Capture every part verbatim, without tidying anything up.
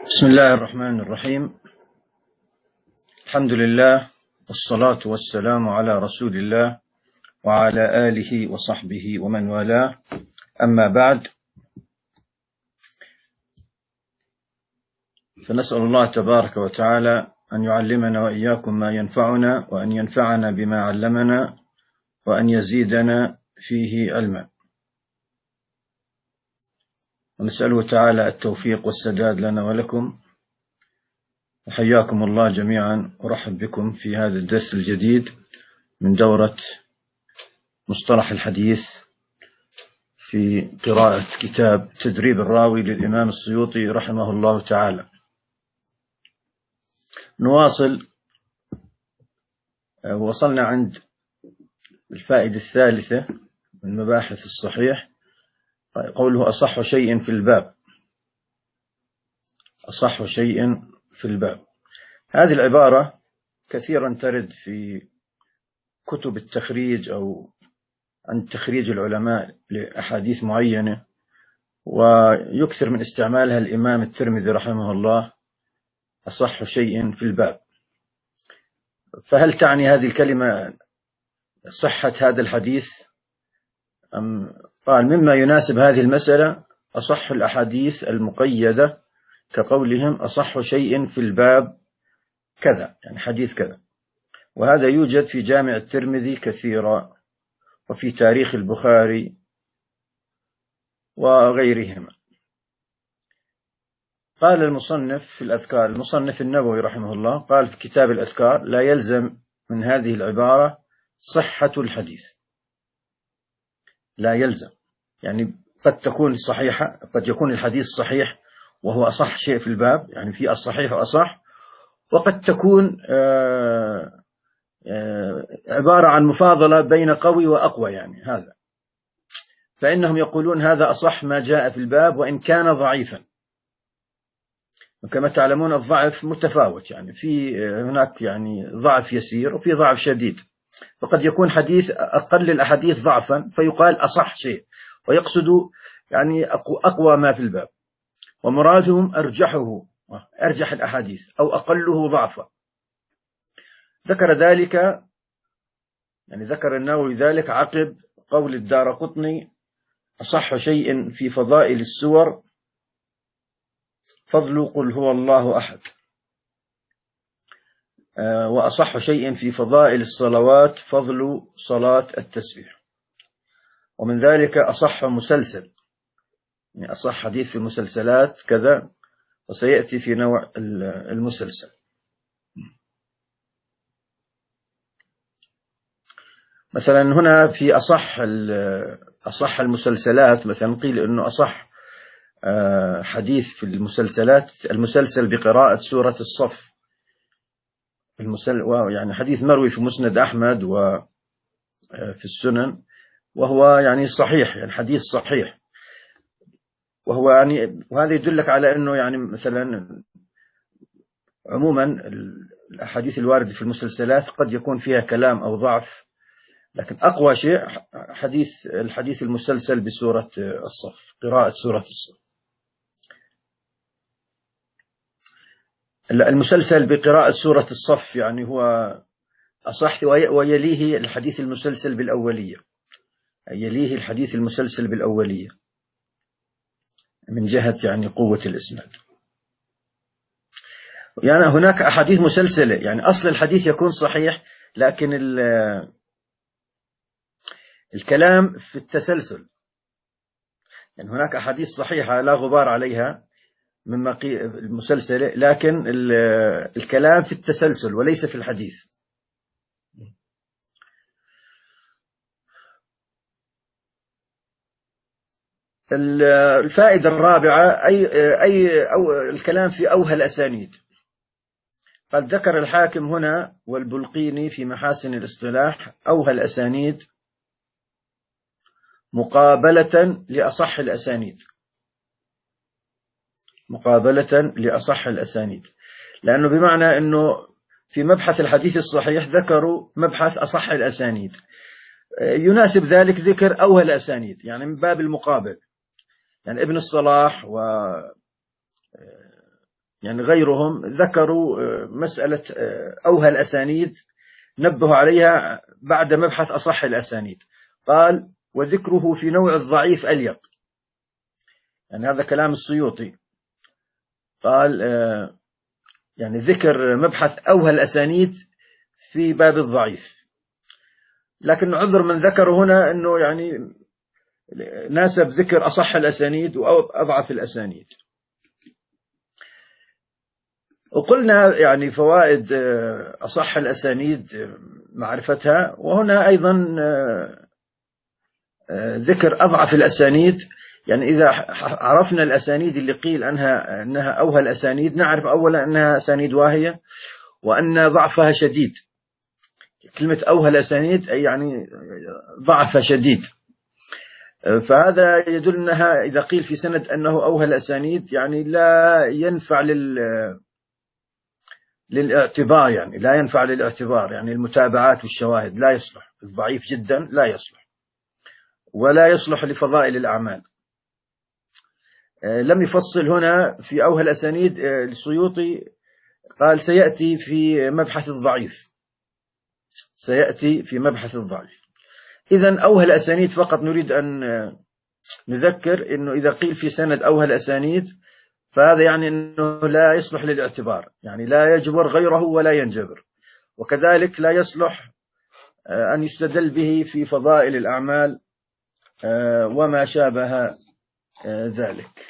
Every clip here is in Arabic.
بسم الله الرحمن الرحيم. الحمد لله والصلاة والسلام على رسول الله وعلى آله وصحبه ومن والاه، أما بعد، فنسأل الله تبارك وتعالى أن يعلمنا وإياكم ما ينفعنا، وأن ينفعنا بما علمنا، وأن يزيدنا فيه علما، ونسأله تعالى التوفيق والسداد لنا ولكم. وحياكم الله جميعا، أرحب بكم في هذا الدرس الجديد من دورة مصطلح الحديث في قراءة كتاب تدريب الراوي للإمام السيوطي رحمه الله تعالى. نواصل، وصلنا عند الفائدة الثالثة من مباحث الصحيح، قوله أصح شيء في الباب. أصح شيء في الباب، هذه العبارة كثيرا ترد في كتب التخريج أو عند تخريج العلماء لأحاديث معينة، ويكثر من استعمالها الإمام الترمذي رحمه الله، أصح شيء في الباب. فهل تعني هذه الكلمة صحة هذا الحديث؟ أم قال مما يناسب هذه المسألة أصح الأحاديث المقيدة، كقولهم أصح شيء في الباب كذا، يعني حديث كذا. وهذا يوجد في جامع الترمذي كثيرا، وفي تاريخ البخاري وغيرهما. قال المصنف في الأذكار، المصنف النووي رحمه الله، قال في كتاب الأذكار: لا يلزم من هذه العبارة صحة الحديث. لا يلزم، يعني قد تكون صحيحة، قد يكون الحديث صحيح وهو أصح شيء في الباب، يعني في الصحيح وأصح، وقد تكون آآ آآ عبارة عن مفاضلة بين قوي وأقوى، يعني هذا. فإنهم يقولون هذا أصح ما جاء في الباب وإن كان ضعيفا. وكما تعلمون الضعف متفاوت، يعني في هناك يعني ضعف يسير وفي ضعف شديد، فقد يكون حديث أقل الأحاديث ضعفا فيقال أصح شيء، ويقصد يعني أقوى ما في الباب، ومرادهم أرجحه، أرجح الأحاديث، أو أقله ضعفا. ذكر ذلك، يعني ذكر النووي ذلك عقب قول الدارقطني: أصح شيء في فضائل السور فضل قل هو الله أحد، وأصح شيء في فضائل الصلوات فضل صلاة التسبيح. ومن ذلك أصح مسلسل، يعني أصح حديث في المسلسلات كذا، وسيأتي في نوع المسلسل. مثلا هنا في أصح أصح المسلسلات، مثلا قيل إنه أصح حديث في المسلسلات المسلسل بقراءة سورة الصف، المسل... يعني حديث مروي في مسند أحمد وفي السنن، وهو يعني صحيح، يعني حديث صحيح، وهو يعني، وهذا يدلك على أنه يعني مثلا عموما الأحاديث الواردة في المسلسلات قد يكون فيها كلام أو ضعف، لكن أقوى شيء حديث الحديث المسلسل بسورة الصف، قراءة سورة الصف. المسلسل بقراءة سورة الصف يعني هو أصح، ويليه الحديث المسلسل بالأولية، يليه الحديث المسلسل بالأولية من جهة يعني قوة الإسناد. يعني هناك أحاديث مسلسلة، يعني أصل الحديث يكون صحيح، لكن الكلام في التسلسل، يعني هناك أحاديث صحيحة لا غبار عليها مما المسلسلة، لكن الكلام في التسلسل وليس في الحديث. الفائدة الرابعة أي أي أو الكلام في أوهى الأسانيد. قد ذكر الحاكم هنا والبلقيني في محاسن الاصطلاح أوهى الأسانيد مقابلة لأصح الأسانيد، مقابلة لأصح الأسانيد، لأنه بمعنى أنه في مبحث الحديث الصحيح ذكروا مبحث أصح الأسانيد، يناسب ذلك ذكر أوهى الأسانيد، يعني من باب المقابل. يعني ابن الصلاح و يعني غيرهم ذكروا مسألة أوهى الأسانيد، نبهوا عليها بعد مبحث أصح الأسانيد. قال: وذكره في نوع الضعيف أليق. يعني هذا كلام السيوطي. قال يعني ذكر مبحث أوهى الأسانيد في باب الضعيف، لكن عذر من ذكر هنا أنه يعني ناسب ذكر أصح الأسانيد وأضعف الأسانيد. وقلنا يعني فوائد أصح الأسانيد معرفتها، وهنا أيضا ذكر أضعف الأسانيد. يعني إذا عرفنا الأسانيد اللي قيل أنها أنها أوهى الأسانيد، نعرف أولا أنها أسانيد واهية وأن ضعفها شديد. كلمة أوهى الأسانيد أي يعني ضعف شديد، فهذا يدل أنها إذا قيل في سند أنه أوهى الأسانيد يعني لا ينفع لل للاعتبار، يعني لا ينفع للاعتبار، يعني المتابعات والشواهد لا يصلح، الضعيف جدا لا يصلح، ولا يصلح لفضائل الأعمال. لم يفصل هنا في أوهى الأسانيد. السيوطي قال سيأتي في مبحث الضعيف، سيأتي في مبحث الضعيف. إذن أوهى الأسانيد فقط نريد أن نذكر أنه إذا قيل في سند أوهى الأسانيد فهذا يعني أنه لا يصلح للاعتبار، يعني لا يجبر غيره ولا ينجبر، وكذلك لا يصلح أن يستدل به في فضائل الأعمال وما شابه ذلك.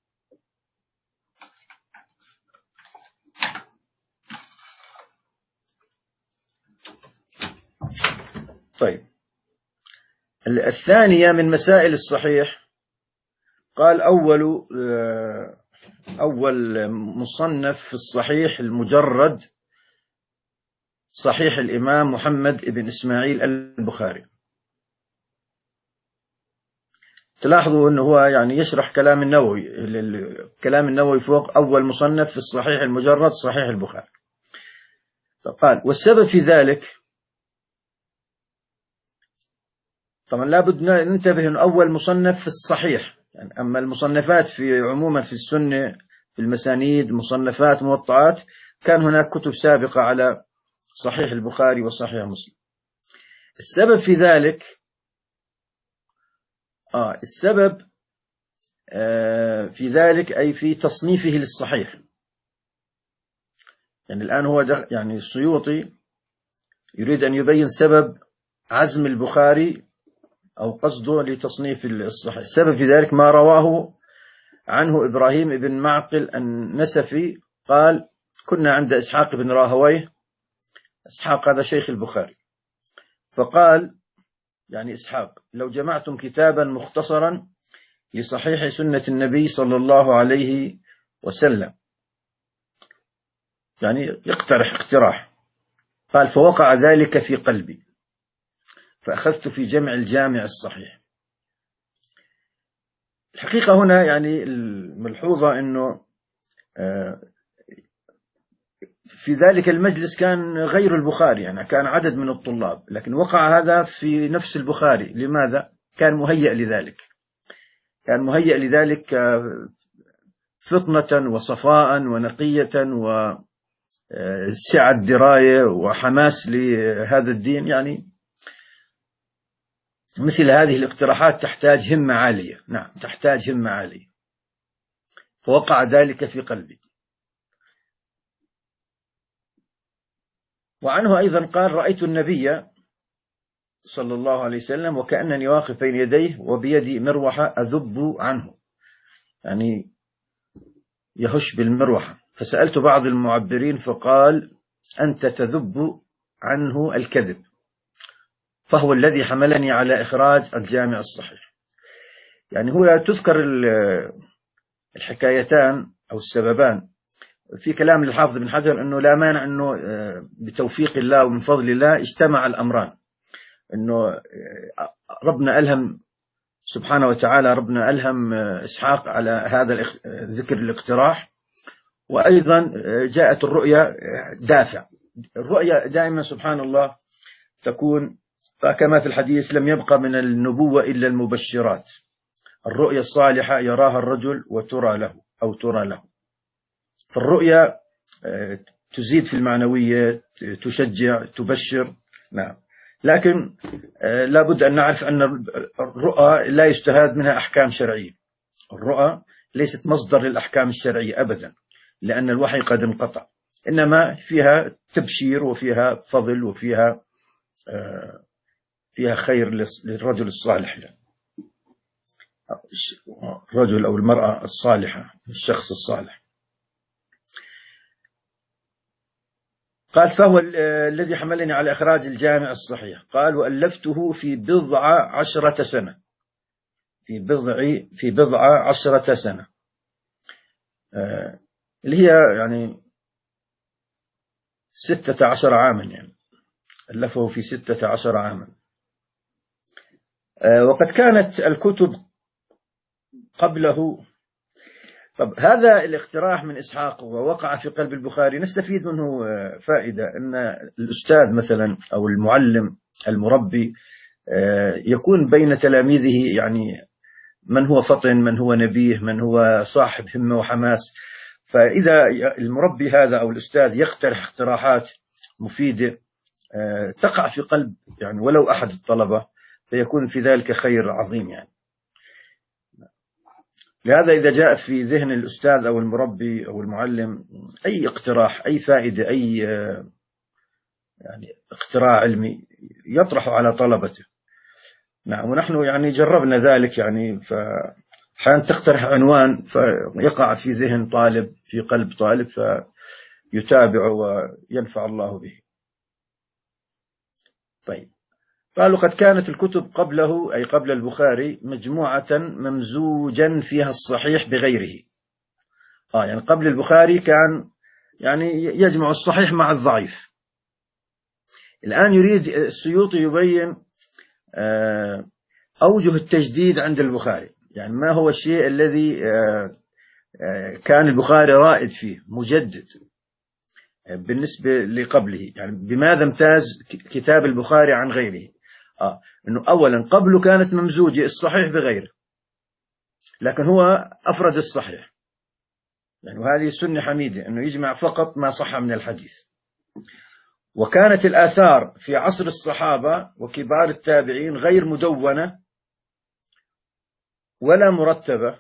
طيب، الثانية من مسائل الصحيح، قال أول أول مصنف في الصحيح المجرد صحيح الإمام محمد بن إسماعيل البخاري. تلاحظوا أنه هو يعني يشرح كلام النووي، كلام النووي فوق أول مصنف في الصحيح المجرد صحيح البخاري. قال: والسبب في ذلك، طبعا لابد ننتبه أن أول مصنف في الصحيح، يعني أما المصنفات في عموما في السنة في المسانيد مصنفات موطئات، كان هناك كتب سابقة على صحيح البخاري وصحيح مسلم. السبب في ذلك آه السبب آه في ذلك أي في تصنيفه للصحيح. يعني الآن هو يعني السيوطي يريد أن يبين سبب عزم البخاري أو قصده لتصنيف الصحيح. السبب في ذلك ما رواه عنه إبراهيم بن معقل النسفي قال: كنا عند إسحاق بن راهويه. إسحاق هذا شيخ البخاري. فقال يعني إسحاق: لو جمعتم كتابا مختصرا لصحيح سنة النبي صلى الله عليه وسلم، يعني يقترح اقتراح. قال: فوقع ذلك في قلبي فأخذت في جمع الجامع الصحيح. الحقيقة هنا يعني الملحوظة أنه في ذلك المجلس كان غير البخاري، يعني كان عدد من الطلاب، لكن وقع هذا في نفس البخاري. لماذا؟ كان مهيئ لذلك، كان مهيئ لذلك فطنة وصفاء ونقية وسعة دراية وحماس لهذا الدين. يعني مثل هذه الاقتراحات تحتاج همة عالية، نعم تحتاج همة عالية. فوقع ذلك في قلبي. وعنه أيضا قال: رأيت النبي صلى الله عليه وسلم وكأنني واقف بين يديه وبيدي مروحة أذب عنه، يعني يهش بالمروحة. فسألت بعض المعبرين فقال: أنت تذب عنه الكذب، فهو الذي حملني على إخراج الجامع الصحيح. يعني هو تذكر الحكايتان أو السببان في كلام الحافظ بن حجر، أنه لا مانع أنه بتوفيق الله ومن فضل الله اجتمع الأمران، أنه ربنا ألهم سبحانه وتعالى، ربنا ألهم إسحاق على هذا ذكر الاقتراح، وأيضا جاءت الرؤيا دافع. الرؤيا دائما سبحان الله تكون كما في الحديث: لم يبقى من النبوة إلا المبشرات، الرؤيا الصالحة يراها الرجل وترى له أو ترى له. فالرؤيا تزيد في المعنوية، تشجع، تبشر. نعم. لكن لابد أن نعرف أن الرؤى لا يستهاد منها أحكام شرعية. الرؤى ليست مصدر للأحكام الشرعية أبدا، لأن الوحي قد انقطع، إنما فيها تبشير وفيها فضل وفيها فيها خير للرجل الصالح، يعني الرجل أو المرأة الصالحة، الشخص الصالح. قال: فهو الذي حملني على إخراج الجامع الصحيح. قال: وألفته في بضع عشرة سنة، في بضع في بضع عشرة سنة، آه اللي هي يعني ستة عشر عاما، يعني ألفه في ستة عشر عاما. آه وقد كانت الكتب قبله. طب هذا الاقتراح من إسحاق ووقع في قلب البخاري، نستفيد منه فائدة، أن الأستاذ مثلا أو المعلم المربي يكون بين تلاميذه يعني من هو فطن، من هو نبيه، من هو صاحب همة وحماس. فإذا المربي هذا أو الأستاذ يقترح اقتراحات مفيدة تقع في قلب يعني ولو أحد الطلبة، فيكون في ذلك خير عظيم يعني. لهذا إذا جاء في ذهن الأستاذ أو المربي أو المعلم أي اقتراح، أي فائدة، أي يعني اختراع علمي، يطرحه على طلبته. نعم. ونحن يعني جربنا ذلك، يعني فحين تقترح عنوان فيقع في ذهن طالب، في قلب طالب، فيتابع وينفع الله به. طيب، قالوا: قد كانت الكتب قبله، أي قبل البخاري، مجموعة ممزوجا فيها الصحيح بغيره. آه يعني قبل البخاري كان يعني يجمع الصحيح مع الضعيف. الآن يريد السيوطي يبين آه أوجه التجديد عند البخاري، يعني ما هو الشيء الذي آه آه كان البخاري رائد فيه، مجدد بالنسبة لقبله. يعني بماذا امتاز كتاب البخاري عن غيره؟ آه إنه أولا قبله كانت ممزوجة الصحيح بغيره، لكن هو أفرد الصحيح، يعني وهذه سنة حميدة، أنه يجمع فقط ما صح من الحديث. وكانت الآثار في عصر الصحابة وكبار التابعين غير مدونة ولا مرتبة،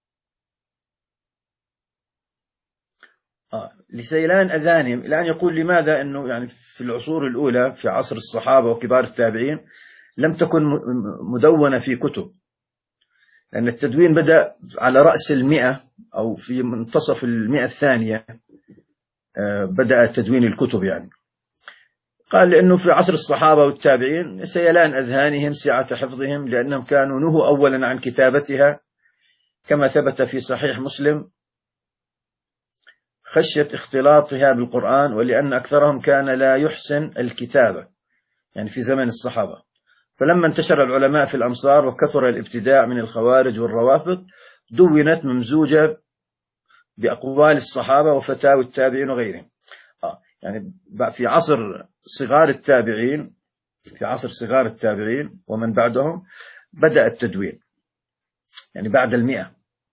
آه لسيلان أذانهم. الآن يقول لماذا أنه يعني في العصور الأولى في عصر الصحابة وكبار التابعين لم تكن مدونة في كتب، لأن التدوين بدأ على رأس المئة أو في منتصف المئة الثانية بدأ تدوين الكتب يعني. قال لأنه في عصر الصحابة والتابعين سيلان أذهانهم، سعة حفظهم، لأنهم كانوا نهوا أولا عن كتابتها، كما ثبت في صحيح مسلم: خشية اختلاطها بالقرآن، ولأن أكثرهم كان لا يحسن الكتابة، يعني في زمن الصحابة. فلما انتشر العلماء في الأمصار وكثر الابتداع من الخوارج والروافض، دونت ممزوجة بأقوال الصحابة وفتاوى التابعين وغيرهم. آه يعني في عصر صغار التابعين، في عصر صغار التابعين ومن بعدهم بدأ التدوين، يعني بعد المئة،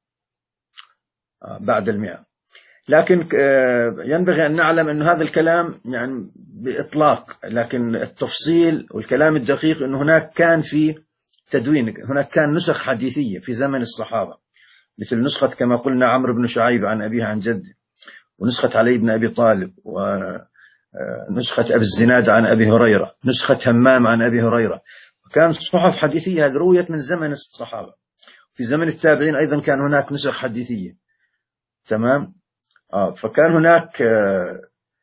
آه بعد المئة. لكن آه ينبغي أن نعلم أن هذا الكلام يعني بإطلاق، لكن التفصيل والكلام الدقيق أن هناك كان في تدوين، هناك كان نسخ حديثية في زمن الصحابة، مثل نسخة كما قلنا عمرو بن شعيب عن أبيه عن جده، ونسخة علي بن أبي طالب، ونسخة أبي الزناد عن أبي هريرة، نسخة همام عن أبي هريرة. كانت صحف حديثية، هذه رويت من زمن الصحابة. في زمن التابعين أيضا كان هناك نسخ حديثية. تمام. آه فكان هناك آه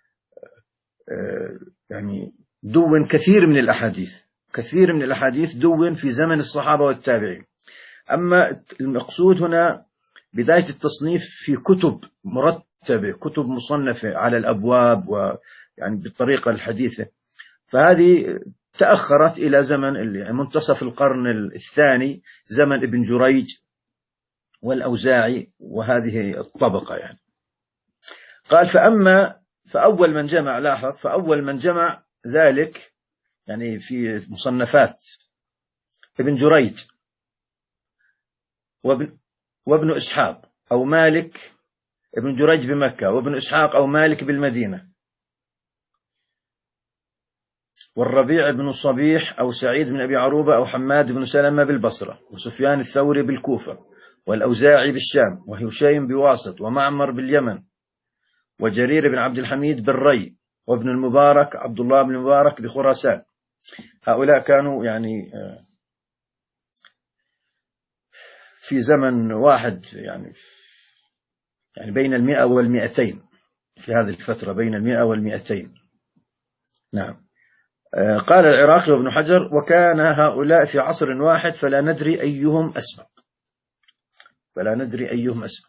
آه يعني دون كثير من الأحاديث، كثير من الأحاديث دون في زمن الصحابة والتابعين. أما المقصود هنا بداية التصنيف في كتب مرتبة، كتب مصنفة على الأبواب ويعني بالطريقة الحديثة، فهذه تأخرت إلى زمن منتصف القرن الثاني، زمن ابن جريج والأوزاعي وهذه الطبقة يعني. قال: فأما فأول من جمع، لاحظ، فأول من جمع ذلك يعني في مصنفات ابن جريج وابن, وابن إسحاق أو مالك ابن جريج بمكة، وابن إسحاق أو مالك بالمدينة، والربيع بن صبيح أو سعيد بن أبي عروبة أو حماد بن سلمة بالبصرة، وسفيان الثوري بالكوفة، والأوزاعي بالشام، وهشيم بواسط، ومعمر باليمن، وجرير بن عبد الحميد بالري، وابن المبارك عبد الله بن المبارك بخراسان. هؤلاء كانوا يعني في زمن واحد، يعني يعني بين المئة والمئتين، في هذه الفترة بين المئة والمئتين. نعم. قال العراقي وابن حجر: وكان هؤلاء في عصر واحد فلا ندري أيهم أسبق، فلا ندري أيهم أسبق.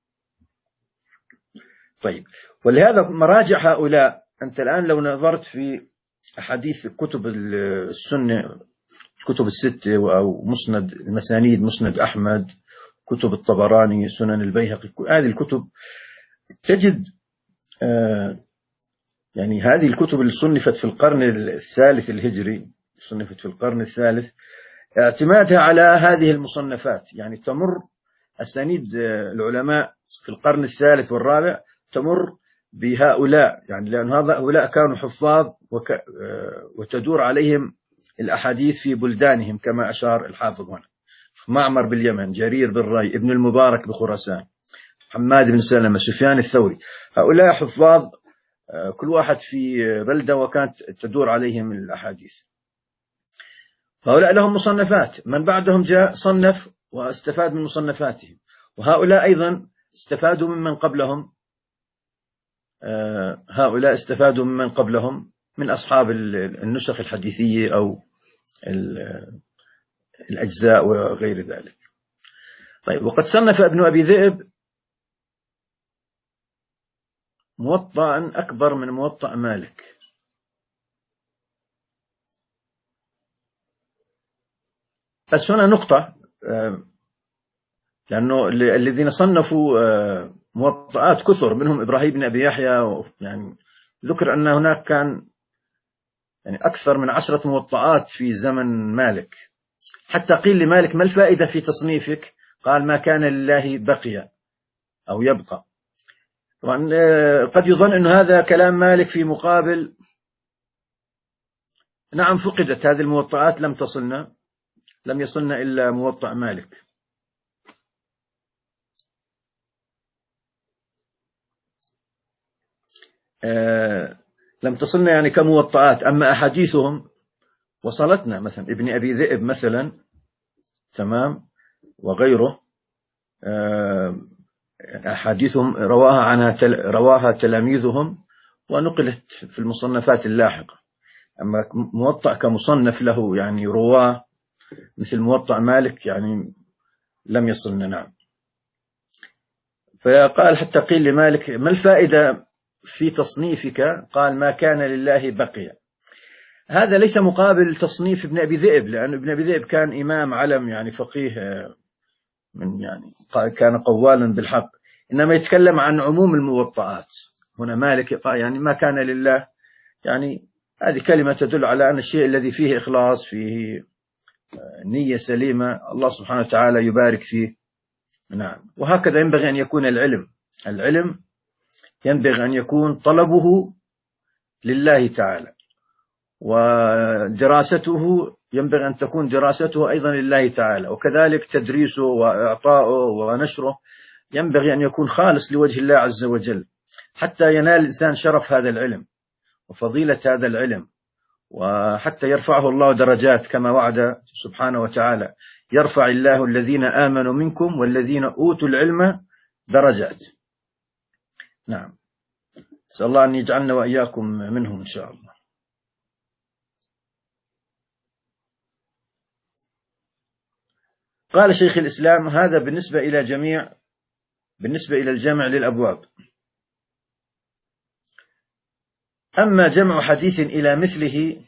طيب، ولهذا مراجع هؤلاء، أنت الآن لو نظرت في أحاديث كتب السنة، كتب الستة أو مسند المسانيد، مسند أحمد، كتب الطبراني، سنن البيهقي، هذه الكتب تجد آه يعني هذه الكتب اللي صنفت في القرن الثالث الهجري، صنفت في القرن الثالث، اعتمادها على هذه المصنفات، يعني تمر أسانيد العلماء في القرن الثالث والرابع تمر بهؤلاء، يعني لأن هؤلاء كانوا حفاظ وك... وتدور عليهم الأحاديث في بلدانهم كما أشار الحافظ هنا. معمر باليمن، جرير بالري، ابن المبارك بخراسان، حماد بن سلمة، سفيان الثوري، هؤلاء حفاظ كل واحد في بلدة وكانت تدور عليهم الأحاديث. فهؤلاء لهم مصنفات، من بعدهم جاء صنف واستفاد من مصنفاتهم، وهؤلاء أيضا استفادوا ممن قبلهم، هؤلاء استفادوا ممن قبلهم من أصحاب النسخ الحديثية أو الأجزاء وغير ذلك. طيب، وقد صنف ابن أبي ذئب موطأ أكبر من موطأ مالك، بس هنا نقطة، لأنه الذين صنفوا موطئات كثر، منهم إبراهيم بن أبي يحيى، يعني ذكر أن هناك كان يعني أكثر من عشرة موطئات في زمن مالك، حتى قيل لمالك: ما الفائدة في تصنيفك؟ قال: ما كان لله بقي أو يبقى. طبعا قد يظن أن هذا كلام مالك في مقابل، نعم فقدت هذه الموطئات، لم تصلنا لم يصلنا إلا موطأ مالك. آه لم تصلنا يعني كموطئات، أما أحاديثهم وصلتنا، مثلا ابن أبي ذئب مثلا، تمام، وغيره، آه أحاديثهم رواها عنها تل رواها تلاميذهم ونقلت في المصنفات اللاحقة. أما موطأ كمصنف له يعني رواه مثل موطأ مالك يعني لم يصلنا. نعم. فقال: حتى قيل لمالك: ما الفائدة في تصنيفك؟ قال: ما كان لله بقي. هذا ليس مقابل تصنيف ابن أبي ذئب، لأن ابن أبي ذئب كان إمام علم، يعني فقيه، من يعني كان قوالا بالحق، إنما يتكلم عن عموم الموطئات. هنا مالك يعني ما كان لله، يعني هذه كلمة تدل على أن الشيء الذي فيه إخلاص، فيه نية سليمة، الله سبحانه وتعالى يبارك فيه. نعم. وهكذا ينبغي أن يكون العلم العلم ينبغي أن يكون طلبه لله تعالى، ودراسته ينبغي أن تكون دراسته أيضا لله تعالى، وكذلك تدريسه وإعطاؤه ونشره ينبغي أن يكون خالص لوجه الله عز وجل، حتى ينال الإنسان شرف هذا العلم وفضيلة هذا العلم، وحتى يرفعه الله درجات كما وعد سبحانه وتعالى: يرفع الله الذين آمنوا منكم والذين أوتوا العلم درجات. نعم. أسأل الله أن يجعلنا وإياكم منهم إن شاء الله. قال شيخ الإسلام: هذا بالنسبة إلى جميع بالنسبة إلى الجمع للأبواب. أما جمع حديث إلى مثله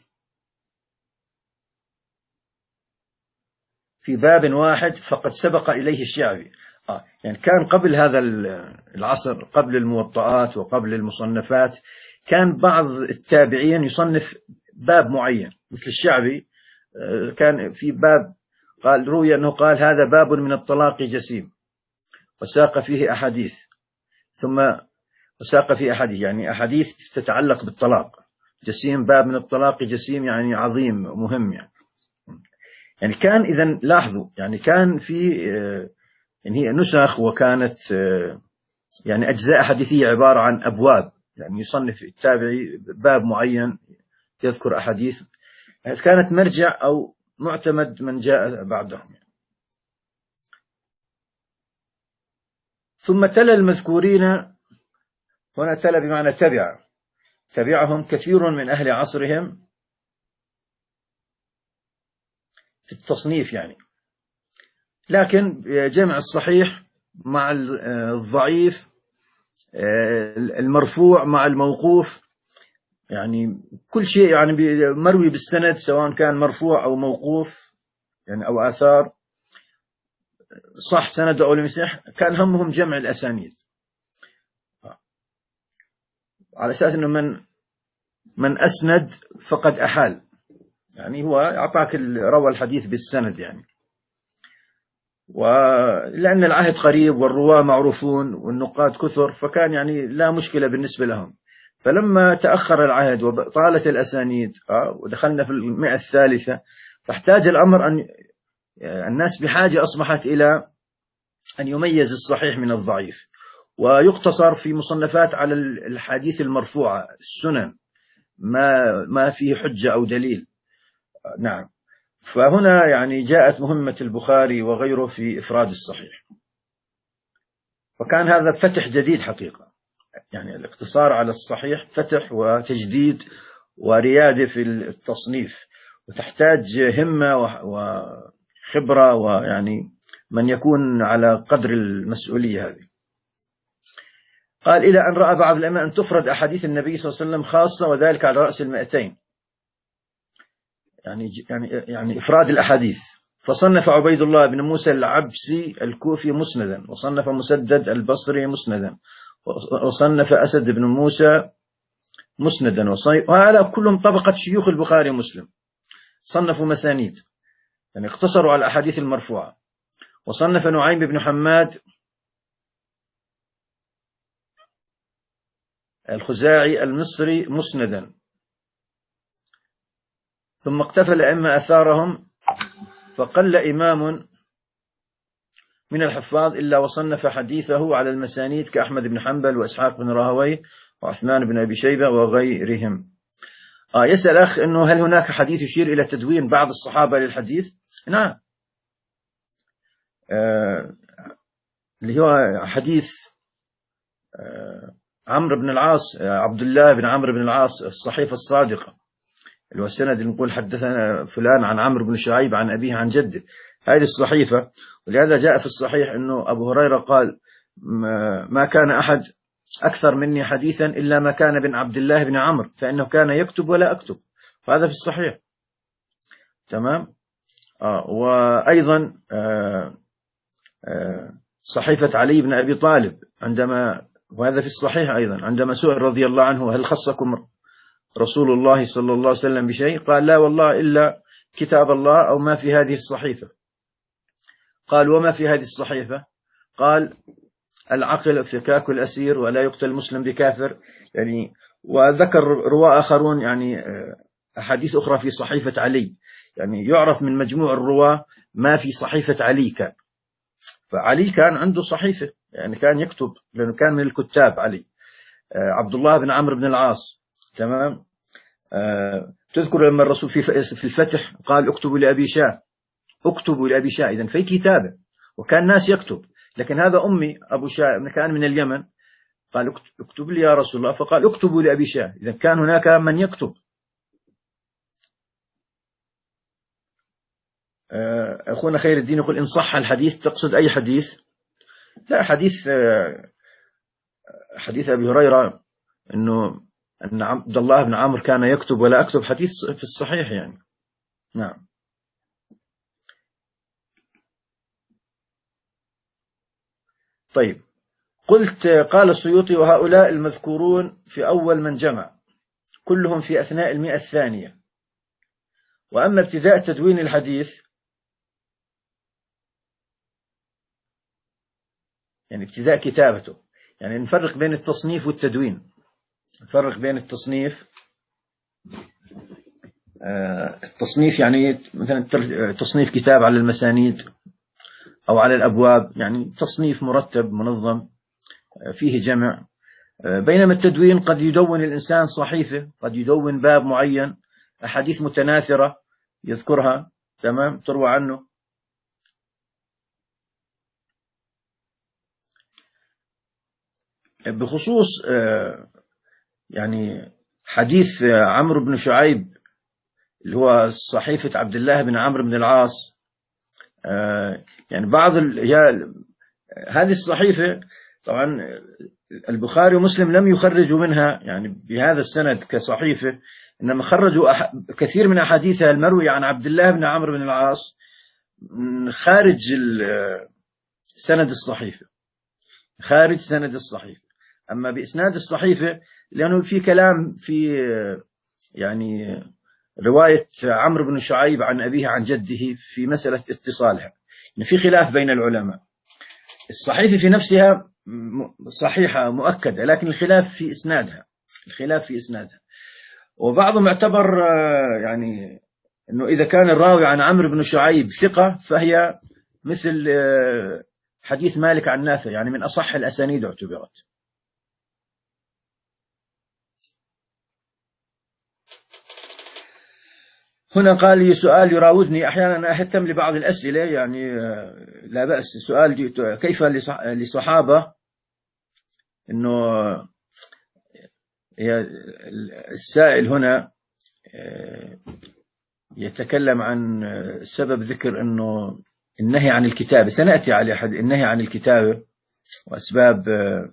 في باب واحد فقد سبق إليه الشعبي. آه يعني كان قبل هذا العصر، قبل الموطئات وقبل المصنفات، كان بعض التابعين يصنف باب معين، مثل الشعبي كان في باب، قال روي أنه قال: هذا باب من الطلاق جسيم، وساق فيه أحاديث. ثم وساق في أحاديث، يعني أحاديث تتعلق بالطلاق، جسيم باب من الطلاق جسيم، يعني عظيم مهم يعني. يعني كان إذن لاحظوا، يعني كان في يعني هي نسخ، وكانت يعني أجزاء حديثية عبارة عن أبواب، يعني يصنف التابعي باب معين يذكر أحاديث كانت مرجع أو معتمد من جاء بعدهم. ثم تلا المذكورين، هنا تلا بمعنى تبع، تبعهم كثير من أهل عصرهم في التصنيف يعني، لكن جمع الصحيح مع الضعيف، المرفوع مع الموقوف، يعني كل شيء يعني مروي بالسند سواء كان مرفوع أو موقوف يعني أو آثار، صح سند أو لم يصح، كان همهم جمع الأسانيد على أساس أنه من من أسند فقد أحال، يعني هو أعطاك روى الحديث بالسند يعني. ولأن العهد قريب والرواة معروفون والنقاد كثر، فكان يعني لا مشكلة بالنسبة لهم. فلما تأخر العهد وطالت الأسانيد ودخلنا في المئة الثالثة، فاحتاج الأمر أن الناس بحاجة أصبحت إلى أن يميز الصحيح من الضعيف، ويقتصر في مصنفات على الحديث المرفوعة السنن، ما ما فيه حجة أو دليل. نعم. فهنا يعني جاءت مهمة البخاري وغيره في إفراد الصحيح، وكان هذا فتح جديد حقيقة، يعني الاقتصار على الصحيح فتح وتجديد وريادة في التصنيف، وتحتاج همة وخبرة، ويعني من يكون على قدر المسؤولية هذه. قال إلى أن رأى بعض العلماء أن تفرد أحاديث النبي صلى الله عليه وسلم خاصة، وذلك على رأس المئتين، يعني يعني يعني إفراد الأحاديث. فصنف عبيد الله بن موسى العبسي الكوفي مسندا، وصنف مسدد البصري مسندا، وصنف أسد بن موسى مسندا، وهذا كلهم طبقة شيوخ البخاري ومسلم، صنفوا مسانيد يعني اقتصروا على الأحاديث المرفوعة. وصنف نعيم بن حماد الخزاعي المصري مسندا. ثم اقتفى الأئمة أثارهم، فقل إمام من الحفاظ إلا وصنف حديثه على المسانيد كأحمد بن حنبل وإسحاق بن راهويه وعثمان بن أبي شيبة وغيرهم. آه يسأل أخ أنه هل هناك حديث يشير إلى تدوين بعض الصحابة للحديث؟ نعم. آه اللي هو حديث آه عمرو بن العاص، آه عبد الله بن عمرو بن العاص، الصحيفة الصادقة، اللي هو السند اللي نقول حدثنا فلان عن عمرو بن شعيب عن أبيه عن جده، هذه الصحيفة. ولهذا جاء في الصحيح أنه أبو هريرة قال ما كان أحد أكثر مني حديثا إلا ما كان بن عبد الله بن عمرو، فإنه كان يكتب ولا أكتب، وهذا في الصحيح. تمام. آه وأيضا آه آه صحيفة علي بن أبي طالب، عندما وهذا في الصحيح أيضا، عندما سئل رضي الله عنه هل خصكم رسول الله صلى الله عليه وسلم بشيء، قال لا والله إلا كتاب الله أو ما في هذه الصحيفة. قال وما في هذه الصحيفة؟ قال العقل فكاك الأسير ولا يقتل المسلم بكافر يعني. وذكر رواة آخرون يعني أحاديث أخرى في صحيفة علي، يعني يعرف من مجموع الرواة ما في صحيفة علي كان. فعلي كان عنده صحيفة، يعني كان يكتب لأنه كان من الكتاب علي. عبد الله بن عمرو بن العاص، تمام. تذكر لما الرسول في الفتح قال اكتبوا لأبي شاه، اكتبوا لأبي شاه، إذن في كتابة وكان ناس يكتب. لكن هذا أمي أبو شاه كان من اليمن، قال اكتب لي يا رسول الله، فقال اكتبوا لأبي شاه، إذن كان هناك من يكتب. أخونا خير الدين يقول إن صح الحديث، تقصد أي حديث؟ لا، حديث حديث أبي هريرة أنه أن عبد الله بن عمرو كان يكتب ولا أكتب، حديث في الصحيح يعني. نعم. طيب، قلت قال السيوطي وهؤلاء المذكورون في أول من جمع كلهم في أثناء المئة الثانية. وأما ابتداء تدوين الحديث، يعني ابتداء كتابته، يعني نفرق بين التصنيف والتدوين. نفرق بين التصنيف، التصنيف يعني مثلا تصنيف كتاب على المسانيد أو على الأبواب، يعني تصنيف مرتب منظم فيه جمع. بينما التدوين قد يدون الإنسان صحيفة، قد يدون باب معين، أحاديث متناثرة يذكرها، تمام، تروى عنه. بخصوص يعني حديث عمرو بن شعيب اللي هو صحيفة عبد الله بن عمرو بن العاص، يعني بعض هذه الصحيفة طبعا البخاري ومسلم لم يخرجوا منها يعني بهذا السند كصحيفة، إنما خرجوا كثير من أحاديثها المروية عن عبد الله بن عمرو بن العاص خارج سند الصحيفة، خارج سند الصحيفة. أما بإسناد الصحيفة لأنه في كلام في يعني رواية عمرو بن شعيب عن أبيه عن جده في مسألة اتصالها، يعني في خلاف بين العلماء. الصحيفة في نفسها صحيحة مؤكدة، لكن الخلاف في إسنادها، الخلاف في إسنادها. وبعضهم اعتبر يعني أنه إذا كان الراوي عن عمرو بن شعيب ثقة فهي مثل حديث مالك عن نافع، يعني من أصح الأسانيد اعتبرت. هنا قال لي سؤال يراودني أحيانا، أهتم لبعض الأسئلة يعني لا بأس. سؤال كيف لصحابة إنه السائل هنا يتكلم عن سبب ذكر إنه النهي عن الكتابة، سنأتي على أحد النهي عن الكتابة وأسباب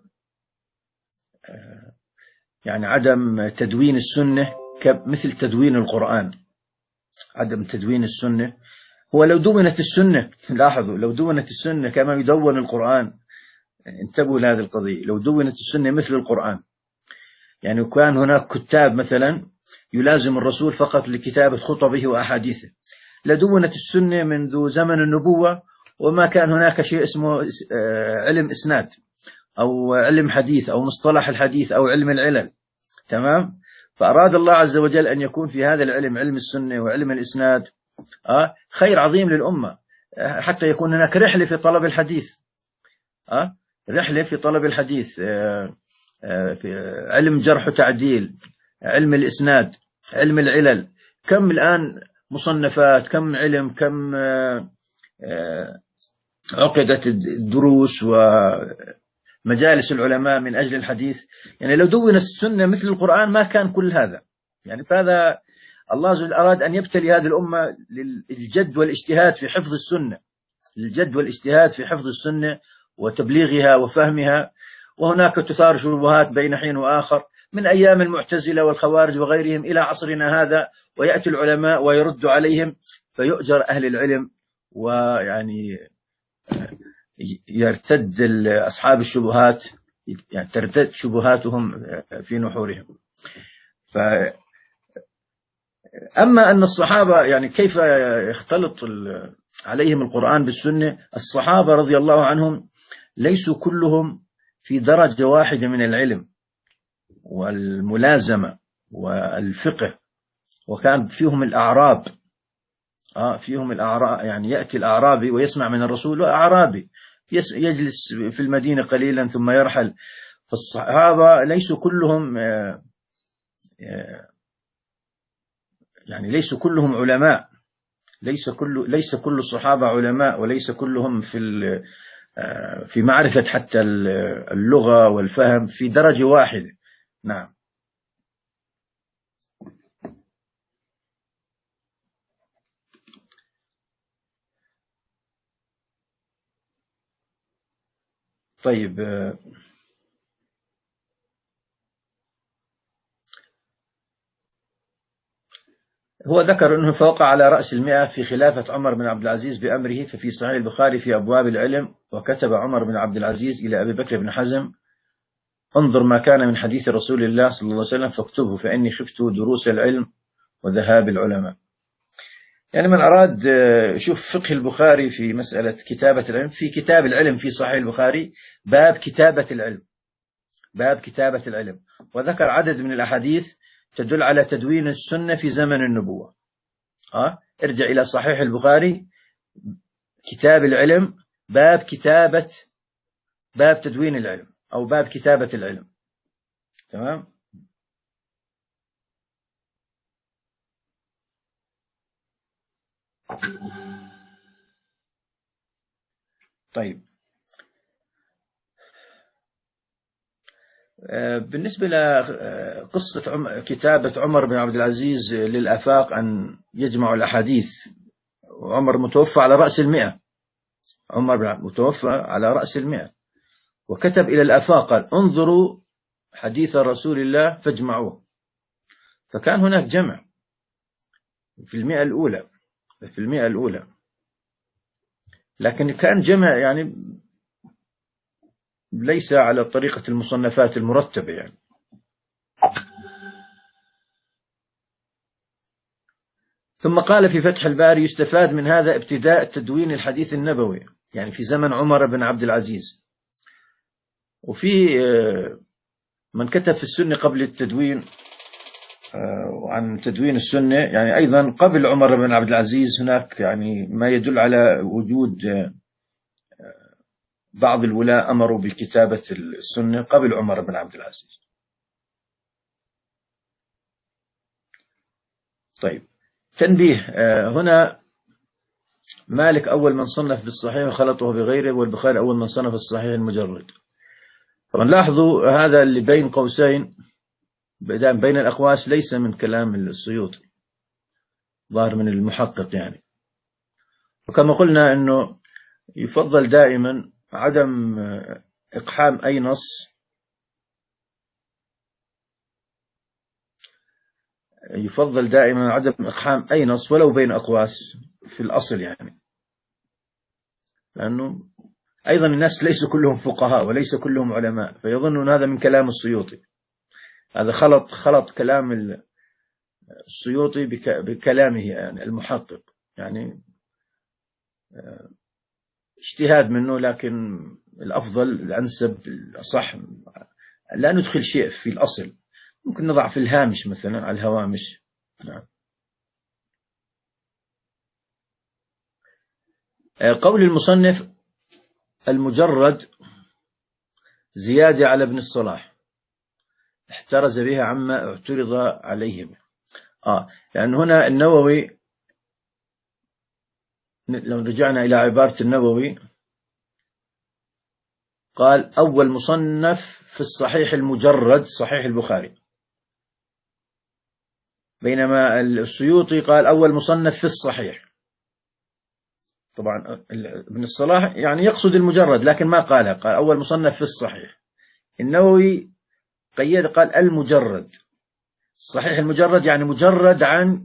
يعني عدم تدوين السنة مثل تدوين القرآن. عدم تدوين السنة، هو لو دونت السنة، لاحظوا لو دونت السنة كما يدون القرآن، انتبهوا لهذه القضية، لو دونت السنة مثل القرآن، يعني كان هناك كتاب مثلا يلازم الرسول فقط لكتابة خطبه وأحاديثه، لدونت السنة منذ زمن النبوة، وما كان هناك شيء اسمه علم إسناد أو علم حديث أو مصطلح الحديث أو علم العلل، تمام. فأراد الله عز وجل أن يكون في هذا العلم، علم السنة وعلم الإسناد، آه خير عظيم للأمة، حتى يكون هناك رحلة في طلب الحديث، آه رحلة في طلب الحديث، آه آه في علم جرح وتعديل، علم الإسناد، علم العلل. كم الآن مصنفات، كم علم، كم آه آه عقدت الدروس ومجالس العلماء من أجل الحديث. يعني لو دونت السنة مثل القرآن ما كان كل هذا. يعني فهذا الله عز وجل أراد أن يبتلي هذه الأمة للجد والاجتهاد في حفظ السنة، للجد والاجتهاد في حفظ السنة وتبليغها وفهمها. وهناك تثار شبهات بين حين وآخر من أيام المعتزلة والخوارج وغيرهم إلى عصرنا هذا، ويأتي العلماء ويرد عليهم فيؤجر أهل العلم، ويعني يرتد أصحاب الشبهات، يعني ترتد شبهاتهم في نحورهم. ف أما أن الصحابة يعني كيف يختلط عليهم القرآن بالسنة، الصحابة رضي الله عنهم ليسوا كلهم في درجة واحدة من العلم والملازمة والفقه، وكان فيهم الأعراب، آه فيهم الأعراب، يعني يأتي الأعرابي ويسمع من الرسول، وأعرابي يجلس في المدينة قليلا ثم يرحل. فالصحابة ليسوا كلهم آه آه يعني ليس كلهم علماء، ليس كل ليس كل الصحابة علماء، وليس كلهم في في معرفة حتى اللغة والفهم في درجة واحدة. نعم. طيب، هو ذكر أنه فوق على رأس المئة في خلافة عمر بن عبد العزيز بأمره، ففي صحيح البخاري في أبواب العلم: وكتب عمر بن عبد العزيز إلى أبي بكر بن حزم: انظر ما كان من حديث رسول الله صلى الله عليه وسلم فاكتبه، فإني خفت دروس العلم وذهاب العلماء. يعني من أراد شوف فقه البخاري في مسألة كتابة العلم، في كتاب العلم في صحيح البخاري باب كتابة العلم، باب كتابة العلم، وذكر عدد من الأحاديث تدل على تدوين السنة في زمن النبوة. أه؟ ارجع إلى صحيح البخاري، كتاب العلم، باب كتابة، باب تدوين العلم أو باب كتابة العلم. تمام. طيب، بالنسبة لقصة كتابة عمر بن عبد العزيز للآفاق أن يجمع الأحاديث، عمر متوفى على رأس المئة، عمر بن متوفى على رأس المئة، وكتب إلى الآفاق قال انظروا حديث رسول الله فاجمعوه. فكان هناك جمع في المئة الأولى، في المئة الأولى، لكن كان جمع يعني ليس على طريقة المصنفات المرتبة يعني. ثم قال في فتح الباري يستفاد من هذا ابتداء تدوين الحديث النبوي يعني في زمن عمر بن عبد العزيز. وفي من كتب في السنة قبل التدوين عن تدوين السنة يعني أيضا قبل عمر بن عبد العزيز هناك يعني ما يدل على وجود بعض الولاة أمروا بكتابة السنة قبل عمر بن عبد العزيز. طيب، تنبيه هنا، مالك أول من صنف بالصحيح وخلطه بغيره، والبخاري أول من صنف الصحيح المجرد. طبعا لاحظوا هذا اللي بين قوسين بين الأقواس ليس من كلام السيوطي، ظاهر من المحقق يعني. وكما قلنا أنه يفضل دائما عدم إقحام أي نص يفضل دائما عدم إقحام أي نص ولو بين أقواس في الأصل يعني، لأنه أيضا الناس ليس كلهم فقهاء وليس كلهم علماء، فيظنون هذا من كلام السيوطي. هذا خلط خلط كلام السيوطي بكلامه يعني المحقق، يعني اجتهاد منه، لكن الأفضل الأنسب الأصح لا ندخل شيء في الأصل، ممكن نضع في الهامش مثلا على الهوامش. نعم. قول المصنف المجرد زيادة على ابن الصلاح احترز بها عما اعترض عليهم. آه يعني هنا النووي لو رجعنا إلى عبارة النووي قال أول مصنف في الصحيح المجرد صحيح البخاري، بينما السيوطي قال أول مصنف في الصحيح. طبعا ابن الصلاح يعني يقصد المجرد لكن ما قالها، قال أول مصنف في الصحيح. النووي قيد قال المجرد، الصحيح المجرد يعني مجرد عن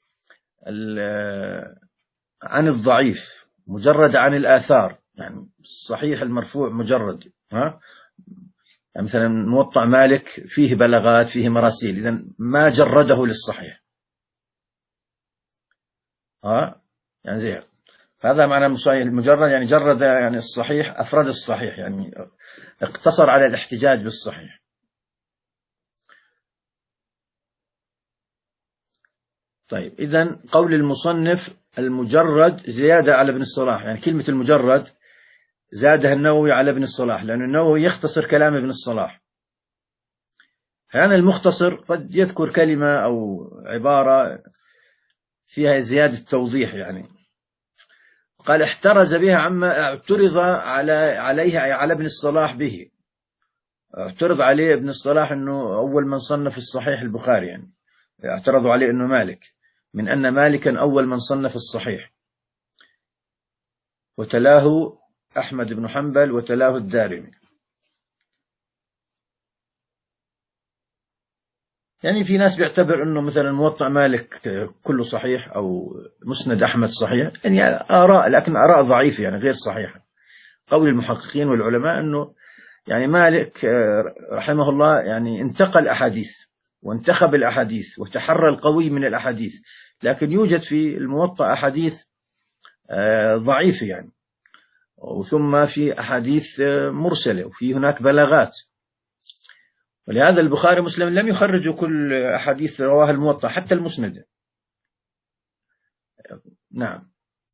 عن الضعيف، مجرد عن الآثار، يعني الصحيح المرفوع مجرد. ها يعني مثلا موطأ مالك فيه بلاغات فيه مراسيل، إذن ما جرده للصحيح. ها يعني زي هذا معنى المجرد، يعني جرد يعني الصحيح، أفرد الصحيح، يعني اقتصر على الاحتجاج بالصحيح. طيب، إذن قول المصنف المجرد زيادة على ابن الصلاح، يعني كلمة المجرد زادها النووي على ابن الصلاح، لأن النووي يختصر كلام ابن الصلاح. يعني المختصر قد يذكر كلمة أو عبارة فيها زيادة توضيح، يعني قال احترز بها عما اعترض على عليه على ابن الصلاح به. اعترض عليه ابن الصلاح أنه أول من صنف الصحيح البخاري، يعني اعترضوا عليه أنه مالك، من أن مالكا أول من صنف الصحيح، وتلاه أحمد بن حنبل وتلاه الدارمي. يعني في ناس بيعتبر أنه مثلا موطأ مالك كله صحيح أو مسند أحمد صحيح، يعني آراء، لكن آراء ضعيفة يعني غير صحيحة. قول المحققين والعلماء أنه يعني مالك رحمه الله يعني انتقل أحاديث وانتخب الأحاديث وتحرى القوي من الأحاديث، لكن يوجد في الموطأ أحاديث ضعيفة يعني، وثم في أحاديث مرسلة، وفي هناك بلاغات. ولهذا البخاري ومسلم لم يخرجوا كل أحاديث رواها الموطأ حتى المسند. نعم.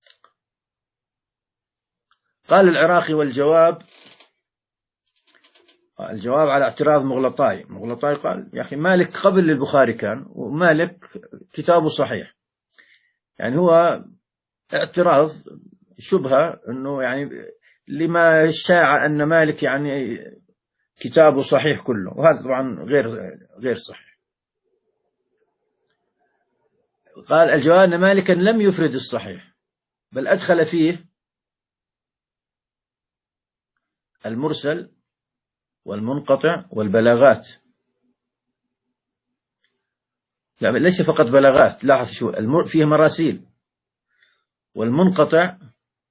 قال العراقي: والجواب الجواب على اعتراض مغلطاي. مغلطاي قال: يا أخي مالك قبل البخاري كان، ومالك كتابه صحيح. يعني هو اعتراض شبهة أنه يعني لما شاع أن مالك يعني كتابه صحيح كله، وهذا طبعا غير غير صحيح. قال الجواب أن مالكا لم يفرد الصحيح، بل أدخل فيه المرسل والمنقطع والبلاغات. لا، ليس فقط بلاغات، لاحظ شو فيه مراسيل. والمنقطع،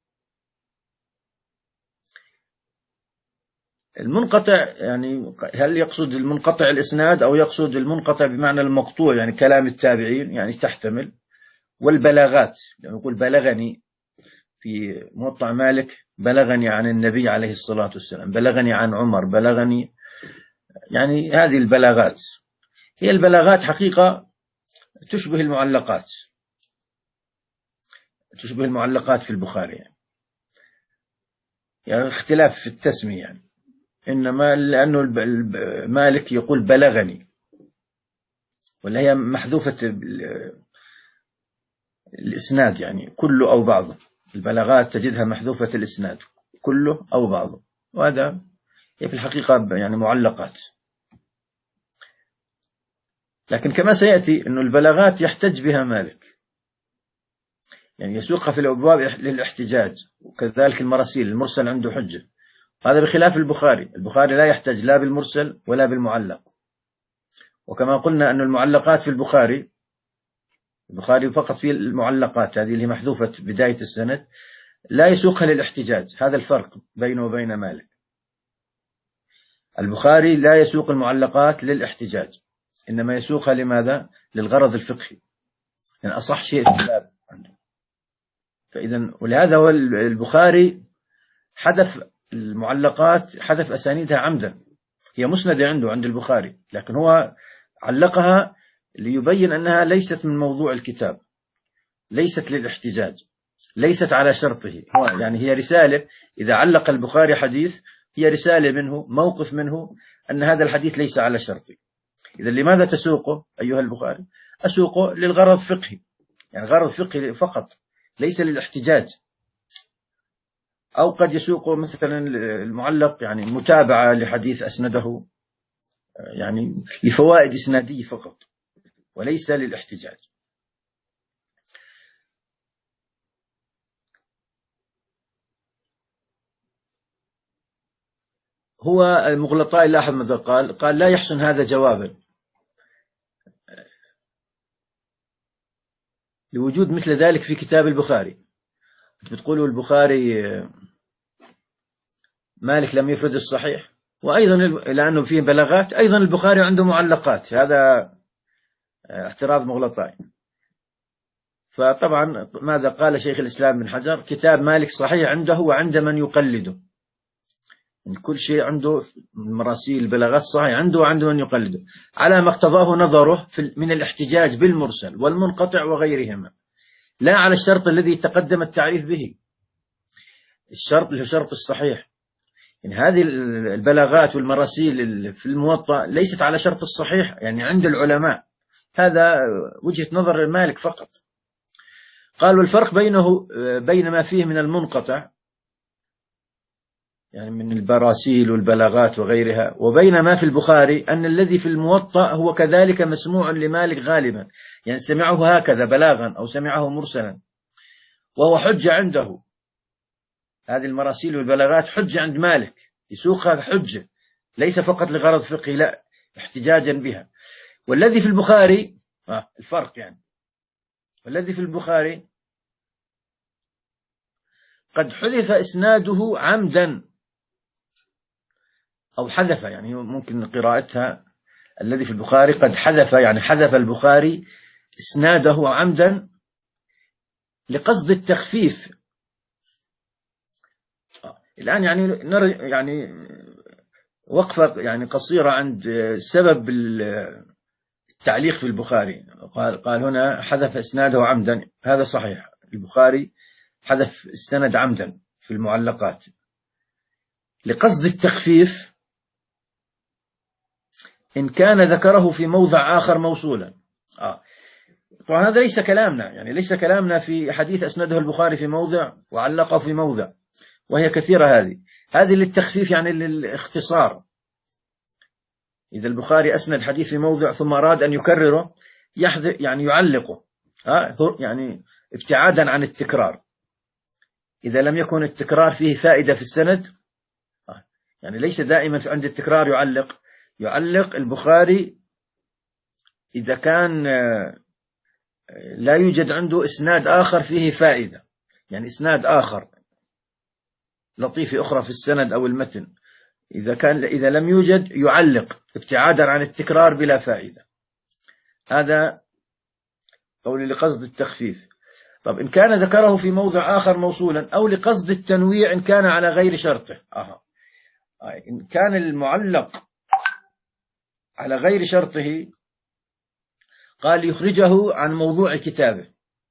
المنقطع يعني هل يقصد المنقطع الإسناد أو يقصد المنقطع بمعنى المقطوع يعني كلام التابعين، يعني تحتمل. والبلاغات لما يقول بلغني في موطأ مالك، بلغني عن النبي عليه الصلاة والسلام، بلغني عن عمر، بلغني، يعني هذه البلاغات. هي البلاغات حقيقة تشبه المعلقات، تشبه المعلقات في البخاري يعني, يعني اختلاف في التسمية يعني. إنما لأنه مالك يقول بلغني، ولا هي محذوفة الإسناد يعني كله أو بعضه. البلاغات تجدها محذوفة الإسناد كله أو بعضه، وهذا هي في الحقيقة يعني معلقات. لكن كما سيأتي أن البلاغات يحتج بها مالك، يعني يسوقها في الأبواب للاحتجاج، وكذلك المراسيل المرسل عنده حجة. هذا بخلاف البخاري. البخاري لا يحتج لا بالمرسل ولا بالمعلق. وكما قلنا أن المعلقات في البخاري، البخاري فقط في المعلقات هذه اللي محذوفة بداية السند، لا يسوقها للاحتجاج. هذا الفرق بينه وبين مالك. البخاري لا يسوق المعلقات للاحتجاج، إنما يسوقها لماذا؟ للغرض الفقهي، يعني أصح شيء في الباب عنده. فإذا ولهذا هو البخاري حذف المعلقات، حذف أسانيدها عمدا. هي مسندة عنده عند البخاري، لكن هو علقها ليبين أنها ليست من موضوع الكتاب، ليست للاحتجاج، ليست على شرطه. يعني هي رسالة، إذا علق البخاري حديث هي رسالة منه، موقف منه أن هذا الحديث ليس على شرطي. إذا لماذا تسوقه أيها البخاري؟ أسوقه للغرض فقهي، يعني غرض فقهي فقط، ليس للاحتجاج. أو قد يسوقه مثلا المعلق يعني متابعة لحديث أسنده، يعني لفوائد إسنادية فقط، وليس للاحتجاج. هو المغلطاء لاحظ ماذا قال؟ قال لا يحسن هذا جوابا لوجود مثل ذلك في كتاب البخاري. بتقولوا البخاري مالك لم يفرد الصحيح، وأيضا لأنه فيه بلاغات، أيضا البخاري عنده معلقات. هذا اعتراض مغلطاء. فطبعا ماذا قال شيخ الإسلام بن حجر؟ كتاب مالك صحيح عنده وعند من يقلده، يعني كل شيء عنده مراسيل البلاغات صحيح عنده وعند من يقلده، على ما اقتضاه نظره من الاحتجاج بالمرسل والمنقطع وغيرهما، لا على الشرط الذي تقدم التعريف به. الشرط اللي هو شرط الصحيح. يعني هذه البلاغات والمراسيل في الموطأ ليست على شرط الصحيح يعني عند العلماء. هذا وجهة نظر مالك فقط. قال والفرق بينه بين ما فيه من المنقطع يعني من البراسيل والبلاغات وغيرها، وبين ما في البخاري أن الذي في الموطأ هو كذلك مسموع لمالك غالبا، يعني سمعه هكذا بلاغا أو سمعه مرسلا، وهو حجة عنده. هذه المراسيل والبلاغات حجة عند مالك، يسوقها حجة، ليس فقط لغرض فقهي، لا احتجاجا بها. والذي في البخاري آه الفرق يعني، والذي في البخاري قد حذف إسناده عمدا أو حذف، يعني ممكن قراءتها الذي في البخاري قد حذف، يعني حذف البخاري إسناده عمدا لقصد التخفيف. الآن يعني نر يعني وقفة يعني قصيرة عند سبب التعليق في البخاري. قال, قال هنا حذف إسناده عمدا. هذا صحيح، البخاري حذف السند عمدا في المعلقات لقصد التخفيف إن كان ذكره في موضع آخر موصولا. آه. طبعا هذا ليس كلامنا، يعني ليس كلامنا في حديث أسنده البخاري في موضع وعلقه في موضع، وهي كثيرة. هذه هذه للتخفيف، يعني للاختصار. إذا البخاري أسند حديث في موضع ثم أراد أن يكرره يحذف، يعني يعلقه، آه يعني ابتعادا عن التكرار. إذا لم يكن التكرار فيه فائدة في السند، آه يعني ليس دائما عند التكرار يعلق. يعلق البخاري إذا كان لا يوجد عنده إسناد آخر فيه فائدة، يعني إسناد آخر لطيفة أخرى في السند أو المتن، إذا كان إذا لم يوجد يعلق ابتعادا عن التكرار بلا فائدة. هذا قولي لقصد التخفيف. طب إن كان ذكره في موضع آخر موصولا أو لقصد التنويع إن كان على غير شرطه. آه. إن كان المعلق على غير شرطه قال يخرجه عن موضوع كتابه،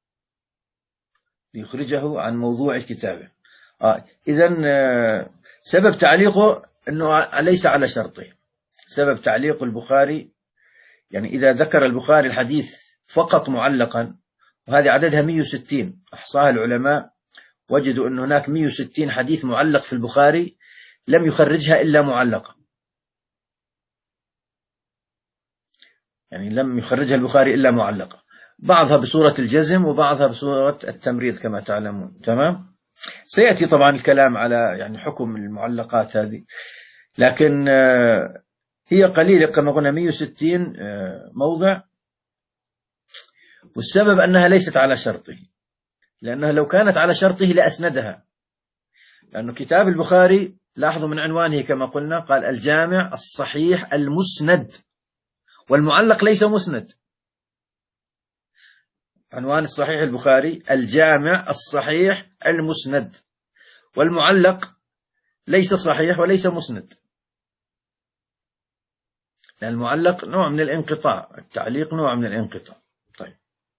يخرجه عن موضوع كتابه. آه. إذن آه سبب تعليقه أنه ليس على شرطه. سبب تعليق البخاري يعني إذا ذكر البخاري الحديث فقط معلقا، وهذه عددها مئة وستين أحصاها العلماء، وجدوا أن هناك مئة وستين حديث معلق في البخاري لم يخرجها إلا معلقة، يعني لم يخرجها البخاري إلا معلقة، بعضها بصورة الجزم وبعضها بصورة التمريض كما تعلمون. تمام. سيأتي طبعا الكلام على يعني حكم المعلقات هذه، لكن هي قليلة كما قلنا مئة وستين موضع، والسبب أنها ليست على شرطه، لأنها لو كانت على شرطه لأسندها. لأنه كتاب البخاري لاحظوا من عنوانه كما قلنا قال الجامع الصحيح المسند، والمعلق ليس مسند. عنوان الصحيح البخاري الجامع الصحيح المسند، والمعلق ليس صحيح وليس مسند، لأن المعلق نوع من الانقطاع، التعليق نوع من الانقطاع. طيب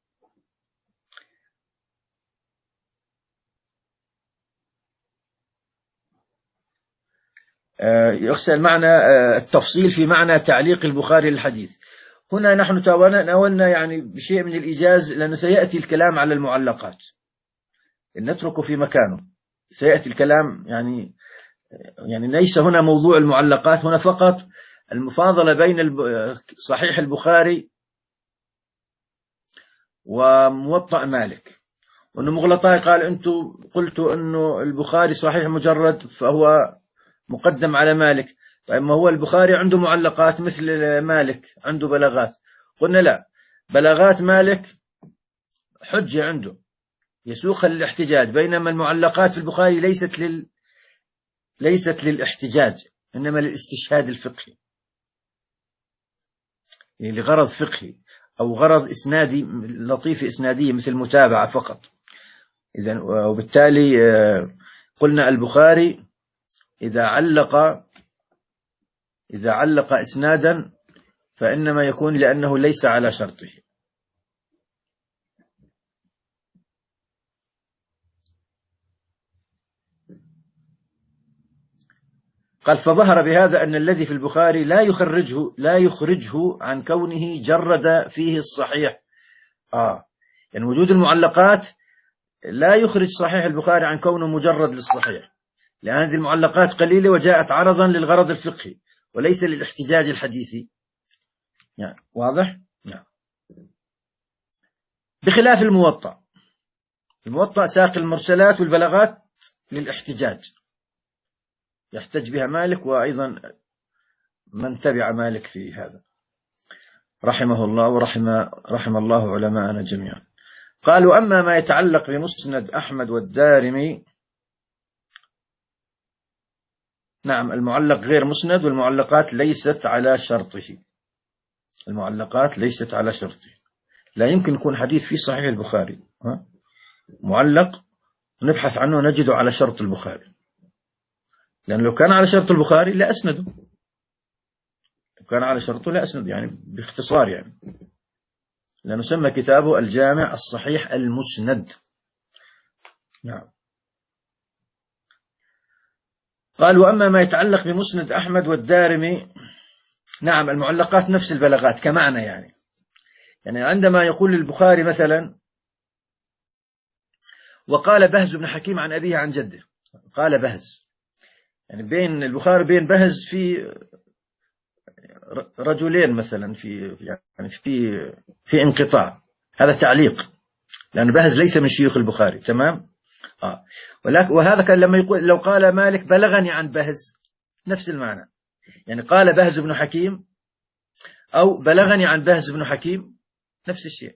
يغسل معنى التفصيل في معنى تعليق البخاري للحديث. هنا نحن تناولنا يعني بشيء من الإيجاز، لأنه سيأتي الكلام على المعلقات، نتركه في مكانه. سيأتي الكلام يعني يعني ليس هنا موضوع المعلقات، هنا فقط المفاضلة بين صحيح البخاري وموطأ مالك. وأنه مغلطاي قال أنتم قلتوا أنه البخاري صحيح مجرد فهو مقدم على مالك. طيب ما هو البخاري عنده معلقات مثل مالك عنده بلاغات. قلنا لا، بلاغات مالك حجة عنده يسوق للاحتجاج، بينما المعلقات في البخاري ليست لل ليست للاحتجاج، إنما للاستشهاد الفقهي، يعني لغرض فقهي أو غرض إسنادي لطيف إسنادية مثل متابعة فقط. إذن وبالتالي قلنا البخاري إذا علق إذا علق إسنادا فإنما يكون لأنه ليس على شرطه. قال فظهر بهذا أن الذي في البخاري لا يخرجه لا يخرجه عن كونه جرد فيه الصحيح. آه يعني وجود المعلقات لا يخرج صحيح البخاري عن كونه مجرد للصحيح، لأن هذه المعلقات قليلة وجاءت عرضا للغرض الفقهي وليس للاحتجاج الحديثي. يعني واضح؟ نعم. بخلاف الموطأ، الموطأ ساق المرسلات والبلاغات للاحتجاج، يحتج بها مالك وأيضا من تبع مالك في هذا رحمه الله ورحم رحم الله علماءنا جميعا. قالوا أما ما يتعلق بمسند أحمد والدارمي، نعم المعلق غير مسند، والمعلقات ليست على شرطه. المعلقات ليست على شرطه. لا يمكن يكون حديث في صحيح البخاري ها؟ معلق نبحث عنه نجده على شرط البخاري، لأن لو كان على شرط البخاري لأسنده. كان على شرطه لا أسند، يعني باختصار يعني، لأنه سمى كتابه الجامع الصحيح المسند. نعم. قال وأما ما يتعلق بمسند أحمد والدارمي، نعم المعلقات نفس البلاغات كمعنى، يعني يعني عندما يقول البخاري مثلا وقال بهز بن حكيم عن أبيه عن جده، قال بهز، يعني بين البخاري بين بهز في رجلين مثلا، في يعني في في انقطاع، هذا تعليق، لأن بهز ليس من شيوخ البخاري. تمام. آه. ولكن وهذا كان لما يقول لو قال مالك بلغني عن بهز، نفس المعنى، يعني قال بهز بن حكيم أو بلغني عن بهز بن حكيم، نفس الشيء.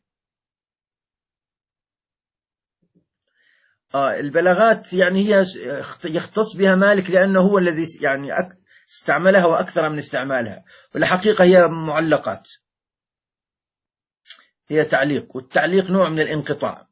آه البلاغات يعني هي يختص بها مالك لأنه هو الذي يعني استعملها وأكثر من استعمالها، والحقيقة هي معلقات، هي تعليق، والتعليق نوع من الانقطاع.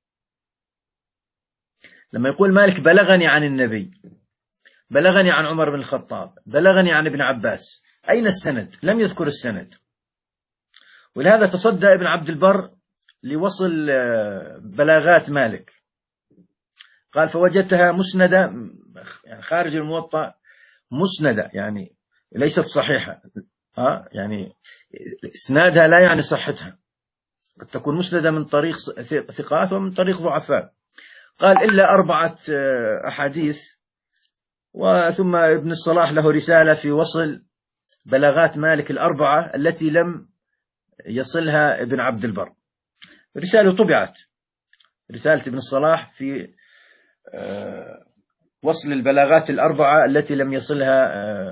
لما يقول مالك بلغني عن النبي، بلغني عن عمر بن الخطاب، بلغني عن ابن عباس، أين السند؟ لم يذكر السند. ولهذا تصدى ابن عبد البر لوصل بلاغات مالك، قال فوجدتها مسندة، يعني خارج الموطأ مسندة، يعني ليست صحيحة. ها يعني إسنادها لا يعني صحتها، قد تكون مسندة من طريق ثقات ومن طريق ضعفاء. قال إلا أربعة أحاديث، وثم ابن الصلاح له رسالة في وصل بلاغات مالك الأربعة التي لم يصلها ابن عبد البر. رسالة طبعت، رسالة ابن الصلاح في وصل البلاغات الأربعة التي لم يصلها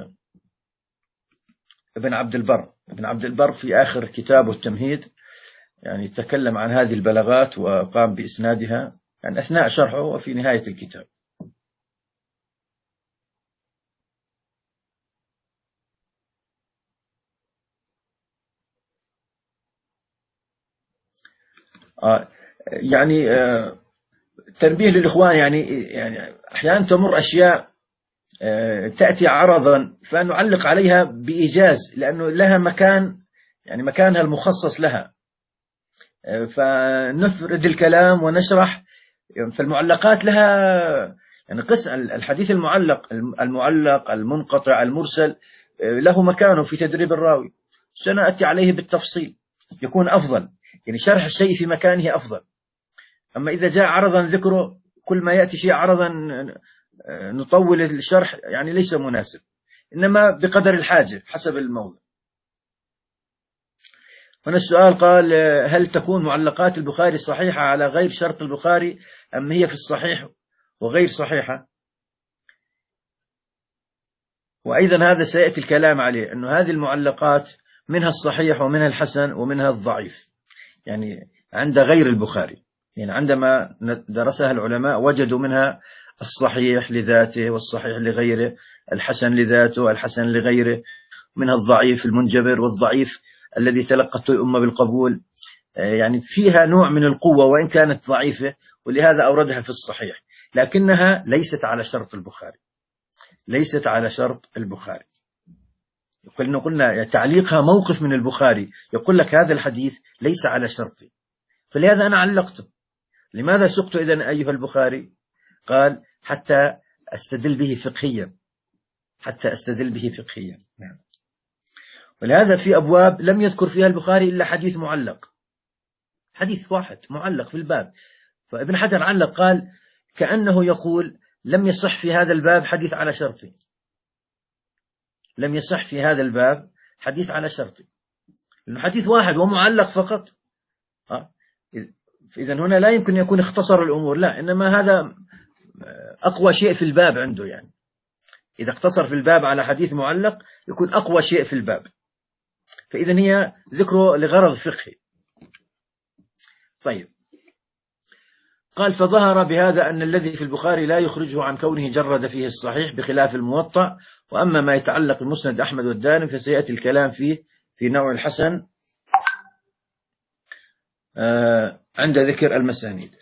ابن عبد البر. ابن عبد البر في آخر كتابه التمهيد يعني تكلم عن هذه البلاغات وقام بإسنادها، يعني أثناء شرحه وفي نهاية الكتاب. آه يعني آه تنبيه للإخوان، يعني يعني أحيانا تمر أشياء آه تأتي عرضا فنعلق عليها بإيجاز، لأنه لها مكان، يعني مكانها المخصص لها، آه فنفرد الكلام ونشرح. فالمعلقات لها يعني قسم الحديث المعلق، المعلق المنقطع المرسل له مكانه في تدريب الراوي، سنأتي عليه بالتفصيل، يكون أفضل، يعني شرح الشيء في مكانه أفضل. أما إذا جاء عرضا ذكره، كل ما يأتي شيء عرضا نطول الشرح، يعني ليس مناسب، إنما بقدر الحاجة حسب الموضوع. هنا السؤال قال هل تكون معلقات البخاري صحيحة على غير شرط البخاري أم هي في الصحيح وغير صحيحة؟ وأيضا هذا سيأتي الكلام عليه، أنه هذه المعلقات منها الصحيح ومنها الحسن ومنها الضعيف، يعني عند غير البخاري، يعني عندما درسها العلماء وجدوا منها الصحيح لذاته والصحيح لغيره، الحسن لذاته الحسن لغيره، منها الضعيف المنجبر والضعيف الذي تلقته الأمة بالقبول، يعني فيها نوع من القوة وإن كانت ضعيفة، ولهذا أوردها في الصحيح، لكنها ليست على شرط البخاري، ليست على شرط البخاري. قلنا قلنا تعليقها موقف من البخاري، يقول لك هذا الحديث ليس على شرطي، فلهذا أنا علقته. لماذا سقت إذن أيها البخاري؟ قال حتى أستدل به فقهيا، حتى أستدل به فقهيا. نعم. ولهذا في أبواب لم يذكر فيها البخاري إلا حديث معلق، حديث واحد معلق في الباب، فابن حجر علق قال كأنه يقول لم يصح في هذا الباب حديث على شرطي، لم يصح في هذا الباب حديث على شرطي، لأنه حديث واحد ومعلق فقط. إذن هنا لا يمكن يكون اختصر الأمور، لا، إنما هذا أقوى شيء في الباب عنده، يعني إذا اقتصر في الباب على حديث معلق يكون أقوى شيء في الباب، فإذن هي ذكره لغرض فقهي. طيب، قال فظهر بهذا أن الذي في البخاري لا يخرجه عن كونه جرد فيه الصحيح بخلاف الموطأ، وأما ما يتعلق بمسند أحمد والدارمي فسيأتي الكلام فيه في نوع الحسن آه عند ذكر المسانيد.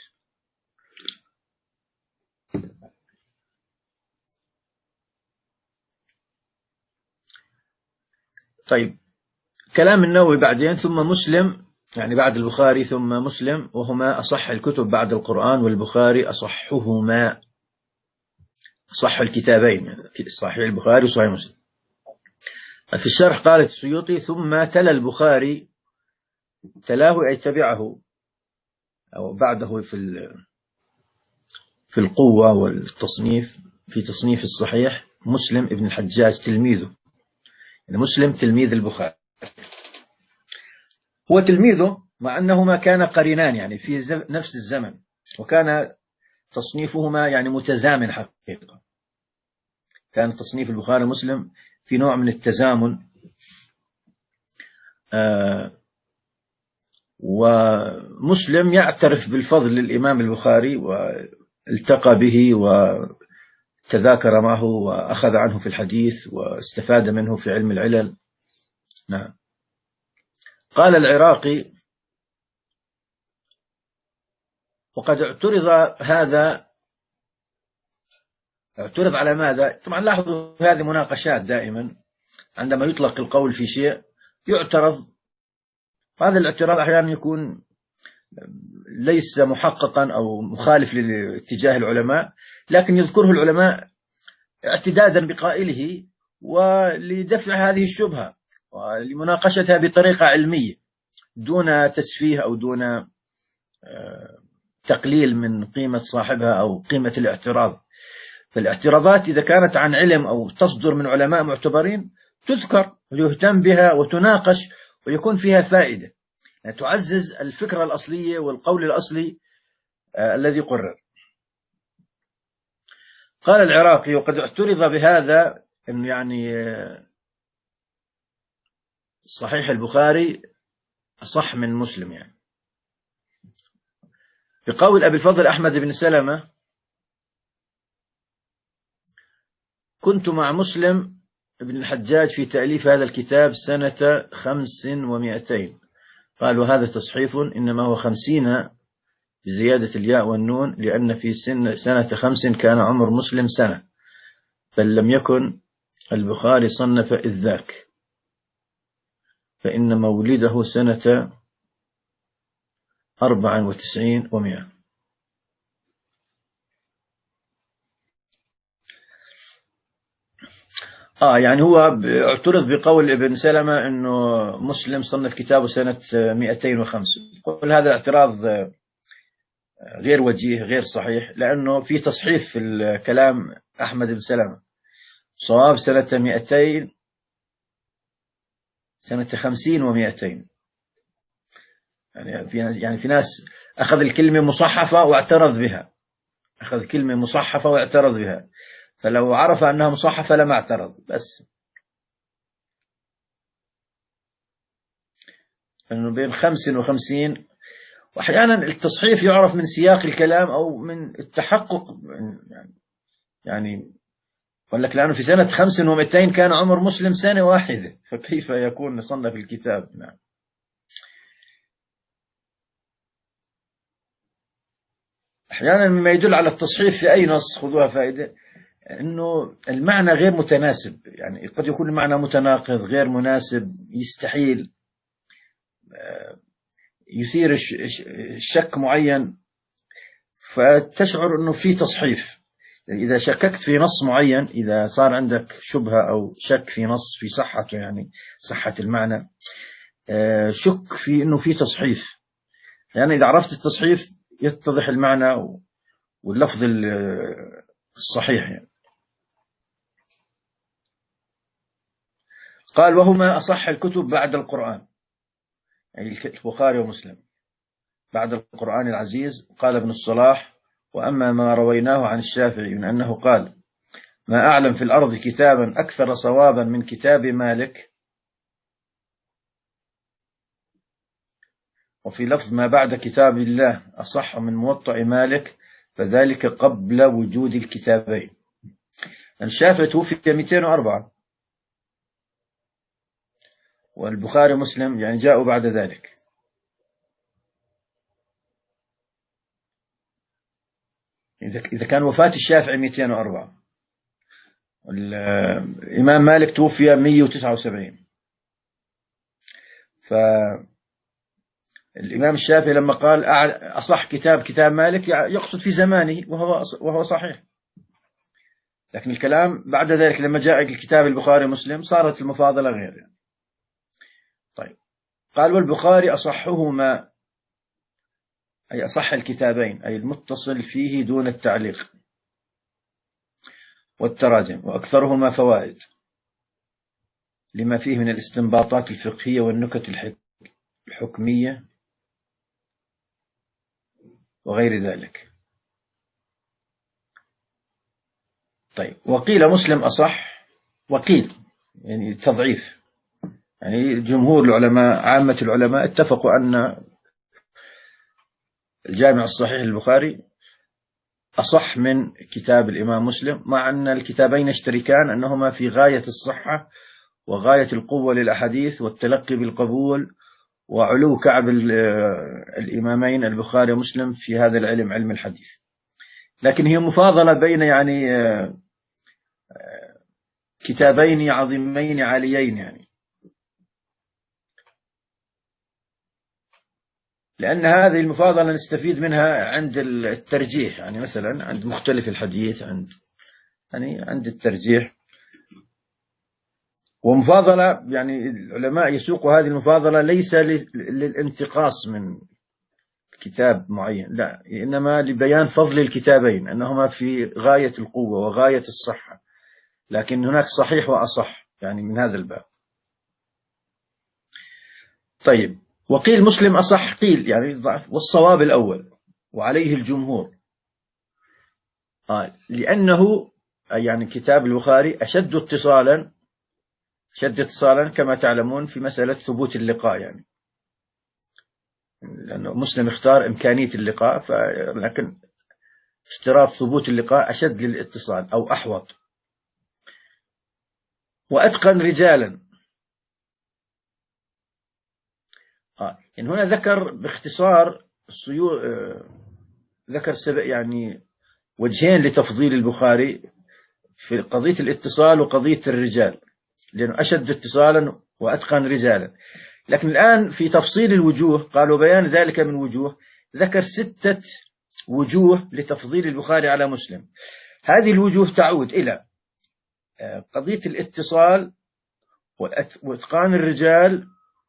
طيب، كلام النووي بعدين ثم مسلم، يعني بعد البخاري ثم مسلم، وهما أصح الكتب بعد القرآن، والبخاري أصحهما، أصح الكتابين، صحيح البخاري وصحيح مسلم. في الشرح قالت السيوطي: ثم تلا البخاري، تلاه أي تبعه أو بعده في في القوة والتصنيف، في تصنيف الصحيح، مسلم ابن الحجاج تلميذه، يعني مسلم تلميذ البخاري، هو تلميذه، مع أنهما كان قرينان يعني في نفس الزمن، وكان تصنيفهما يعني متزامن حقيقة، كان تصنيف البخاري ومسلم في نوع من التزامن. آه ومسلم يعترف بالفضل للإمام البخاري، والتقى به وتذاكر معه وأخذ عنه في الحديث واستفاد منه في علم العلل. نعم. قال العراقي: وقد اعترض هذا، اعترض على ماذا؟ طبعا لاحظوا هذه مناقشات دائما، عندما يطلق القول في شيء يعترض، هذا الاعتراض أحيانا يكون ليس محققا أو مخالف لاتجاه العلماء، لكن يذكره العلماء اعتدادا بقائله ولدفع هذه الشبهة ولمناقشتها بطريقة علمية دون تسفيه أو دون تقليل من قيمة صاحبها أو قيمة الاعتراض. فالاعتراضات إذا كانت عن علم أو تصدر من علماء معتبرين تذكر ويهتم بها وتناقش ويكون فيها فائدة، يعني تعزز الفكرة الأصلية والقول الأصلي آه الذي قرر. قال العراقي: وقد اعترض بهذا، أنه يعني آه صحيح البخاري أصح من مسلم، يعني بقول أبي الفضل أحمد بن سلمة: كنت مع مسلم ابن الحجاج في تأليف هذا الكتاب سنة خمس ومئتين. قال: وهذا تصحيف، إنما هو خمسين بزيادة الياء والنون، لأن في سنة, سنة خمس كان عمر مسلم سنة، بل لم يكن البخاري صنف إذ ذاك، فإن مولده سنة أربع وتسعين ومئة. آه يعني هو اعترض بقول ابن سلمة أنه مسلم صنف كتابه سنة مئتين وخمسة. قل هذا اعتراض غير وجيه غير صحيح، لأنه في تصحيف في الكلام أحمد بن سلمة، صواب سنة مئتين، سنة خمسين ومئتين. يعني في ناس يعني في ناس أخذ الكلمة مصحفة واعترض بها، أخذ كلمة مصحفة واعترض بها، فلو عرف أنها مصحفة لما اعترض. بس أنه بين خمس وخمسين، وأحيانا التصحيف يعرف من سياق الكلام أو من التحقق، يعني يعني قال لك لأنه في سنة خمس ومئتين كان عمر مسلم سنة واحدة، فكيف يكون صنف الكتاب؟ نعم. أحيانا مما يدل على التصحيف في أي نص، خذوها فائدة، أنه المعنى غير متناسب، يعني قد يكون المعنى متناقض غير مناسب، يستحيل، يثير الشك معين، فتشعر أنه في تصحيف. يعني إذا شككت في نص معين، إذا صار عندك شبهة أو شك في نص في صحته، يعني صحة المعنى، شك في أنه في تصحيف، يعني إذا عرفت التصحيف يتضح المعنى واللفظ الصحيح. يعني قال: وهما أصح الكتب بعد القرآن، يعني البخاري ومسلم بعد القرآن العزيز. قال ابن الصلاح: وأما ما رويناه عن الشافعي من أنه قال: ما أعلم في الأرض كتابا أكثر صوابا من كتاب مالك، وفي لفظ ما بعد كتاب الله أصح من موطأ مالك، فذلك قبل وجود الكتابين. الشافعي توفي مئتين وأربعة، والبخاري ومسلم يعني جاءوا بعد ذلك. إذا كان وفاة الشافعي مئتين وأربعة، الإمام مالك توفي مئة وتسعة وسبعين، فالإمام الشافعي لما قال أصح كتاب كتاب مالك يقصد في زمانه وهو وهو صحيح، لكن الكلام بعد ذلك لما جاء الكتاب البخاري مسلم صارت المفاضلة غير يعني. طيب، قال والبخاري أصحهما، أي أصح الكتابين، أي المتصل فيه دون التعليق والتراجم، وأكثرهما فوائد لما فيه من الاستنباطات الفقهية والنكت الحكمية وغير ذلك. طيب، وقيل مسلم أصح، وقيل يعني تضعيف، يعني جمهور العلماء عامة العلماء اتفقوا أن الجامع الصحيح البخاري أصح من كتاب الإمام مسلم، مع أن الكتابين يشتركان أنهما في غاية الصحة وغاية القوة للأحاديث والتلقي بالقبول وعلو كعب الإمامين البخاري ومسلم في هذا العلم، علم الحديث. لكن هي مفاضلة بين يعني كتابين عظيمين عاليين يعني، لأن هذه المفاضلة نستفيد منها عند الترجيح، يعني مثلا عند مختلف الحديث، عند يعني عند الترجيح. ومفاضلة يعني العلماء يسوقوا هذه المفاضلة ليس للانتقاص من كتاب معين، لا، إنما لبيان فضل الكتابين أنهما في غاية القوة وغاية الصحة، لكن هناك صحيح وأصح يعني من هذا الباب. طيب، وقيل مسلم أصح، قيل يعني ضعف، والصواب الأول وعليه الجمهور، آه لأنه يعني كتاب البخاري أشد اتصالا شد اتصالا كما تعلمون في مسألة ثبوت اللقاء، يعني لأنه مسلم اختار إمكانية اللقاء، لكن اشتراط ثبوت اللقاء أشد للاتصال أو أحوط. وأتقن رجالا، آه يعني هنا ذكر باختصار السيو آه ذكر سبع يعني وجهين لتفضيل البخاري في قضية الاتصال وقضية الرجال، لأنه أشد اتصالا وأتقن رجالا. لكن الآن في تفصيل الوجوه قالوا بيان ذلك من وجوه، ذكر ستة وجوه لتفضيل البخاري على مسلم. هذه الوجوه تعود إلى قضية الاتصال وإتقان الرجال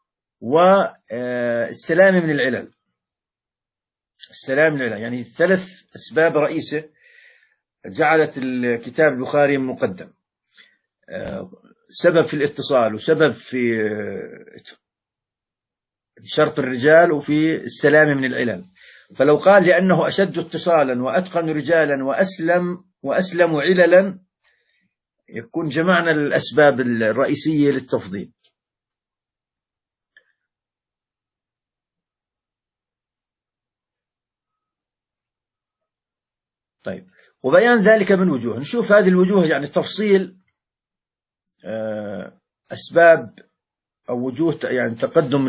والسلام من العلل. السلام من العلل يعني ثلاث أسباب رئيسة جعلت الكتاب البخاري مقدم، سبب في الاتصال، وسبب في شرط الرجال، وفي السلام من العلل. فلو قال لأنه أشد اتصالا وأتقن رجالا وأسلم وأسلم عللا، يكون جمعنا الأسباب الرئيسية للتفضيل. طيب، وبيان ذلك من وجوه، نشوف هذه الوجوه يعني تفصيل أسباب أو وجوه يعني تقدم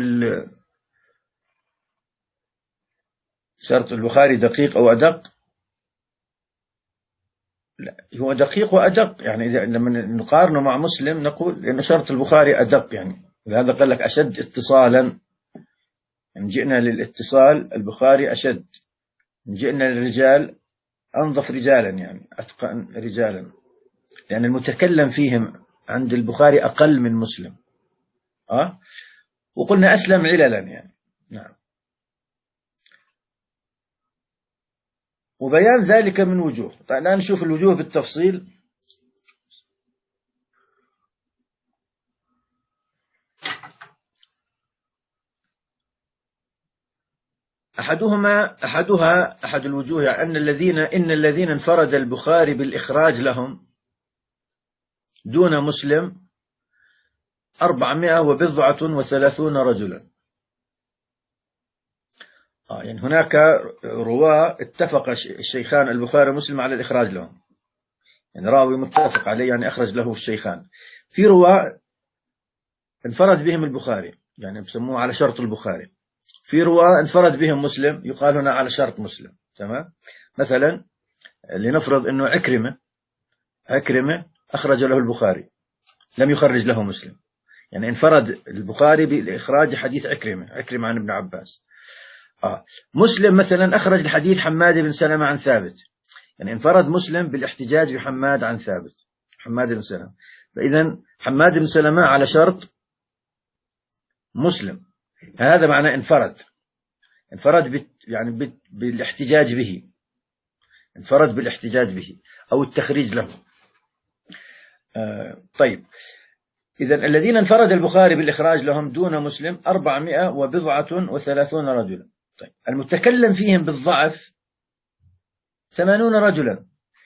شرط البخاري دقيق أو أدق. لا، هو دقيق وأدق، يعني لما نقارنه مع مسلم نقول إن شرط البخاري أدق، يعني لهذا قال لك أشد اتصالا، يعني جئنا للاتصال البخاري أشد، جئنا للرجال أنظف رجالا، يعني أتقن رجالا، لأن المتكلم فيهم عند البخاري أقل من مسلم. أه؟ وقلنا أسلم عللا يعني. نعم. وبيان ذلك من وجوه. طيب، الآن نشوف الوجوه بالتفصيل. أحدهما أحدها أحد الوجوه يعني أن الذين إن الذين انفرد البخاري بالإخراج لهم دون مسلم أربعمائة وبضعة وثلاثون رجلا. آه يعني هناك رواة اتفق الشيخان البخاري ومسلم على الإخراج لهم، يعني راوي متفق عليه يعني أخرج له الشيخان. في رواة انفرد بهم البخاري يعني بسموه على شرط البخاري، في رواة انفرد بهم مسلم يقال هنا على شرط مسلم. تمام. مثلا لنفرض أنه عكرمة عكرمة أخرج له البخاري لم يخرج له مسلم، يعني انفرد البخاري بإخراج حديث عكرمة عكرمة عن ابن عباس. آه. مسلم مثلا أخرج الحديث حماد بن سلمة عن ثابت، يعني انفرد مسلم بالاحتجاج بحماد عن ثابت، حماد بن سلمة. فإذا حماد بن سلمة على شرط مسلم، هذا معناه انفرد، انفرد بت يعني بت بالاحتجاج به، انفرد بالاحتجاج به أو التخريج له. آه طيب، إذا الذين انفرد البخاري بالإخراج لهم دون مسلم أربعمائة وبضعة وثلاثون رجلا. طيب، المتكلم فيهم بالضعف ثمانون رجلا،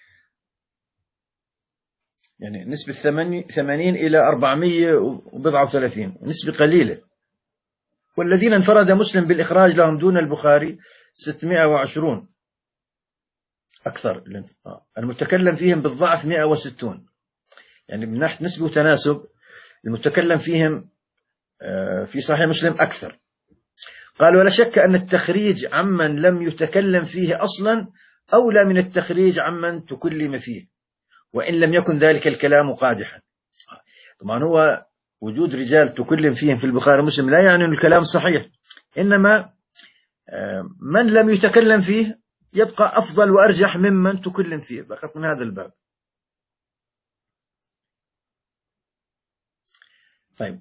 يعني نسبة ثمانين إلى أربعمائة وبضعة وثلاثين، نسبة قليلة. والذين انفرد مسلم بالإخراج لهم دون البخاري ستمائة وعشرون، أكثر. المتكلم فيهم بالضعف مائة وستون، يعني من ناحية نسبة وتناسب المتكلم فيهم في صحيح مسلم أكثر. قال: ولا شك أن التخريج عمن لم يتكلم فيه أصلا أولى من التخريج عمن تكلم فيه، وإن لم يكن ذلك الكلام قادحا. طبعا هو وجود رجال تكلم فيهم في البخاري ومسلم لا يعني أن الكلام صحيح، إنما من لم يتكلم فيه يبقى أفضل وأرجح ممن تكلم فيه، فقط من هذا الباب. طيب،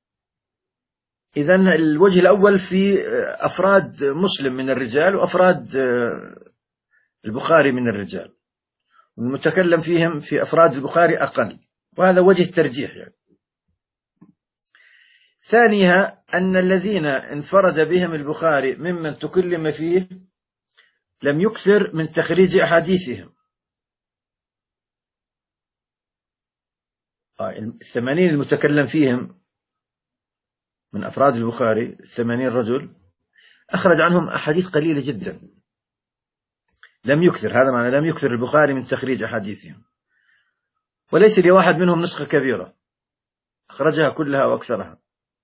إذن الوجه الأول في أفراد مسلم من الرجال وأفراد البخاري من الرجال، والمتكلم فيهم في أفراد البخاري أقل، وهذا وجه الترجيح يعني. ثانيها أن الذين انفرد بهم البخاري ممن تكلم فيه لم يكثر من تخريج أحاديثهم. الثمانين المتكلم فيهم من أفراد البخاري، الثمانين رجل، أخرج عنهم أحاديث قليلة جدا، لم يكثر. هذا معنى لم يكثر البخاري من تخريج أحاديثهم، وليس لواحد منهم نسخة كبيرة أخرجها كلها وأكثرها.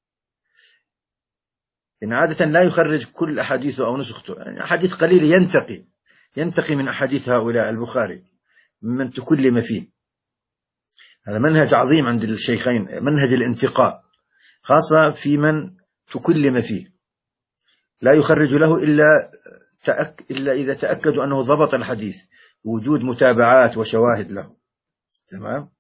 إن عادة لا يخرج كل أحاديثه أو نسخته، يعني أحاديث قليلة ينتقي ينتقي من أحاديث هؤلاء البخاري ممن تكلم فيه. هذا منهج عظيم عند الشيخين، منهج الانتقاء، خاصة في من تكلم فيه، لا يخرج له إلا تأك... إلا إذا تأكدوا أنه ضبط الحديث، وجود متابعات وشواهد له. تمام.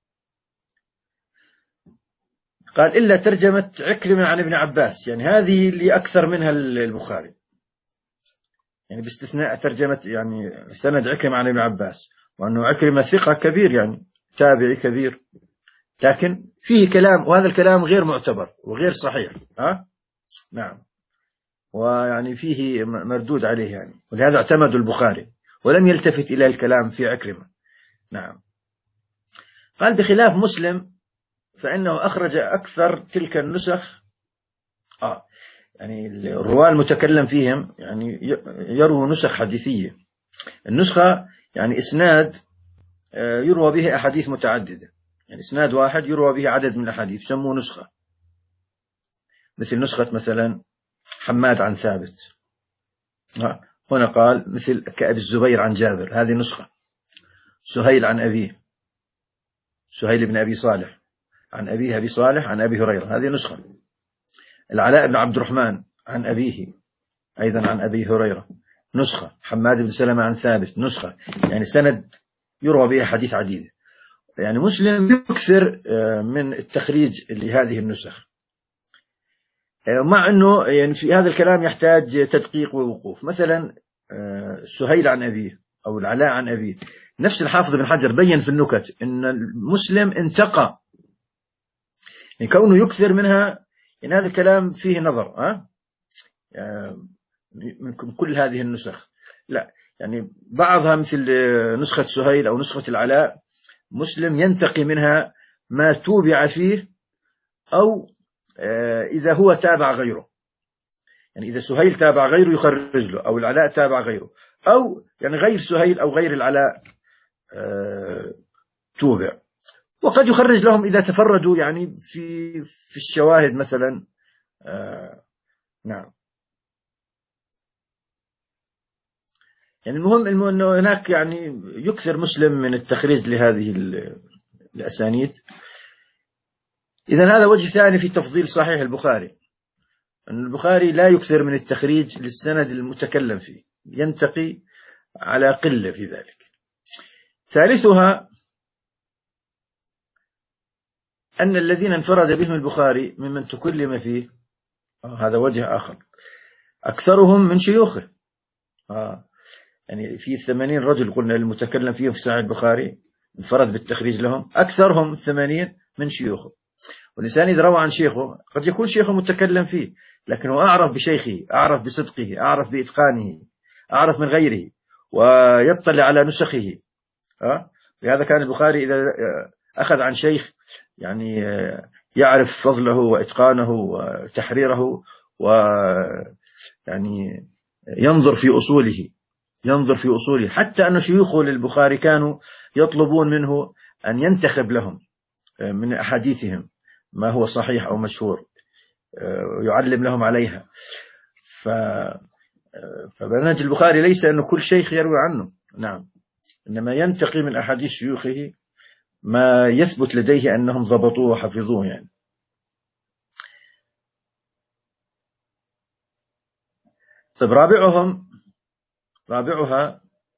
قال: إلا ترجمة عكرمة عن ابن عباس، يعني هذه اللي أكثر منها البخاري، يعني باستثناء ترجمة يعني سند عكرمة عن ابن عباس، وأنه عكرمة ثقة كبير، يعني تابعي كبير، لكن فيه كلام، وهذا الكلام غير معتبر وغير صحيح. ها؟ نعم، ويعني فيه مردود عليه يعني، ولهذا اعتمد البخاري ولم يلتفت إلى الكلام في عكرمة. نعم. قال: بخلاف مسلم فإنه أخرج أكثر تلك النسخ. آه يعني الرواة المتكلم فيهم يعني يرووا نسخ حديثية. النسخة يعني إسناد يروى به أحاديث متعددة، يعني إسناد واحد يروى به عدد من الأحاديث يسموه نسخة، مثل نسخة مثلا حماد عن ثابت، هنا قال مثل كأبي الزبير عن جابر، هذه نسخة. سهيل عن أبيه، سهيل بن أبي صالح عن أبيه أبي صالح عن أبي هريرة، هذه نسخة. العلاء بن عبد الرحمن عن أبيه أيضا عن أبي هريرة، نسخة. حماد بن سلمة عن ثابت، نسخة. يعني سند يروى به حديث عديدة. يعني مسلم يكثر من التخريج لهذه النسخ، مع أنه يعني في هذا الكلام يحتاج تدقيق ووقوف. مثلا سهيل عن أبيه أو العلاء عن أبيه، نفس الحافظ بن حجر بين في النكت أن المسلم انتقى، يعني كونه يكثر منها، إن هذا الكلام فيه نظر. ها؟ من كل هذه النسخ لا، يعني بعضها مثل نسخة سهيل أو نسخة العلاء مسلم ينتقي منها ما توبع فيه، أو إذا هو تابع غيره، يعني إذا سهيل تابع غيره يخرج له، أو العلاء تابع غيره، أو يعني غير سهيل أو غير العلاء توبع. وقد يخرج لهم إذا تفردوا يعني في في الشواهد مثلا. نعم. يعني المهم أنه هناك يعني يكثر مسلم من التخريج لهذه الأسانيد. إذن هذا وجه ثاني في تفضيل صحيح البخاري، أن البخاري لا يكثر من التخريج للسند المتكلم فيه، ينتقي على قلة في ذلك. ثالثها أن الذين انفرد بهم البخاري ممن تكلم فيه، هذا وجه آخر، أكثرهم من شيوخه. آه. يعني في ثمانين رجل قلنا المتكلم فيهم في صحيح البخاري انفرد بالتخريج لهم، أكثرهم ثمانين من شيوخه. والإنسان إذا روى عن شيخه قد يكون شيخه متكلم فيه، لكنه أعرف بشيخه، أعرف بصدقه، أعرف بإتقانه، أعرف من غيره، ويطلع على نسخه. أه؟ لهذا كان البخاري إذا أخذ عن شيخ يعني يعرف فضله وإتقانه وتحريره، ويعني ينظر في أصوله، ينظر في أصوله، حتى أن شيوخه للبخاري كانوا يطلبون منه أن ينتخب لهم من أحاديثهم ما هو صحيح أو مشهور، ويعلم لهم عليها. ف... فمنهج البخاري ليس أن كل شيخ يروي عنه، نعم، إنما ينتقي من أحاديث شيوخه ما يثبت لديه أنهم ضبطوه وحفظوه يعني. طيب رابعهم رابعها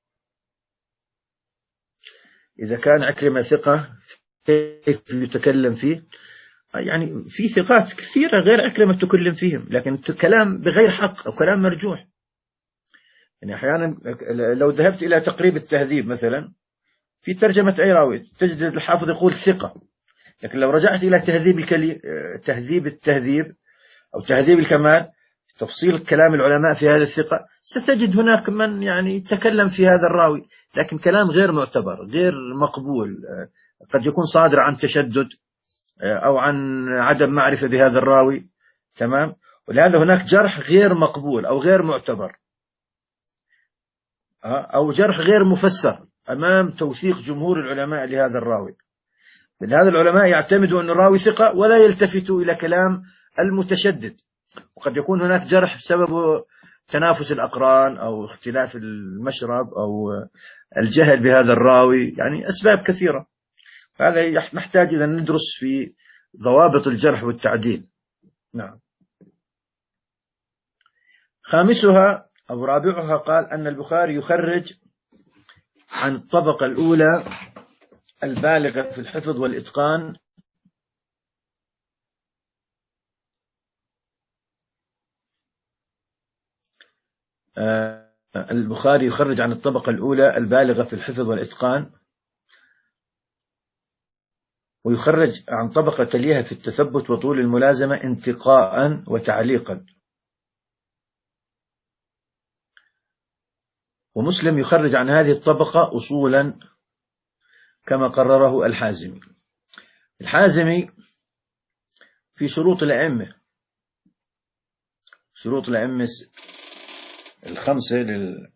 إذا كان عكرمة ثقة كيف يتكلم فيه؟ يعني في ثقات كثيرة غير عكرمة تكلم فيهم، لكن كلام بغير حق أو كلام مرجوح. يعني أحيانا لو ذهبت إلى تقريب التهذيب مثلا، في ترجمة أي راوي تجد الحافظ يقول ثقة، لكن لو رجعت إلى تهذيب الكلي... تهذيب التهذيب أو تهذيب الكمال، تفصيل كلام العلماء في هذا الثقة، ستجد هناك من يعني تكلم في هذا الراوي، لكن كلام غير معتبر، غير مقبول، قد يكون صادر عن تشدد أو عن عدم معرفة بهذا الراوي، تمام. ولهذا هناك جرح غير مقبول أو غير معتبر، أو جرح غير مفسر أمام توثيق جمهور العلماء لهذا الراوي. لهذا العلماء يعتمدوا أن الراوي ثقة ولا يلتفتوا إلى كلام المتشدد. وقد يكون هناك جرح بسبب تنافس الأقران أو اختلاف المشرب أو الجهل بهذا الراوي، يعني أسباب كثيرة. هذا نحتاج إذا ندرس في ضوابط الجرح والتعديل. نعم. خامسها أو رابعها قال أن البخاري يخرج عن الطبقة الأولى البالغة في الحفظ والإتقان، آه البخاري يخرج عن الطبقة الأولى البالغة في الحفظ والإتقان، ويخرج عن طبقة تليها في التثبت وطول الملازمة انتقاء وتعليقا. ومسلم يخرج عن هذه الطبقة أصولا كما قرره الحازمي. الحازمي في شروط الأئمة، شروط الأئمة الخمسة لل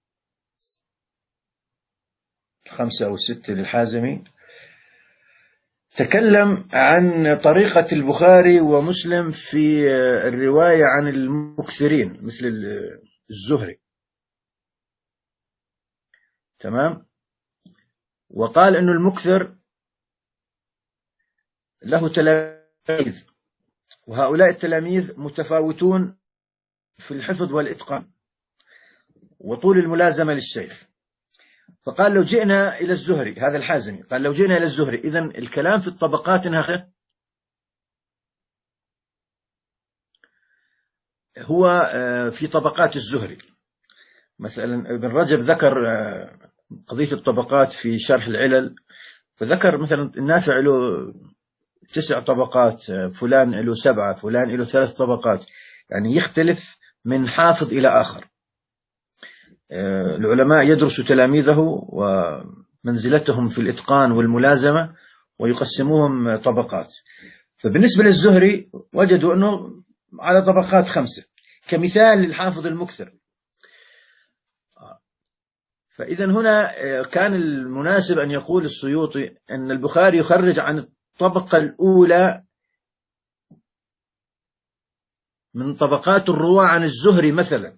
الخمسة أو الستة للحازمي، تكلم عن طريقة البخاري ومسلم في الرواية عن المكثرين مثل الزهري، تمام. وقال أن المكثر له تلاميذ، وهؤلاء التلاميذ متفاوتون في الحفظ والإتقان وطول الملازمة للشيخ. فقال لو جئنا إلى الزهري، هذا الحازمي قال لو جئنا إلى الزهري، إذن الكلام في الطبقات إنها هو في طبقات الزهري. مثلا ابن رجب ذكر قضية الطبقات في شرح العلل، فذكر مثلا النافع له تسع طبقات، فلان له سبعة، فلان له ثلاث طبقات، يعني يختلف من حافظ إلى آخر. العلماء يدرسوا تلاميذه ومنزلتهم في الإتقان والملازمة ويقسموهم طبقات. فبالنسبة للزهري وجدوا أنه على طبقات خمسة كمثال للحافظ المكثر. فإذا هنا كان المناسب أن يقول السيوطي أن البخاري يخرج عن الطبقة الأولى من طبقات الرواة عن الزهري مثلا،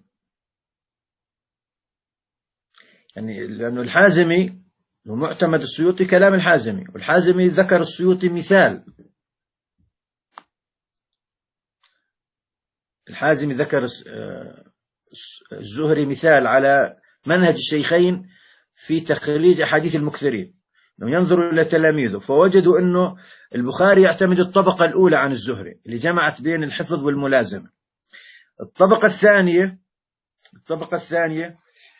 يعني لأنه الحازمي ومعتمد السيوطي كلام الحازمي، والحازمي ذكر السيوطي مثال الحازمي ذكر الزهري مثال على منهج الشيخين في تخريج أحاديث المكثرين، لما ينظروا إلى تلاميذه فوجدوا أنه البخاري يعتمد الطبقة الأولى عن الزهري اللي جمعت بين الحفظ والملازمة. الطبقة الثانية الطبقة الثانية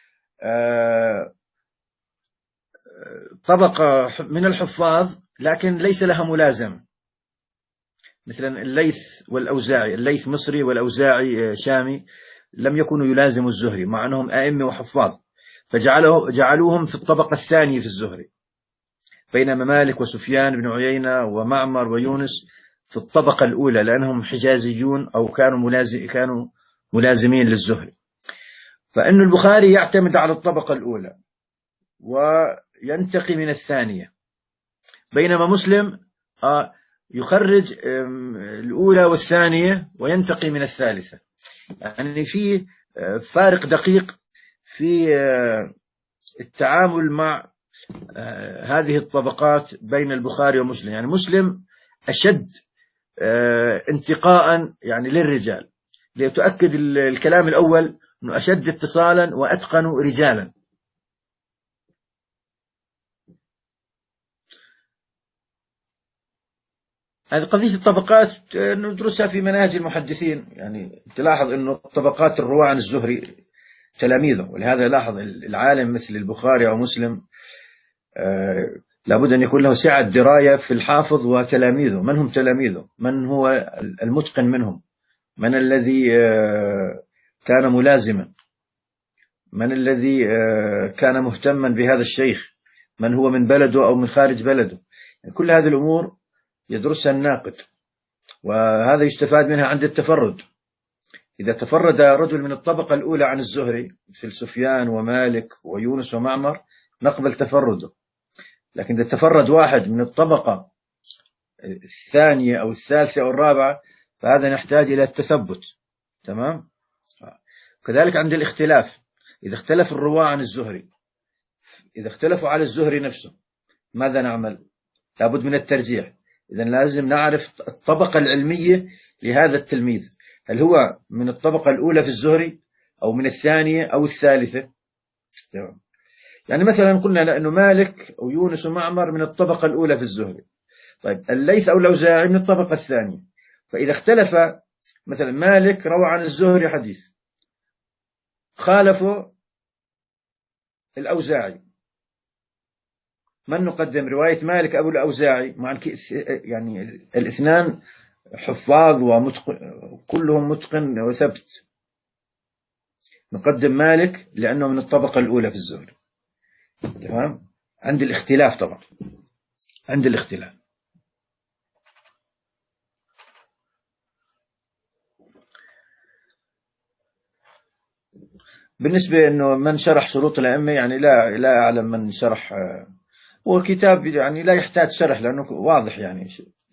طبقة من الحفاظ لكن ليس لها ملازمة، مثلا الليث والأوزاعي، الليث مصري والأوزاعي شامي، لم يكونوا يلازموا الزهري مع أنهم أئمة وحفاظ، فجعلوهم في الطبقة الثانية في الزهري، بينما مالك وسفيان بن عيينة ومعمر ويونس في الطبقة الأولى لأنهم حجازيون أو كانوا ملازم كانوا ملازمين للزهري. فإن البخاري يعتمد على الطبقة الأولى وينتقي من الثانية، بينما مسلم يخرج الأولى والثانية وينتقي من الثالثة. يعني في فارق دقيق في التعامل مع هذه الطبقات بين البخاري ومسلم. يعني مسلم أشد انتقاء يعني للرجال، لتؤكد الكلام الأول أنه أشد اتصالا وأتقن رجالا. هذه قضية الطبقات ندرسها في مناهج المحدثين، يعني تلاحظ أنه طبقات الرواة عن الزهري تلاميذه، ولهذا لاحظ العالم مثل البخاري أو مسلم آه لابد أن يكون له سعة دراية في الحافظ وتلاميذه، من هم تلاميذه، من هو المتقن منهم، من الذي آه كان ملازما، من الذي آه كان مهتما بهذا الشيخ، من هو من بلده أو من خارج بلده. يعني كل هذه الأمور يدرسها الناقد، وهذا يستفاد منها عند التفرد. إذا تفرد رجل من الطبقة الأولى عن الزهري مثل سفيان ومالك ويونس ومعمر نقبل تفرده، لكن إذا تفرد واحد من الطبقة الثانية أو الثالثة أو الرابعة فهذا نحتاج إلى التثبت. تمام. كذلك عند الاختلاف، إذا اختلف الرواة عن الزهري، إذا اختلفوا على الزهري نفسه ماذا نعمل؟ لابد من الترجيح. إذا لازم نعرف الطبقة العلمية لهذا التلميذ، هل هو من الطبقة الأولى في الزهري أو من الثانية أو الثالثة. تمام. يعني مثلا قلنا لأنه مالك أو يونس ومعمر من الطبقة الأولى في الزهري، طيب الليث أو الأوزاعي من الطبقة الثانية، فإذا اختلف مثلا مالك روى عن الزهري حديث خالفوا الأوزاعي، من نقدم؟ رواية مالك أبو الأوزاعي مع يعني الاثنان حفاظ ومتقن، كلهم متقن وثبت، نقدم مالك لأنه من الطبقة الأولى في الزهري. تمام. عند الاختلاف طبعا، عند الاختلاف. بالنسبة إنه من شرح شروط الأئمة يعني لا لا أعلم من شرح، هو كتاب يعني لا يحتاج شرح لأنه واضح يعني.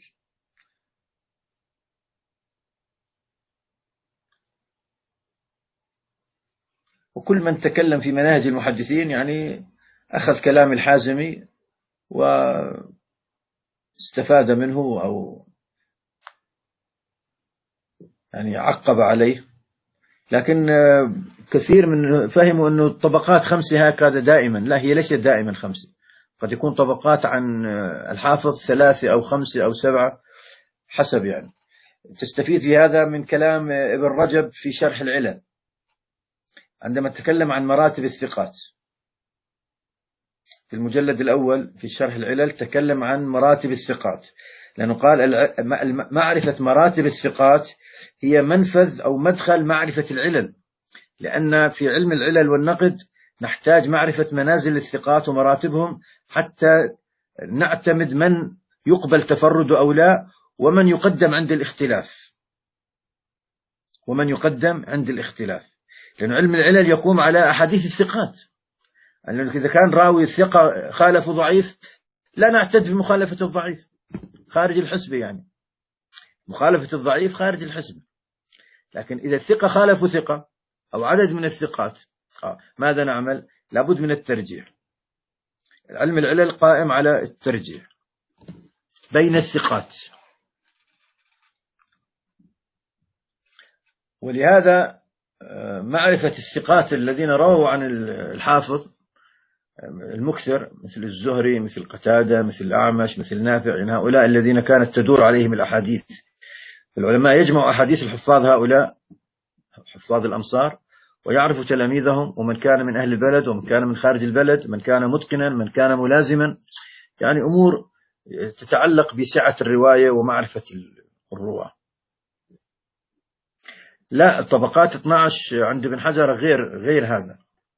وكل من تكلم في مناهج المحدثين يعني أخذ كلام الحازمي واستفاد منه أو يعني عقب عليه، لكن كثير من فهموا أنه الطبقات خمسة هكذا دائما، لا هي ليست دائما خمسة، قد يكون طبقات عن الحافظ ثلاثة أو خمسة أو سبعة حسب. يعني تستفيد في هذا من كلام ابن رجب في شرح العلل عندما تكلم عن مراتب الثقات في المجلد الأول في شرح العلل، تكلم عن مراتب الثقات، لأنه قال معرفة مراتب الثقات هي منفذ أو مدخل معرفة العلل، لأن في علم العلل والنقد نحتاج معرفة منازل الثقات ومراتبهم حتى نعتمد من يقبل تفرده أو لا، ومن يقدم عند الاختلاف ومن يقدم عند الاختلاف لأن علم العلل يقوم على أحاديث الثقات. يعني إذا كان راوي الثقة خالف ضعيف لا نعتد بمخالفة الضعيف خارج الحسبة، يعني مخالفة الضعيف خارج الحسبة. لكن إذا الثقة خالف ثقة أو عدد من الثقات آه. ماذا نعمل؟ لابد من الترجيح. علم العلل قائم على الترجيح بين الثقات. ولهذا معرفة الثقات الذين رووا عن الحافظ المكثر مثل الزهري مثل قتادة مثل الأعمش مثل نافع، يعني هؤلاء الذين كانت تدور عليهم الأحاديث. العلماء يجمعوا أحاديث الحفاظ هؤلاء حفاظ الأمصار، ويعرفوا تلاميذهم ومن كان من أهل البلد ومن كان من خارج البلد، من كان متقنا من كان ملازما، يعني أمور تتعلق بسعة الرواية ومعرفة الرواة. لا، طبقات اثني عشر عند ابن حجر غير غير هذا.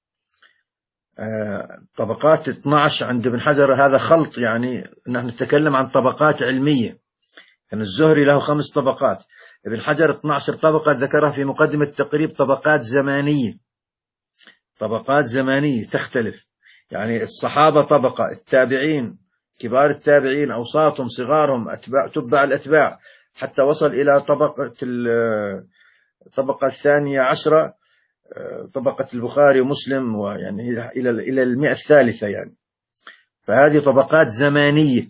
طبقات اثني عشر عند ابن حجر هذا خلط، يعني نحن نتكلم عن طبقات علمية. كان الزهري له خمس طبقات، ابن حجر اثني عشر طبقة ذكرها في مقدمة التقريب، طبقات زمانية طبقات زمانية تختلف. يعني الصحابة طبقة، التابعين كبار التابعين أوساطهم صغارهم أتباع تبع الأتباع، حتى وصل إلى طبقة الطبقة الثانية عشرة، طبقة البخاري ومسلم، ويعني إلى إلى المئة الثالثة يعني. فهذه طبقات زمانية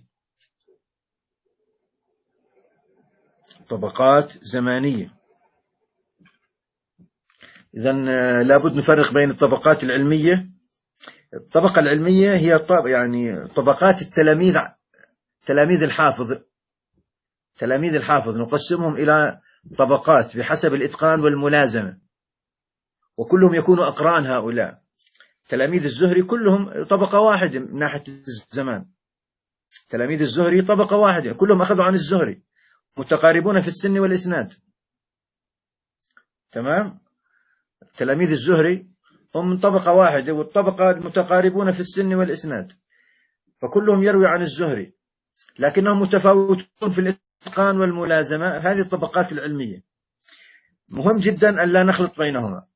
طبقات زمانية إذن لابد نفرق بين الطبقات العلمية. الطبقة العلمية هي طب يعني طبقات التلاميذ تلاميذ الحافظ تلاميذ الحافظ نقسمهم إلى طبقات بحسب الإتقان والملازمة، وكلهم يكونوا أقران. هؤلاء تلاميذ الزهري كلهم طبقة واحدة من ناحية الزمان، تلاميذ الزهري طبقة واحدة كلهم أخذوا عن الزهري، متقاربون في السن والإسناد. تمام. تلاميذ الزهري هم من طبقة واحدة، والطبقة المتقاربون في السن والإسناد، فكلهم يروي عن الزهري، لكنهم متفاوتون في الإتقان والملازمة. هذه الطبقات العلمية مهم جدا أن لا نخلط بينهما.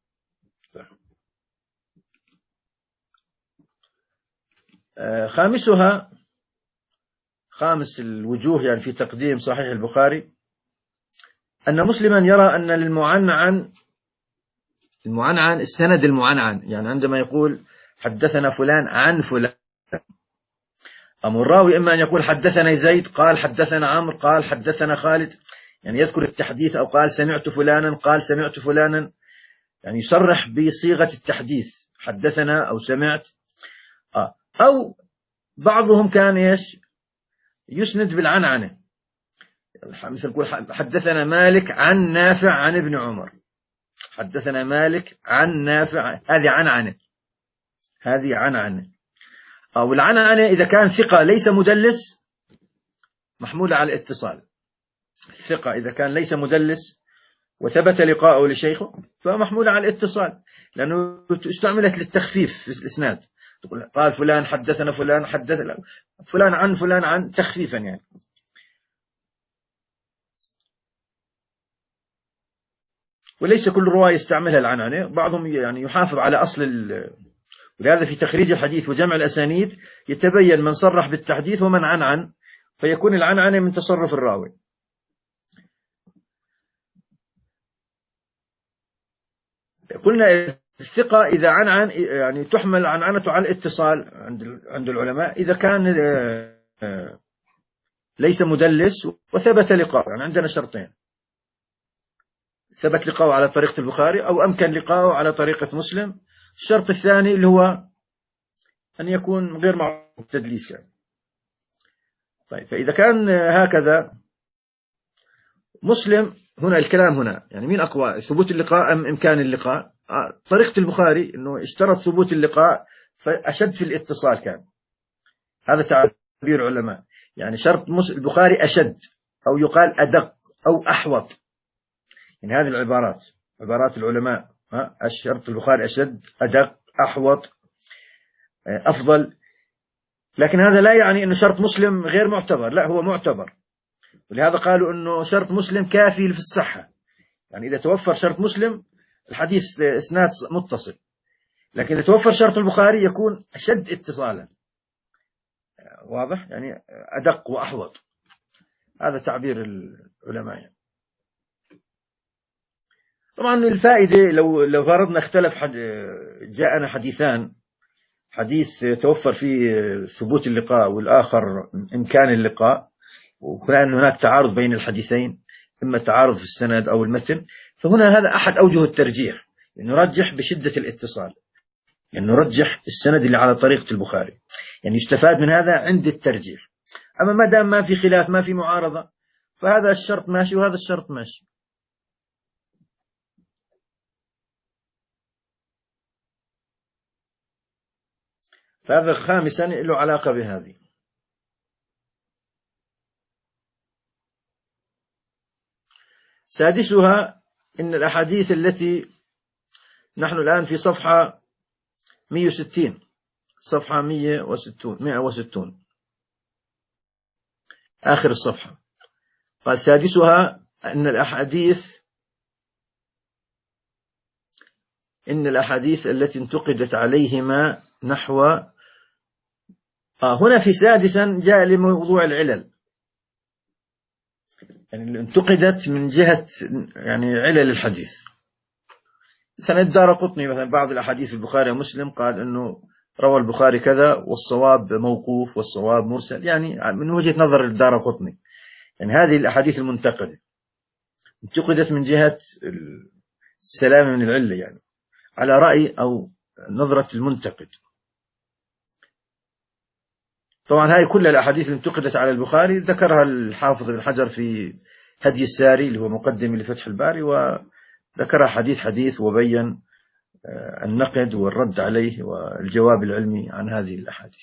خامسها خامس الوجوه يعني في تقديم صحيح البخاري، أن مسلما يرى أن للمعنعن المعنعن السند المعنعن، يعني عندما يقول حدثنا فلان عن فلان، أم الراوي إما أن يقول حدثنا زيد قال حدثنا عمرو قال حدثنا خالد، يعني يذكر التحديث، أو قال سمعت فلانا قال سمعت فلانا، يعني يصرح بصيغة التحديث حدثنا أو سمعت. آه. أو بعضهم كان إيش يسند بالعنعنة، مثل يقول حدثنا مالك عن نافع عن ابن عمر، حدثنا مالك عن نافع، هذه عنعنة هذه عنعنة. أو العنعنة إذا كان ثقة ليس مدلس محمولة على الاتصال. الثقة إذا كان ليس مدلس وثبت لقاءه لشيخه فمحمولة على الاتصال، لأنه استعملت للتخفيف في الإسناد. تقول قال فلان حدثنا فلان حدثنا فلان عن فلان عن تخفيفا يعني. وليس كل رواية يستعملها العنعنة، بعضهم يعني يحافظ على أصل ال... ولهذا في تخريج الحديث وجمع الأسانيد يتبين من صرح بالتحديث ومن عنعن، فيكون العنعنة من تصرف الراوي. قلنا الثقة إذا عنعن يعني تحمل عنعنته على الاتصال عند عند العلماء، إذا كان ليس مدلس وثبت لقاءه، يعني عندنا شرطين: ثبت لقاءه على طريقة البخاري أو أمكن لقاءه على طريقة مسلم. الشرط الثاني اللي هو أن يكون غير معروف التدليس يعني. طيب، فإذا كان هكذا مسلم، هنا الكلام هنا يعني مين أقوى، ثبوت اللقاء أم إمكان اللقاء؟ طريقة البخاري أنه اشترط ثبوت اللقاء فأشد في الاتصال كان، هذا تعبير علماء، يعني شرط البخاري أشد، أو يقال أدق أو أحوط، يعني هذه العبارات عبارات العلماء. ها، الشرط البخاري أشد أدق أحوط أفضل. لكن هذا لا يعني أن شرط مسلم غير معتبر، لا، هو معتبر. ولهذا قالوا أنه شرط مسلم كافي في الصحة، يعني إذا توفر شرط مسلم الحديث إسناد متصل، لكن إذا توفر شرط البخاري يكون أشد اتصالا. واضح؟ يعني أدق وأحوط، هذا تعبير العلماء يعني. طبعا الفائدة لو لو فرضنا اختلف حد جاءنا حديثان، حديث توفر فيه ثبوت اللقاء والآخر إمكان اللقاء، وكان هناك تعارض بين الحديثين، إما تعارض في السند أو المتن، فهنا هذا أحد أوجه الترجيح، يعني نرجح بشدة الاتصال، يعني نرجح السند اللي على طريقة البخاري، يعني يستفاد من هذا عند الترجيح. أما ما دام ما في خلاف ما في معارضة فهذا الشرط ماشي وهذا الشرط ماشي. فهذا خامسا له علاقة بهذه. سادسها إن الأحاديث التي نحن الآن في صفحة مئة وستين، صفحة مئة وستون مئة وستون آخر الصفحة. قال سادسها أن الأحاديث إن الأحاديث التي انتقدت عليهما نحو آه هنا في سادسا جاء لموضوع العلل، يعني انتقدت من جهة يعني علل الحديث. مثلا الدارقطني مثلا بعض الأحاديث في البخاري ومسلم قال أنه روى البخاري كذا والصواب موقوف والصواب مرسل، يعني من وجهة نظر الدارقطني يعني هذه الأحاديث المنتقدة انتقدت من جهة السلامة من العلة، يعني على رأي أو نظرة المنتقد. طبعا هاي كل الأحاديث اللي انتقدت على البخاري ذكرها الحافظ بن حجر في هدي الساري اللي هو مقدم لفتح الباري، وذكرها حديث حديث وبين النقد والرد عليه والجواب العلمي عن هذه الأحاديث.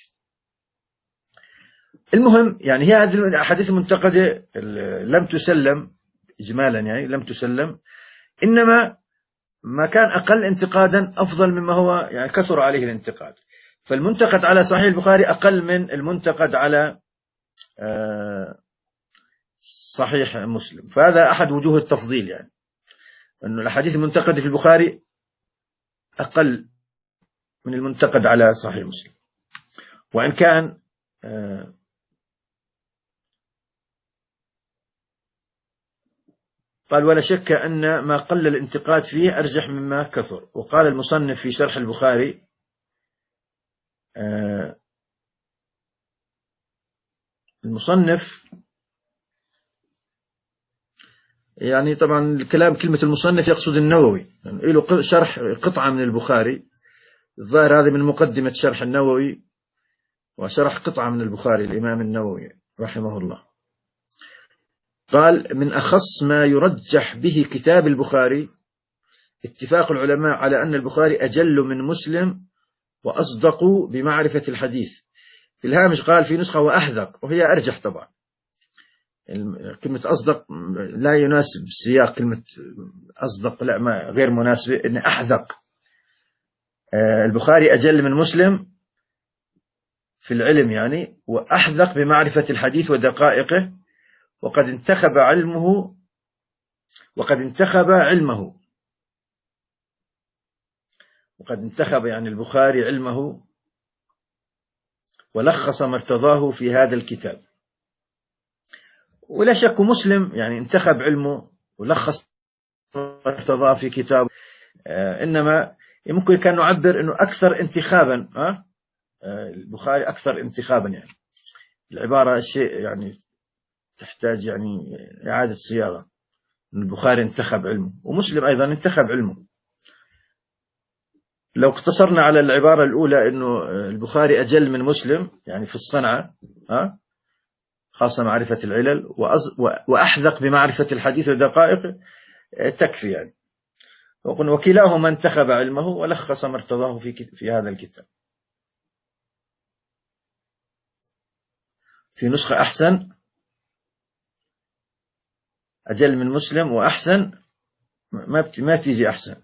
المهم يعني هي هذه الأحاديث المنتقدة لم تسلم إجمالا، يعني لم تسلم، إنما ما كان أقل انتقادا أفضل مما هو يعني كثر عليه الانتقاد. فالمنتقد على صحيح البخاري أقل من المنتقد على صحيح مسلم، فهذا أحد وجوه التفضيل، يعني أن الأحاديث المنتقدة في البخاري أقل من المنتقد على صحيح مسلم. وإن كان قال ولا شك أن ما قل الانتقاد فيه أرجح مما كثر. وقال المصنف في شرح البخاري المصنف يعني طبعا الكلام كلمة المصنف يقصد النووي، يعني له شرح قطعة من البخاري، الظاهر هذه من مقدمة شرح النووي، وشرح قطعة من البخاري الإمام النووي رحمه الله. قال من أخص ما يرجح به كتاب البخاري اتفاق العلماء على أن البخاري أجل من مسلم وأصدق بمعرفة الحديث. في الهامش قال في نسخة وأحذق، وهي أرجح طبعا، كلمة أصدق لا يناسب سياق كلمة أصدق، لا ما غير مناسبة، إن أحذق. البخاري أجل من مسلم في العلم يعني، وأحذق بمعرفة الحديث ودقائقه، وقد انتخب علمه وقد انتخب علمه وقد انتخب يعني البخاري علمه ولخص ما ارتضاه في هذا الكتاب. ولا شك مسلم يعني انتخب علمه ولخص ما ارتضاه في كتاب، آه إنما ممكن كان نعبر أنه أكثر انتخابا، آه البخاري أكثر انتخابا، يعني العبارة شيء يعني تحتاج يعني إعادة صياغة. البخاري انتخب علمه ومسلم أيضا انتخب علمه. لو اقتصرنا على العبارة الأولى أنه البخاري أجل من مسلم يعني في الصنعة، ها خاصة معرفة العلل، وأحذق بمعرفة الحديث ودقائقه، تكفي يعني. وقلنا وكلاهما انتخب علمه ولخص ما ارتضاه في في هذا الكتاب. في نسخة أحسن أجل من مسلم وأحسن، ما ما تيجي أحسن،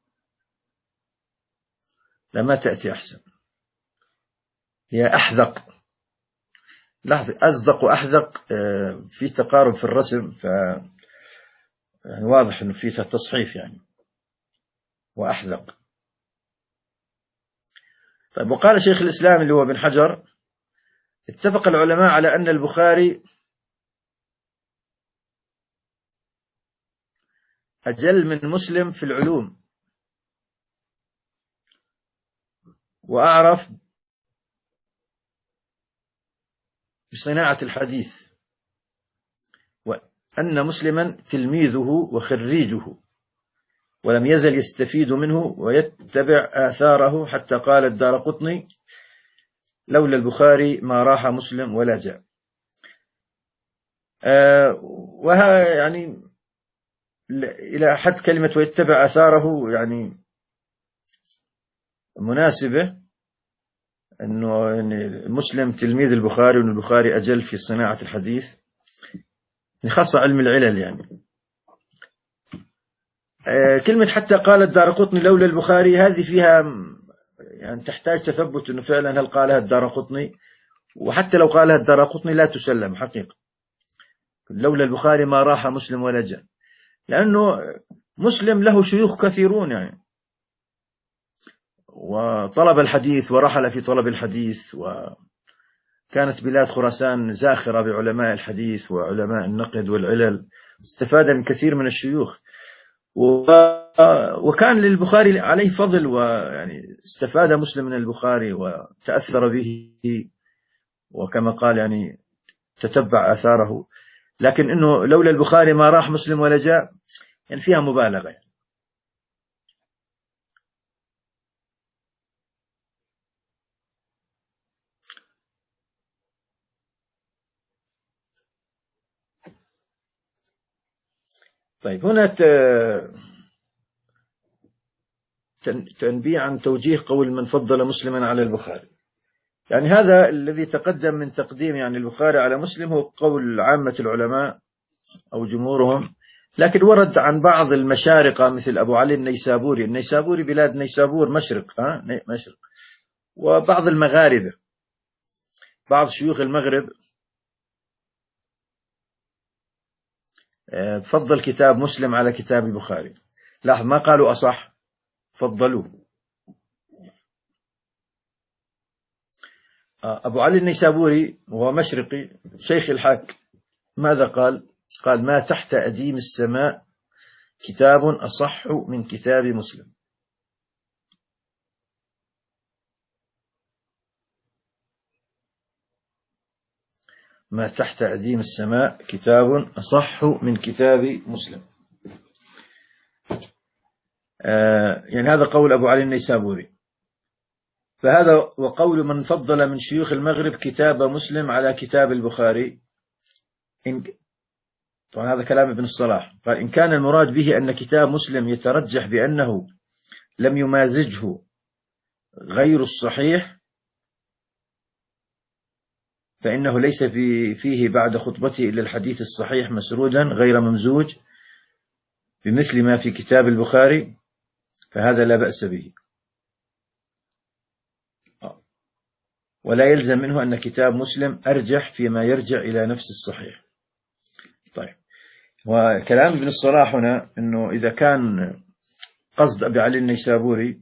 لا ما تأتي أحسن، هي أحذق. لاحظ أصدق وأحذق في تقارب في الرسم، ف يعني واضح إنه فيها تصحيف يعني، وأحذق. طيب وقال شيخ الإسلام اللي هو ابن حجر اتفق العلماء على أن البخاري أجل من مسلم في العلوم وأعرف بصناعة الحديث، وأن مسلما تلميذه وخريجه، ولم يزل يستفيد منه ويتبع آثاره، حتى قال الدارقطني: لولا البخاري ما راح مسلم ولا جاء. آه وها يعني إلى حد كلمة ويتبع آثاره يعني مناسبة، أنه مسلم تلميذ البخاري، وأن البخاري أجل في صناعة الحديث، خاصة علم العلل يعني. آه كلمة حتى قال الدارقطني لولا البخاري، هذه فيها يعني تحتاج تثبت أنه فعلا هل قالها الدارقطني، وحتى لو قالها الدارقطني لا تسلم حقيقة. لولا البخاري ما راح مسلم ولا جاء، لأنه مسلم له شيوخ كثيرون يعني، وطلب الحديث ورحل في طلب الحديث، وكانت بلاد خراسان زاخرة بعلماء الحديث وعلماء النقد والعلل، استفاد من كثير من الشيوخ، وكان للبخاري عليه فضل، ويعني استفاد مسلم من البخاري وتأثر به، وكما قال يعني تتبع آثاره. لكن إنه لولا البخاري ما راح مسلم ولا جاء، يعني فيها مبالغة يعني. طيب هنا تنبيه عن توجيه قول من فضل مسلما على البخاري. يعني هذا الذي تقدم من تقديم يعني البخاري على مسلم هو قول عامة العلماء أو جمهورهم، لكن ورد عن بعض المشارقة مثل أبو علي النيسابوري. النيسابوري بلاد نيسابور مشرق، ها مشرق، وبعض المغاربة، بعض شيوخ المغرب فضل كتاب مسلم على كتاب البخاري. لاحظ ما قالوا أصح، فضلوه. أبو علي النيسابوري وهو مشرقي شيخ الحاك ماذا قال؟ قال: ما تحت أديم السماء كتاب أصح من كتاب مسلم. ما تحت أديم السماء كتاب أصح من كتاب مسلم. آه يعني هذا قول أبو علي النيسابوري. فهذا وقول من فضل من شيوخ المغرب كتاب مسلم على كتاب البخاري. إن طبعا هذا كلام ابن الصلاح. قال: إن كان المراد به أن كتاب مسلم يترجح بأنه لم يمازجه غير الصحيح، فإنه ليس في فيه بعد خطبته إلا الحديث الصحيح مسرودا غير ممزوج بمثل ما في كتاب البخاري، فهذا لا بأس به، ولا يلزم منه أن كتاب مسلم أرجح فيما يرجع إلى نفس الصحيح. طيب، وكلام ابن الصلاح هنا أنه إذا كان قصد أبي علي النيسابوري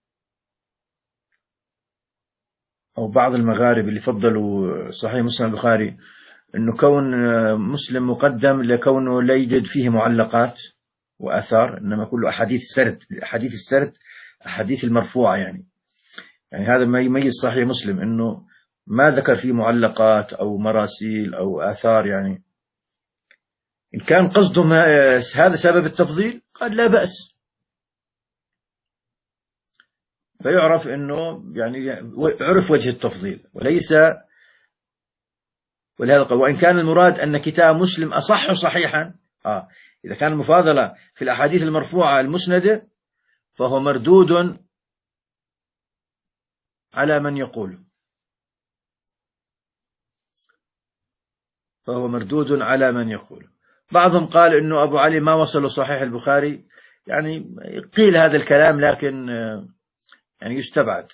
أو بعض المغارب اللي فضلوا صحيح مسلم البخاري أنه كون مسلم مقدم لكونه لا يوجد فيه معلقات وآثار، إنما كله أحاديث السرد، أحاديث السرد أحاديث المرفوعة يعني. يعني هذا ما يميز صحيح مسلم، أنه ما ذكر فيه معلقات أو مراسيل أو آثار يعني. إن كان قصدهم هذا سبب التفضيل قال لا بأس، فيعرف أنه يعني عرف وجه التفضيل وليس. ولهذا قال: وإن كان المراد أن كتاب مسلم أصح صحيحا، آه إذا كان المفاضلة في الأحاديث المرفوعة المسندة فهو مردود على من يقول فهو مردود على من يقول بعضهم قال إنه أبو علي ما وصل صحيح البخاري، يعني قيل هذا الكلام لكن يعني يستبعد،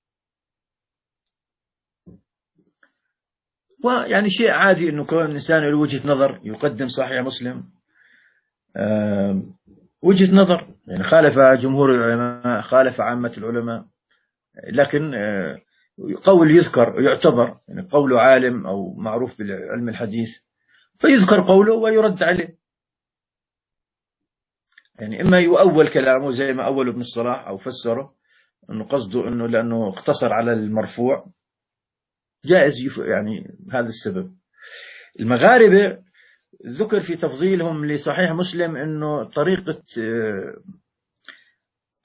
ويعني شيء عادي إنه كون الإنسان له وجهة نظر يقدم صحيح مسلم وجهة نظر، يعني خالف جمهور العلماء، خالف عامة العلماء، لكن قول يذكر يعتبر يعني قول عالم أو معروف بالعلم الحديث، فيذكر قوله ويرد عليه. يعني إما يؤول كلامه زي ما أول ابن الصلاح أو فسره أنه قصده أنه لأنه اقتصر على المرفوع، جائز يعني هذا السبب. المغاربة ذكر في تفضيلهم لصحيح مسلم أنه طريقة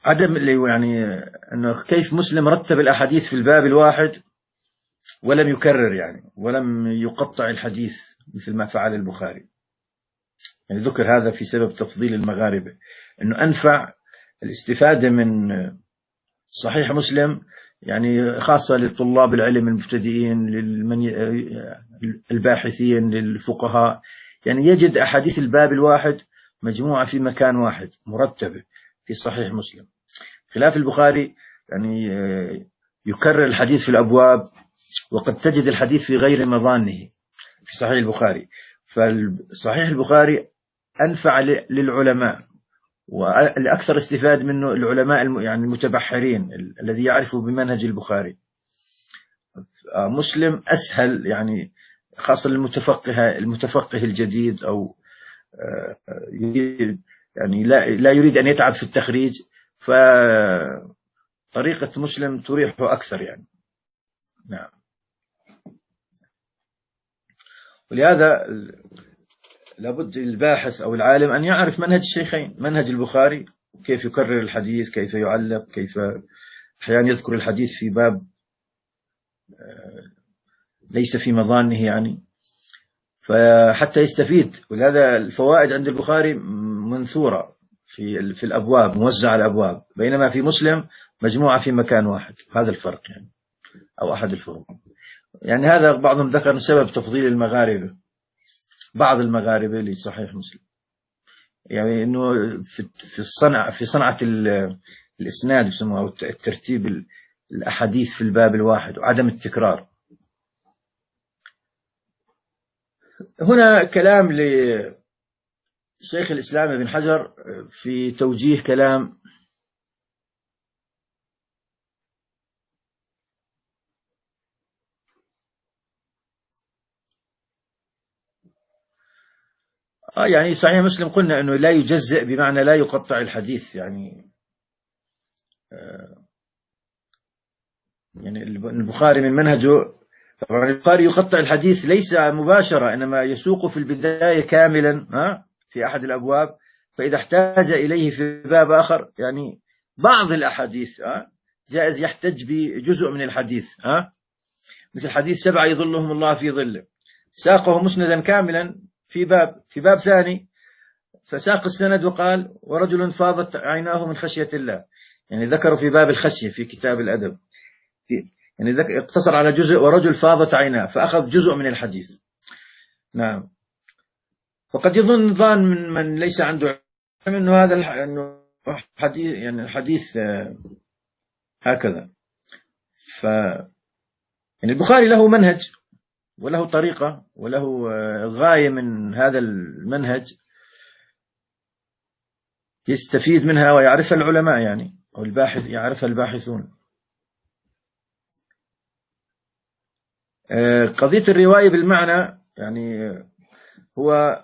عدم اللي يعني أنه كيف مسلم رتب الأحاديث في الباب الواحد ولم يكرر يعني ولم يقطع الحديث مثل ما فعل البخاري. يعني ذكر هذا في سبب تفضيل المغاربة، أنه أنفع الاستفادة من صحيح مسلم يعني خاصة لطلاب العلم المبتدئين، للباحثين، للفقهاء، يعني يجد أحاديث الباب الواحد مجموعة في مكان واحد مرتبة في صحيح مسلم، خلاف البخاري يعني يكرر الحديث في الأبواب، وقد تجد الحديث في غير مظانه في صحيح البخاري. فصحيح البخاري أنفع للعلماء، والأكثر استفاد منه العلماء يعني المتبحرين الذي يعرفوا بمنهج البخاري. مسلم أسهل يعني خاصة المتفقه المتفقه الجديد، أو يعني لا لا يريد أن يتعب في التخريج، فطريقة مسلم تريحه أكثر يعني. نعم. ولهذا لابد الباحث أو العالم أن يعرف منهج الشيخين، منهج البخاري، كيف يكرر الحديث، كيف يعلق، كيف أحيانا يذكر الحديث في باب ليس في مظانه يعني، فحتى يستفيد. ولهذا الفوائد عند البخاري منثورة في في الأبواب، موزعة الأبواب، بينما في مسلم مجموعة في مكان واحد. هذا الفرق يعني، أو أحد الفروق يعني. هذا بعضهم ذكر سبب تفضيل المغاربة، بعض المغاربة لصحيح مسلم، يعني إنه في في الصنعة في صنعة الإسناد يسموها الترتيب الأحاديث في الباب الواحد وعدم التكرار. هنا كلام لشيخ الإسلام ابن حجر في توجيه كلام آه يعني صحيح مسلم قلنا أنه لا يجزئ بمعنى لا يقطع الحديث يعني. آه يعني البخاري من منهجه، طبعا البخاري يقطع الحديث ليس مباشرة، إنما يسوق في البداية كاملا ها في أحد الأبواب، فإذا احتاج إليه في باب آخر يعني بعض الأحاديث ها جائز يحتج بجزء من الحديث ها، مثل حديث سبعة يظلهم الله في ظله، ساقه مسندا كاملا في باب في باب ثاني، فساق السند وقال ورجل فاضت عيناه من خشية الله، يعني ذكروا في باب الخشية في كتاب الأدب، يعني اقتصر على جزء ورجل فاضت عيناه، فأخذ جزء من الحديث. نعم. فقد يظن ظان من من ليس عنده علم انه هذا انه حديث يعني الحديث هكذا. ف يعني البخاري له منهج وله طريقة وله غاية من هذا المنهج يستفيد منها ويعرفها العلماء يعني، أو الباحث يعرفها الباحثون. قضية الرواية بالمعنى يعني هو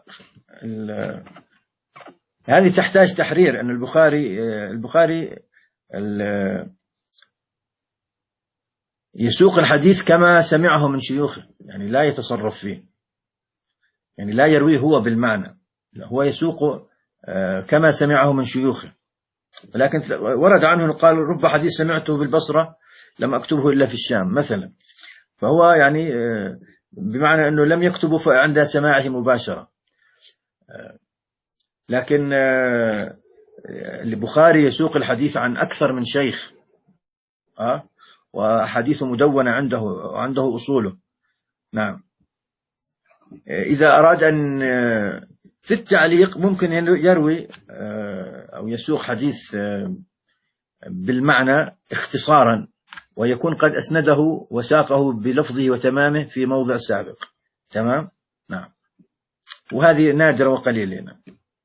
هذه تحتاج تحرير، أن البخاري البخاري يسوق الحديث كما سمعه من شيوخه، يعني لا يتصرف فيه، يعني لا يرويه هو بالمعنى، هو يسوق كما سمعه من شيوخه. لكن ورد عنه قال رب حديث سمعته بالبصرة لم أكتبه إلا في الشام مثلا، فهو يعني بمعنى أنه لم يكتبه عند سماعه مباشرة. لكن البخاري يسوق الحديث عن أكثر من شيخ أه؟ وحديثه مدونة عنده وعنده أصوله. نعم. إذا أراد أن في التعليق ممكن يروي أو يسوق حديث بالمعنى اختصارا، ويكون قد أسنده وساقه بلفظه وتمامه في موضع سابق. تمام. نعم. وهذه نادرة وقليلة. نعم.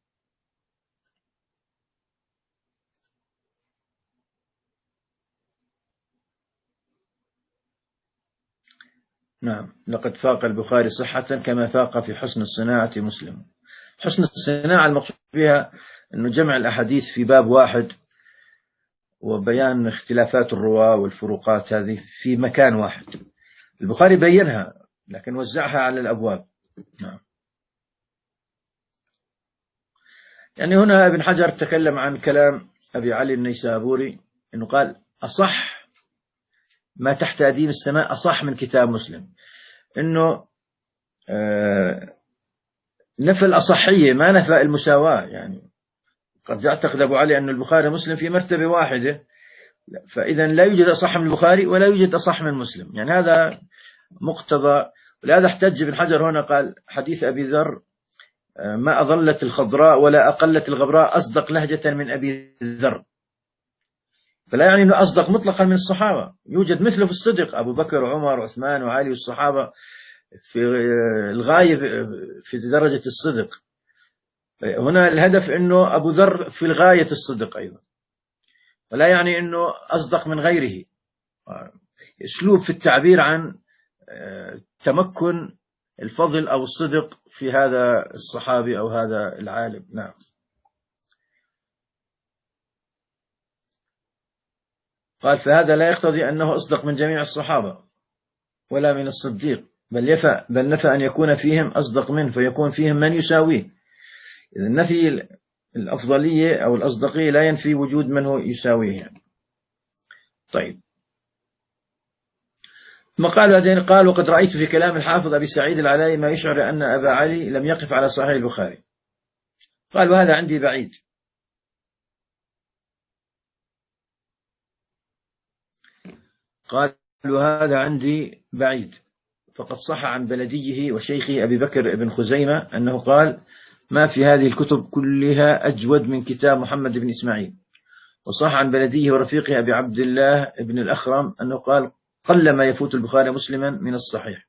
نعم. لقد فاق البخاري صحة كما فاق في حسن الصناعة مسلم. حسن الصناعة المقصود بها أنه جمع الأحاديث في باب واحد وبيان اختلافات الرواة والفروقات هذه في مكان واحد. البخاري بينها لكن وزعها على الأبواب. نعم. يعني هنا ابن حجر تكلم عن كلام أبي علي النيسابوري أنه قال أصح ما تحت أديم السماء أصح من كتاب مسلم، أنه آه نفى الأصحية ما نفى المساواة. يعني قد يعتقد أبو علي أن البخاري ومسلم في مرتبة واحدة، فإذا لا يوجد أصح من البخاري ولا يوجد أصح من مسلم، يعني هذا مقتضى. ولهذا احتج ابن حجر هنا قال حديث أبي ذر ما أظلت الخضراء ولا أقلت الغبراء أصدق لهجة من أبي ذر، فلا يعني أنه أصدق مطلقا من الصحابة، يوجد مثله في الصدق أبو بكر وعمر وعثمان وعلي والصحابة في الغاية في درجة الصدق. هنا الهدف أنه أبو ذر في الغاية الصدق أيضا، ولا يعني أنه أصدق من غيره. أسلوب في التعبير عن تمكن الفضل أو الصدق في هذا الصحابي أو هذا العالم. نعم. قال فهذا لا يقتضي أنه أصدق من جميع الصحابة ولا من الصديق، بل يفى بل نفى أن يكون فيهم أصدق منه فيكون فيهم من يساويه. إذا نفي الأفضلية أو الأصدقية لا ينفي وجود من هو يساويه يعني. طيب، ثم قال بعدين قال وقد رأيت في كلام الحافظ أبي سعيد العلائي ما يشعر أن أبا علي لم يقف على صحيح البخاري. قال وهذا عندي بعيد. قال وهذا عندي بعيد، فقد صح عن بلديه وشيخه أبي بكر بن خزيمة أنه قال ما في هذه الكتب كلها أجود من كتاب محمد بن إسماعيل. وصح عن بلديه ورفيقه أبي عبد الله بن الأخرم أنه قال قل ما يفوت البخاري مسلما من الصحيح.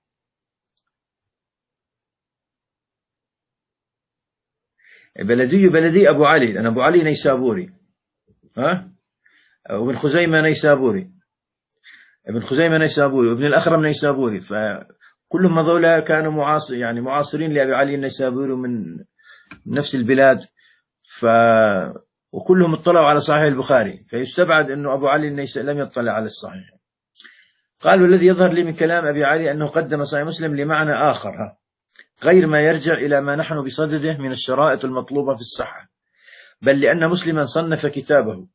بلدي بلدي أبو علي، لأن أبو علي نيسابوري، ها، وابن خزيمة نيسابوري، ابن خزيمة نيسابوري، وابن الأخرم نيسابوري، فكلهم هذولا كانوا معاصر يعني معاصرين لأبي علي النيسابوري من نفس البلاد، ف وكلهم اطلعوا على صحيح البخاري، فيستبعد أنه أبو علي النيسابوري لم يطلع على الصحيح. قال والذي يظهر لي من كلام أبي علي أنه قدم صحيح مسلم لمعنى آخر ها. غير ما يرجع إلى ما نحن بصدده من الشرائط المطلوبة في الصحة، بل لأن مسلما صنف كتابه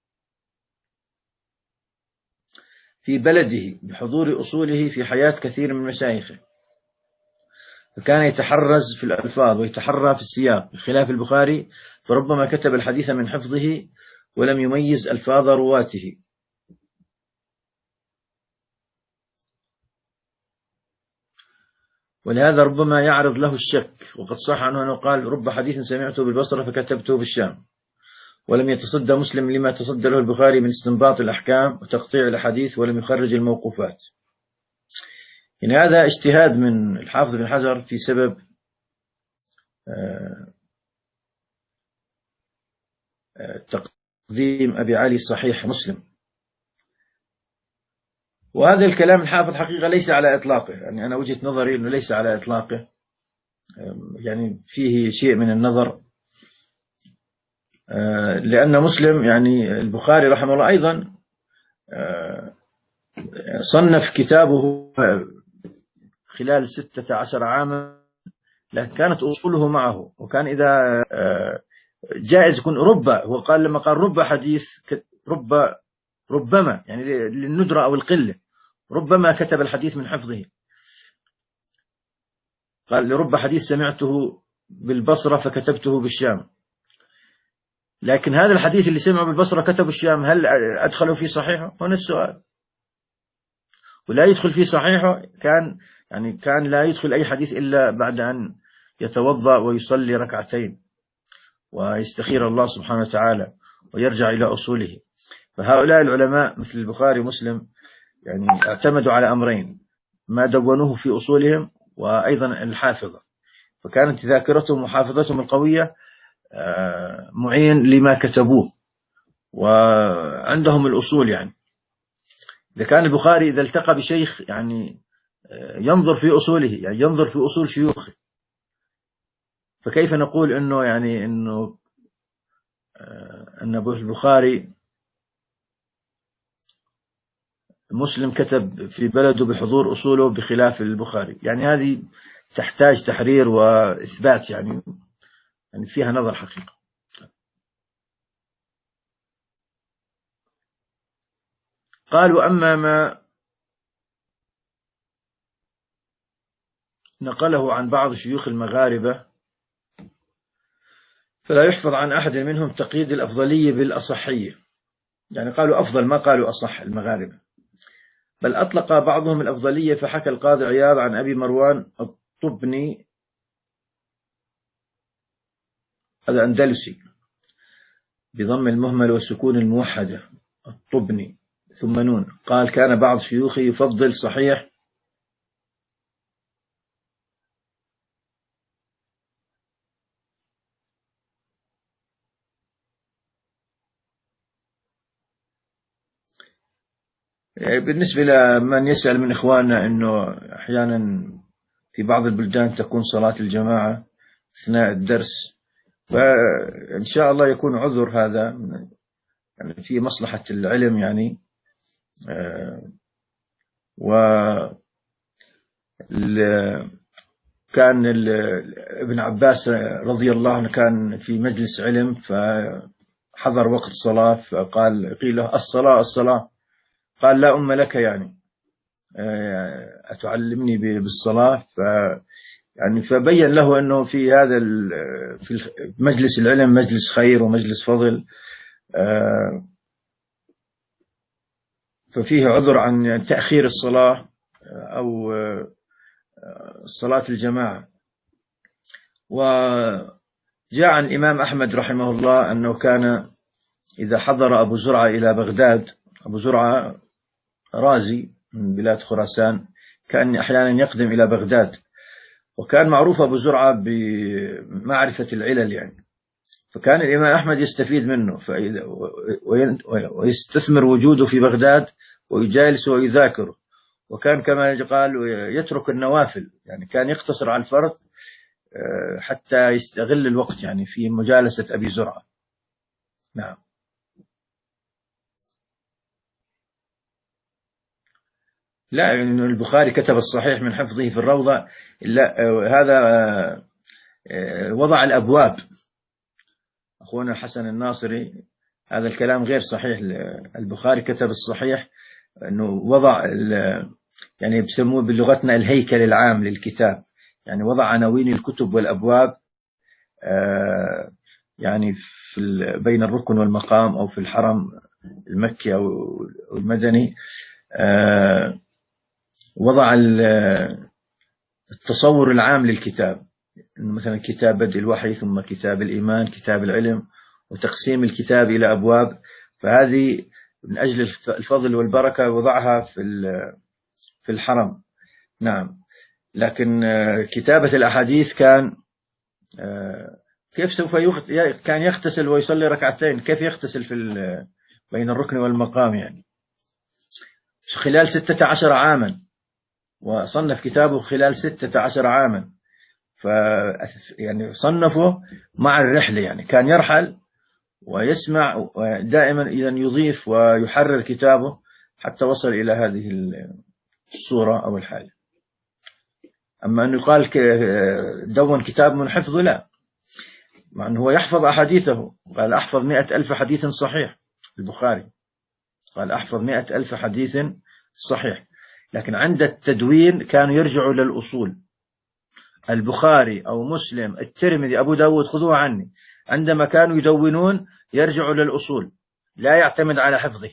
في بلده بحضور أصوله في حياة كثير من مشايخه، فكان يتحرز في الألفاظ ويتحرى في السياق، بخلاف البخاري فربما كتب الحديث من حفظه ولم يميز ألفاظ رواته. ولهذا ربما يعرض له الشك، وقد صح عنه أنه قال رب حديث سمعته بالبصرة فكتبته بالشام. ولم يتصدى مسلم لما تصدى له البخاري من استنباط الأحكام وتقطيع الأحاديث، ولم يخرج الموقوفات. يعني هذا اجتهاد من الحافظ بن حجر في سبب تقديم أبي علي صحيح مسلم. وهذا الكلام الحافظ حقيقة ليس على إطلاقه، يعني أنا وجهة نظري أنه ليس على إطلاقه، يعني فيه شيء من النظر، لأن مسلم يعني البخاري رحمه الله أيضا صنف كتابه خلال ستة عشر عاما، لكن كانت أصوله معه، وكان إذا جائز يكون ربما، هو قال لما قال رب حديث رب ربما يعني للندرة أو القلة، ربما كتب الحديث من حفظه. قال لرب حديث سمعته بالبصرة فكتبته بالشام. لكن هذا الحديث اللي سمعه بالبصرة كتبه الشام هل أدخله في صحيحه؟ هنا السؤال. ولا يدخل في صحيحه، كان يعني كان لا يدخل أي حديث إلا بعد أن يتوضأ ويصلي ركعتين ويستخير الله سبحانه وتعالى ويرجع إلى أصوله. فهؤلاء العلماء مثل البخاري ومسلم يعني اعتمدوا على أمرين: ما دونوه في أصولهم، وأيضا الحافظة، فكانت ذاكرتهم وحافظتهم القوية معين لما كتبوه، وعندهم الأصول. يعني إذا كان البخاري إذا التقى بشيخ يعني ينظر في أصوله، يعني ينظر في أصول شيوخه، فكيف نقول إنه يعني إنه أن البخاري مسلم كتب في بلده بحضور أصوله بخلاف البخاري؟ يعني هذه تحتاج تحرير وإثبات، يعني يعني فيها نظر حقيقة. قالوا أما ما نقله عن بعض شيوخ المغاربة فلا يحفظ عن أحد منهم تقييد الأفضلية بالأصحية، يعني قالوا أفضل ما قالوا أصح المغاربة، بل أطلق بعضهم الأفضلية. فحكى القاضي عياض عن أبي مروان الطبني، هذا أندلسي بضم المهمل والسكون الموحدة، الطبني ثم نون، قال كان بعض شيوخي يفضل صحيح بالنسبة لمن يسأل من إخواننا أنه أحيانا في بعض البلدان تكون صلاة الجماعة أثناء الدرس، فإن شاء الله يكون عذر هذا يعني في مصلحة العلم يعني. و كان ابن عباس رضي الله عنه كان في مجلس علم فحضر وقت صلاة، فقال قيل له الصلاة الصلاة، قال لا أم لك، يعني أتعلمني بالصلاة؟ ف يعني فبين له أنه في هذا في مجلس العلم مجلس خير ومجلس فضل، ففيه عذر عن تأخير الصلاة أو صلاة الجماعة. وجاء عن الإمام أحمد رحمه الله أنه كان إذا حضر أبو زرعة إلى بغداد، أبو زرعة رازي من بلاد خراسان، كان أحيانا يقدم إلى بغداد، وكان معروف أبو زرعة بمعرفة العلل يعني، فكان الإمام أحمد يستفيد منه ويستثمر وجوده في بغداد ويجالس ويذاكره، وكان كما قال يترك النوافل، يعني كان يقتصر على الفرض حتى يستغل الوقت يعني في مجالسة أبي زرعة. نعم. لا، يعني البخاري كتب الصحيح من حفظه في الروضة، لا هذا وضع الأبواب. أخونا الحسن الناصري هذا الكلام غير صحيح. البخاري كتب الصحيح أنه وضع يعني بسموه بلغتنا الهيكل العام للكتاب، يعني وضع عناوين الكتب والأبواب يعني في بين الركن والمقام أو في الحرم المكي أو المدني، وضع التصور العام للكتاب، مثلا كتاب بدء الوحي، ثم كتاب الإيمان، كتاب العلم، وتقسيم الكتاب إلى أبواب. فهذه من أجل الفضل والبركة وضعها في في الحرم. نعم. لكن كتابة الأحاديث كان كيف سوف كان يغتسل ويصلي ركعتين، كيف يغتسل في بين الركن والمقام يعني خلال ستة عشر عاما، وصنف كتابه خلال ستة عشر عاما، ف يعني صنفه مع الرحلة، يعني كان يرحل ويسمع دائما إذا يضيف ويحرر كتابه حتى وصل إلى هذه الصورة أو الحالة. أما أنه يقال دون كتاب من حفظه، لا، مع أنه هو يحفظ أحاديثه، قال أحفظ مئة ألف حديث صحيح. البخاري قال أحفظ مئة ألف حديث صحيح، لكن عند التدوين كانوا يرجعوا للأصول. البخاري أو مسلم الترمذي أبو داود خذوها عني، عندما كانوا يدونون يرجعوا للأصول، لا يعتمد على حفظه،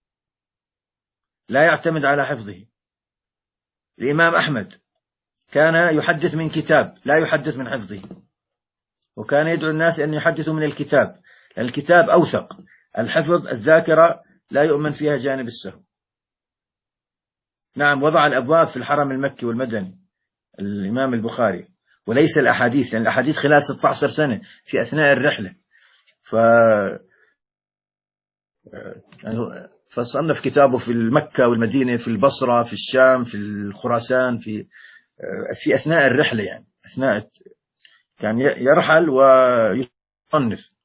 لا يعتمد على حفظه. الإمام أحمد كان يحدث من كتاب، لا يحدث من حفظه، وكان يدعو الناس أن يحدثوا من الكتاب، لأن الكتاب أوثق. الحفظ الذاكرة لا يؤمن فيها جانب السهو. نعم. وضع الأبواب في الحرم المكي والمدني الإمام البخاري، وليس الأحاديث، يعني الأحاديث خلال ستة عشر سنة في أثناء الرحلة. ف فصنف كتابه في المكة والمدينة، في البصرة، في الشام، في الخراسان، في في أثناء الرحلة، يعني أثناء كان يرحل ويصنف.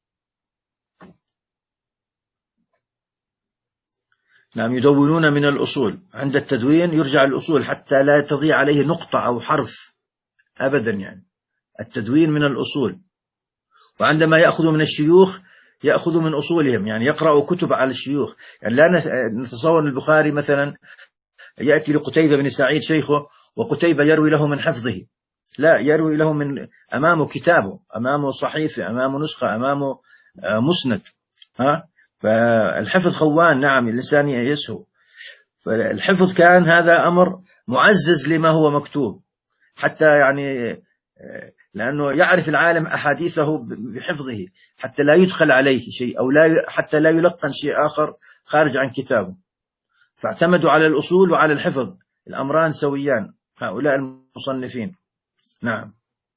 نعم. يدونون من الأصول، عند التدوين يرجع الأصول حتى لا تضيع عليه نقطة أو حرف أبدا، يعني التدوين من الأصول. وعندما يأخذ من الشيوخ يأخذ من أصولهم، يعني يقرأ كتب على الشيوخ. يعني لا نتصور البخاري مثلا يأتي لقتيبة بن سعيد شيخه وقتيبة يروي له من حفظه، لا، يروي له من أمامه كتابه، أمامه صحيفة، أمامه نسخة، أمامه مسند. ها فالحفظ خوان، نعم، الإنسان يسهو. فالحفظ كان هذا أمر معزز لما هو مكتوب، حتى يعني لأنه يعرف العالم أحاديثه بحفظه، حتى لا يدخل عليه شيء، أو لا حتى لا يلقن شيء آخر خارج عن كتابه. فاعتمدوا على الأصول وعلى الحفظ، الأمران سويان هؤلاء المصنفين. نعم.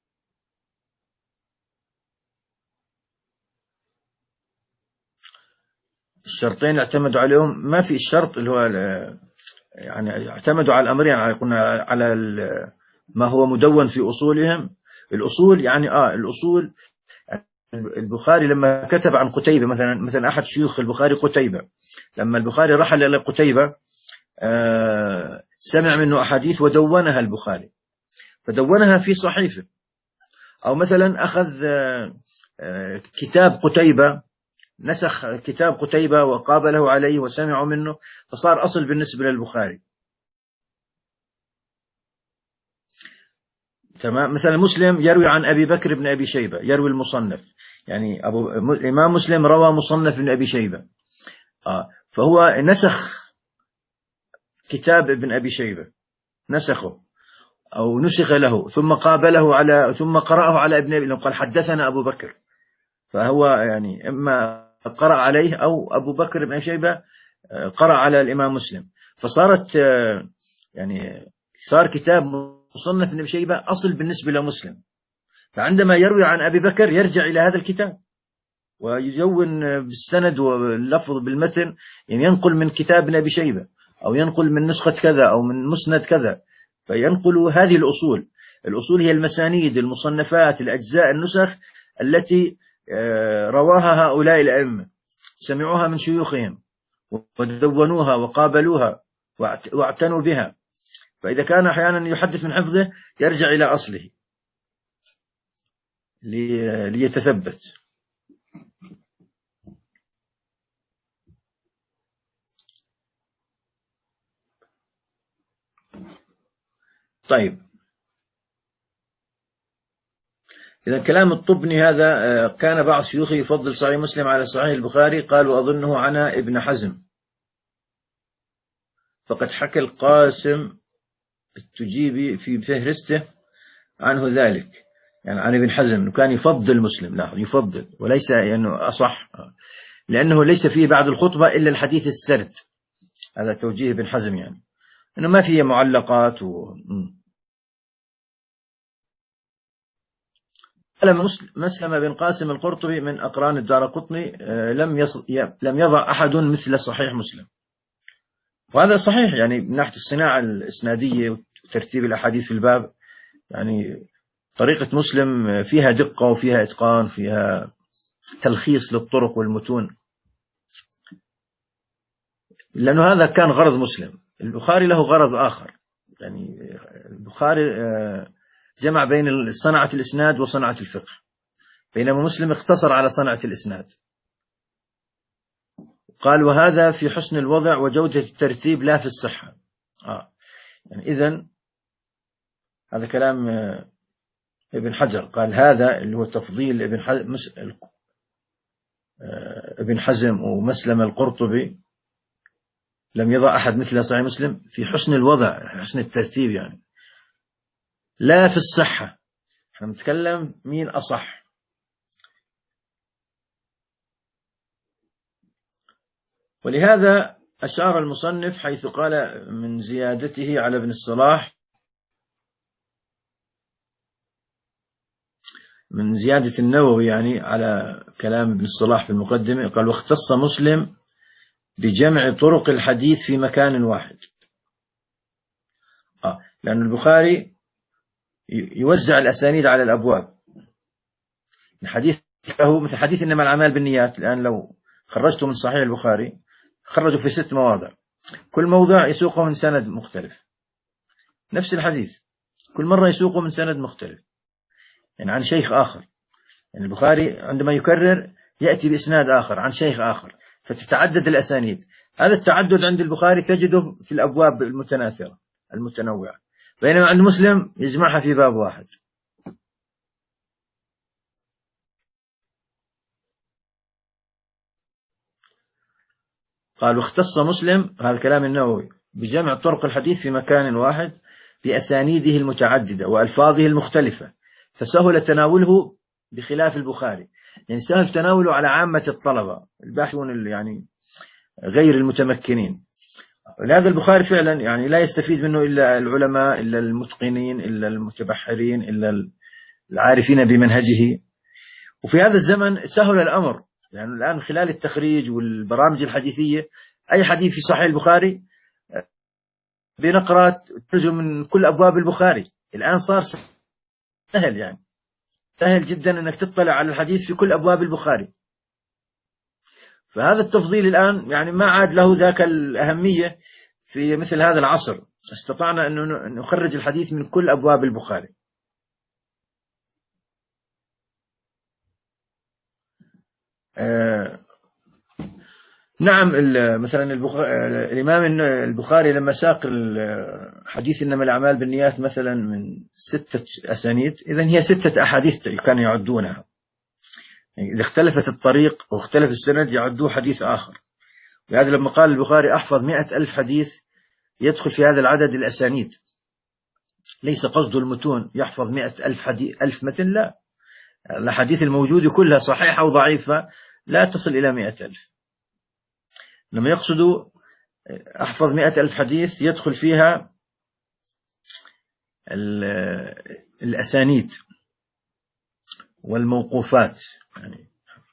الشرطين اعتمدوا عليهم، ما في الشرط اللي هو يعني اعتمدوا على الأمرين، على على ما هو مدون في أصولهم. الأصول يعني آه الأصول، البخاري لما كتب عن قتيبة مثلا، مثلا أحد شيوخ البخاري قتيبة، لما البخاري رحل إلى قتيبة آه سمع منه أحاديث ودونها البخاري، فدونها في صحيفة. أو مثلا أخذ آه آه كتاب قتيبة، نسخ كتاب قتيبة وقابله عليه وسمعوا منه، فصار أصل بالنسبة للبخاري. تمام. مثلا مسلم يروي عن أبي بكر بن أبي شيبة، يروي المصنف، يعني أبو الإمام مسلم روى مصنف بن أبي شيبة، آه فهو نسخ كتاب ابن أبي شيبة، نسخه أو نسخ له، ثم قابله على ثم قرأه على ابن أبي، قال حدثنا أبو بكر، فهو يعني إما قرأ عليه أو أبو بكر بن أبي شيبة قرأ على الإمام مسلم، فصارت يعني صار كتاب مصنف ابن أبي شيبة أصل بالنسبة لمسلم. فعندما يروي عن أبي بكر يرجع إلى هذا الكتاب ويدون بالسند واللفظ بالمتن، يعني ينقل من كتاب ابن أبي شيبة، أو ينقل من نسخة كذا، أو من مسند كذا، فينقل هذه الأصول. الأصول هي المسانيد، المصنفات، الأجزاء، النسخ التي رواها هؤلاء الأئمة، سمعوها من شيوخهم ودونوها وقابلوها واعتنوا بها. فإذا كان أحيانا يحدث من حفظه يرجع إلى أصله ليتثبت. طيب، إذا كلام الطبني هذا، كان بعض شيوخه يفضل صحيح مسلم على صحيح البخاري، قالوا أظنه عنا ابن حزم، فقد حكى القاسم التجيبي في فهرسته عنه ذلك، يعني عن ابن حزم أنه كان يفضل مسلم، لا يفضل وليس أنه يعني أصح، لأنه ليس فيه بعد الخطبة إلا الحديث السرد. هذا توجيه ابن حزم، يعني أنه ما فيه معلقات و... مسلم بن قاسم القرطبي من أقران الدارقطني لم يص... لم يضع أحد مثل صحيح مسلم، وهذا صحيح يعني من ناحية الصناعة الإسنادية وترتيب الأحاديث في الباب. يعني طريقة مسلم فيها دقة وفيها إتقان، فيها تلخيص للطرق والمتون، لأنه هذا كان غرض مسلم. البخاري له غرض آخر، يعني البخاري جمع بين صنعة الإسناد وصنعة الفقه، بينما مسلم اقتصر على صنعة الإسناد. قال وهذا في حسن الوضع وجودة الترتيب لا في الصحة. آه. يعني إذن هذا كلام ابن حجر، قال هذا اللي هو تفضيل ابن حزم, ابن حزم ومسلم القرطبي لم يضع أحد مثل صحيح مسلم في حسن الوضع، حسن الترتيب، يعني لا في الصحة. احنا نتكلم مين أصح. ولهذا أشار المصنف حيث قال من زيادته على ابن الصلاح، من زيادة النووي يعني على كلام ابن الصلاح في المقدمة، قال واختص مسلم بجمع طرق الحديث في مكان واحد. آه. لأن البخاري يوزع الأسانيد على الأبواب. الحديث له مثل حديث إنما الأعمال بالنيات، الآن لو خرجته من صحيح البخاري خرجوا في ست مواضع، كل موضع يسوقه من سند مختلف، نفس الحديث كل مرة يسوقه من سند مختلف، يعني عن شيخ آخر. يعني البخاري عندما يكرر يأتي بإسناد آخر عن شيخ آخر، فتتعدد الأسانيد. هذا التعدد عند البخاري تجده في الأبواب المتناثرة المتنوعة، بينما عند مسلم يجمعها في باب واحد. قال واختص مسلم، هذا كلام النووي، بجمع طرق الحديث في مكان واحد بأسانيده المتعددة وألفاظه المختلفة، فسهل تناوله بخلاف البخاري، يعني سهل تناوله على عامة الطلبة الباحثون يعني غير المتمكنين. ولهذا البخاري فعلا يعني لا يستفيد منه إلا العلماء، إلا المتقنين، إلا المتبحرين، إلا العارفين بمنهجه. وفي هذا الزمن سهل الأمر، يعني الآن خلال التخريج والبرامج الحديثية أي حديث في صحيح البخاري بنقرأ ترجم من كل أبواب البخاري. الآن صار سهل، يعني سهل جدا أنك تطلع على الحديث في كل أبواب البخاري. فهذا التفضيل الآن يعني ما عاد له ذاك الأهمية في مثل هذا العصر، استطعنا أن نخرج الحديث من كل أبواب البخاري. آه نعم، مثلا الإمام البخاري لما ساق حديث إنما الأعمال بالنيات مثلا من ستة أسانيد، إذن هي ستة أحاديث كانوا يعدونها، يعني إذا اختلفت الطريق واختلف السند يعدوه حديث آخر. وهذا لما قال البخاري أحفظ مئة ألف حديث يدخل في هذا العدد الأسانيد، ليس قصده المتون يحفظ مئة ألف, حديث ألف متن، لا، الحديث الموجودة كلها صحيحة وضعيفة لا تصل إلى مئة ألف. لما يقصدوا أحفظ مئة ألف حديث يدخل فيها الأسانيد والموقوفات، يعني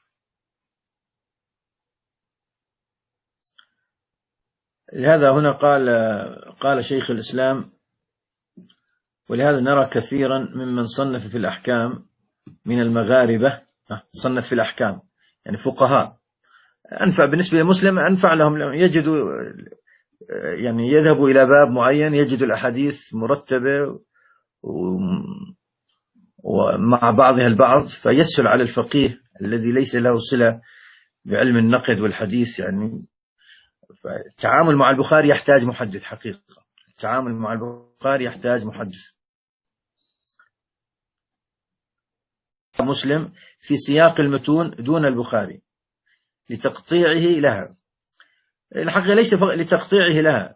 لهذا هنا قال قال شيخ الإسلام: ولهذا نرى كثيرا ممن صنف في الأحكام من المغاربة، صنف في الأحكام يعني فقهاء، أنفع بالنسبة للمسلم، أنفع لهم، يجدوا يعني يذهبوا إلى باب معين يجدوا الأحاديث مرتبة ومع بعضها البعض، فيسهل على الفقيه الذي ليس له صلة بعلم النقد والحديث. يعني التعامل مع البخاري يحتاج محدث حقيقة، التعامل مع البخاري يحتاج محدث. مسلم في سياق المتون دون البخاري لتقطيعه لها، الحقيقة ليس لتقطيعه لها،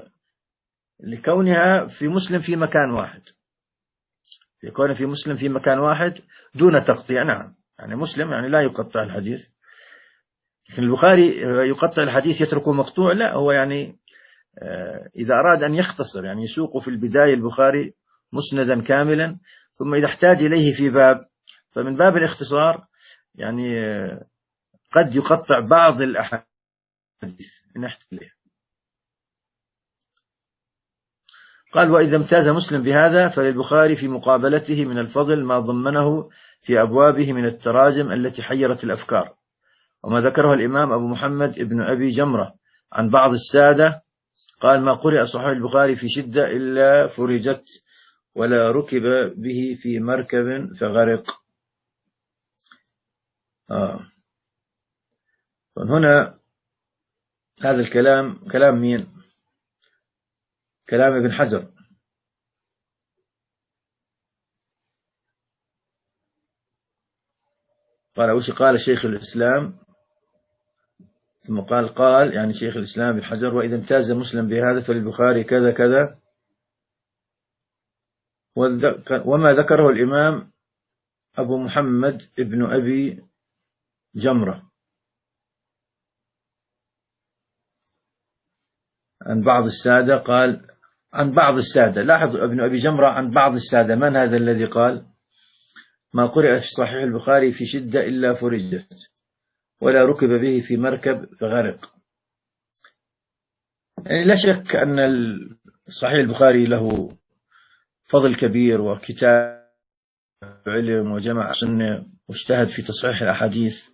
لكونها في مسلم في مكان واحد، يكون في مسلم في مكان واحد دون تقطيع. نعم، يعني مسلم يعني لا يقطع الحديث، لكن البخاري يقطع الحديث يتركه مقطوع، لا، هو يعني إذا أراد أن يختصر يعني يسوق في البداية البخاري مسندا كاملا، ثم إذا احتاج إليه في باب فمن باب الاختصار يعني قد يقطع بعض الأحاديث إن احتاج إليه. قال: وإذا امتاز مسلم بهذا فللبخاري في مقابلته من الفضل ما ضمنه في أبوابه من التراجم التي حيرت الأفكار، وما ذكره الإمام أبو محمد ابن أبي جمرة عن بعض السادة، قال: ما قرئ صحيح البخاري في شدة إلا فرجت، ولا ركب به في مركب فغرق. آه. هنا هذا الكلام كلام مين؟ كلام ابن حجر. قال وش قال شيخ الإسلام، ثم قال قال يعني شيخ الإسلام ابن حجر: وإذا امتاز مسلم بهذا فللبخاري كذا كذا، وما ذكره الإمام أبو محمد ابن أبي جمرة عن بعض السادة، قال عن بعض السادة، لاحظوا ابن أبي جمرة عن بعض السادة، من هذا الذي قال ما قرئ في صحيح البخاري في شدة إلا فرجت، ولا ركب به في مركب فغرق؟ يعني لا شك أن صحيح البخاري له فضل كبير، وكتاب علم وجمع سنة واجتهد في تصحيح الأحاديث،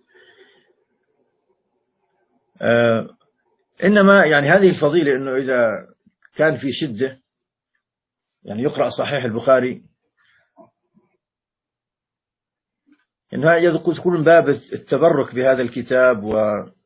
آه إنما يعني هذه الفضيلة أنه إذا كان في شدة يعني يقرأ صحيح البخاري، إنها يذكر من باب التبرك بهذا الكتاب و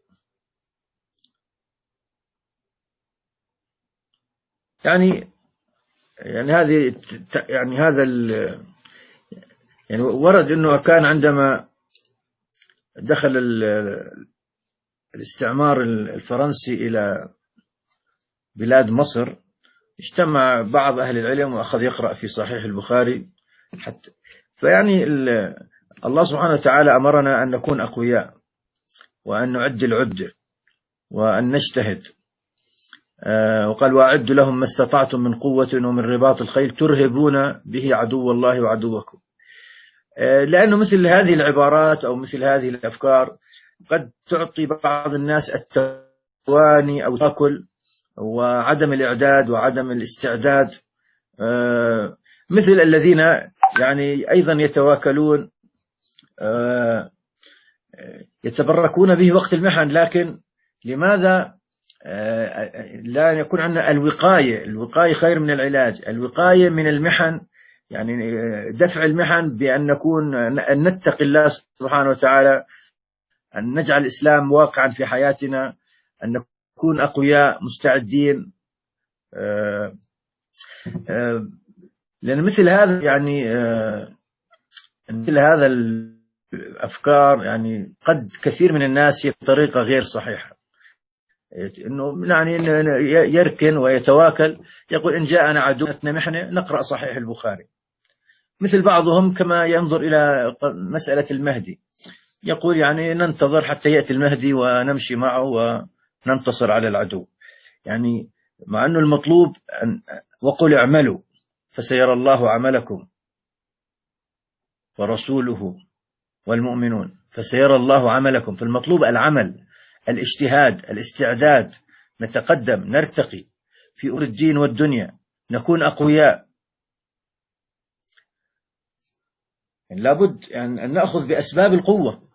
يعني يعني هذه يعني هذا ال يعني ورد إنه كان عندما دخل الاستعمار الفرنسي إلى بلاد مصر اجتمع بعض أهل العلم وأخذ يقرأ في صحيح البخاري حتى فيعني الله سبحانه وتعالى أمرنا أن نكون أقوياء وأن نعد العدة وأن نجتهد، وقال وأعد لهم ما استطعتم من قوة ومن رباط الخيل ترهبون به عدو الله وعدوكم. لأنه مثل هذه العبارات أو مثل هذه الأفكار قد تعطي بعض الناس التواني أو تاكل وعدم الإعداد وعدم الاستعداد، مثل الذين يعني أيضا يتواكلون يتبركون به وقت المحن. لكن لماذا لا يكون عندنا الوقاية؟ الوقاية خير من العلاج. الوقاية من المحن يعني دفع المحن بأن نكون أن نتقي الله سبحانه وتعالى، أن نجعل الإسلام واقعا في حياتنا، أن نكون أقوياء مستعدين. لأن مثل هذا يعني مثل هذا الأفكار يعني قد كثير من الناس بطريقة غير صحيحة، إنه يعني يركن ويتواكل، يقول إن جاءنا عدونا محنة نقرأ صحيح البخاري. مثل بعضهم كما ينظر إلى مسألة المهدي، يقول يعني ننتظر حتى يأتي المهدي ونمشي معه وننتصر على العدو. يعني مع أنه المطلوب أن وقل اعملوا فسيرى الله عملكم ورسوله والمؤمنون فسيرى الله عملكم. فالمطلوب العمل، الاجتهاد، الاستعداد، نتقدم نرتقي في أمور الدين والدنيا، نكون أقوياء. يعني لابد يعني أن نأخذ بأسباب القوة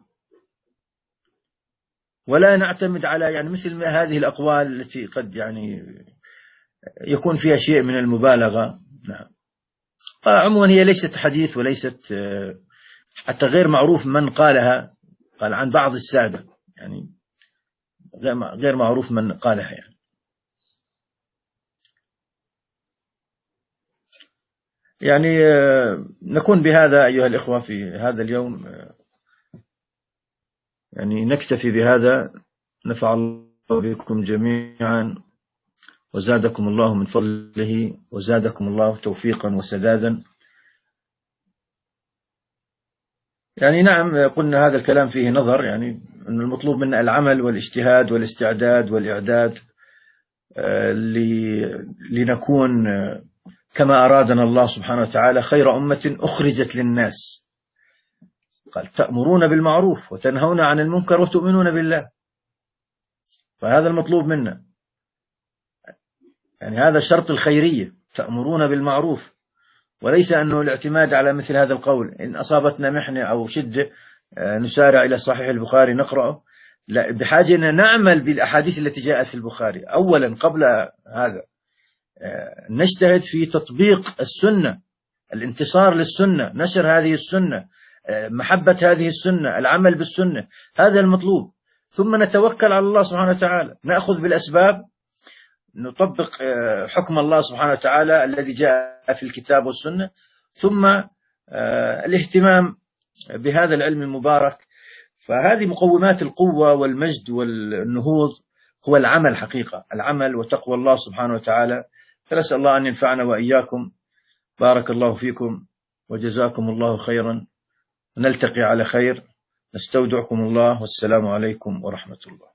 ولا نعتمد على يعني مثل هذه الأقوال التي قد يعني يكون فيها شيء من المبالغة. نعم. عموما هي ليست حديث وليست حتى غير معروف من قالها، قال عن بعض السادة، يعني غير معروف من قالها. يعني يعني نكون بهذا أيها الإخوة في هذا اليوم، يعني نكتفي بهذا. نفع الله بكم جميعا وزادكم الله من فضله وزادكم الله توفيقا وسدادا. يعني نعم قلنا هذا الكلام فيه نظر، يعني أن المطلوب منا العمل والاجتهاد والاستعداد والإعداد لنكون كما أرادنا الله سبحانه وتعالى خير أمة أخرجت للناس. قال تأمرون بالمعروف وتنهون عن المنكر وتؤمنون بالله. فهذا المطلوب منا، يعني هذا شرط الخيرية، تأمرون بالمعروف، وليس أنه الاعتماد على مثل هذا القول إن أصابتنا محنة أو شدة نسارع إلى صحيح البخاري نقرأه. لا، بحاجة أن نعمل بالأحاديث التي جاءت في البخاري أولا قبل هذا. نجتهد في تطبيق السنة، الانتصار للسنة، نشر هذه السنة، محبة هذه السنة، العمل بالسنة، هذا المطلوب. ثم نتوكل على الله سبحانه وتعالى، نأخذ بالأسباب، نطبق حكم الله سبحانه وتعالى الذي جاء في الكتاب والسنة، ثم الاهتمام بهذا العلم المبارك. فهذه مقومات القوة والمجد والنهوض، هو العمل حقيقة، العمل وتقوى الله سبحانه وتعالى. فنسأل الله أن ينفعنا وإياكم. بارك الله فيكم وجزاكم الله خيرا، نلتقي على خير، نستودعكم الله، والسلام عليكم ورحمة الله.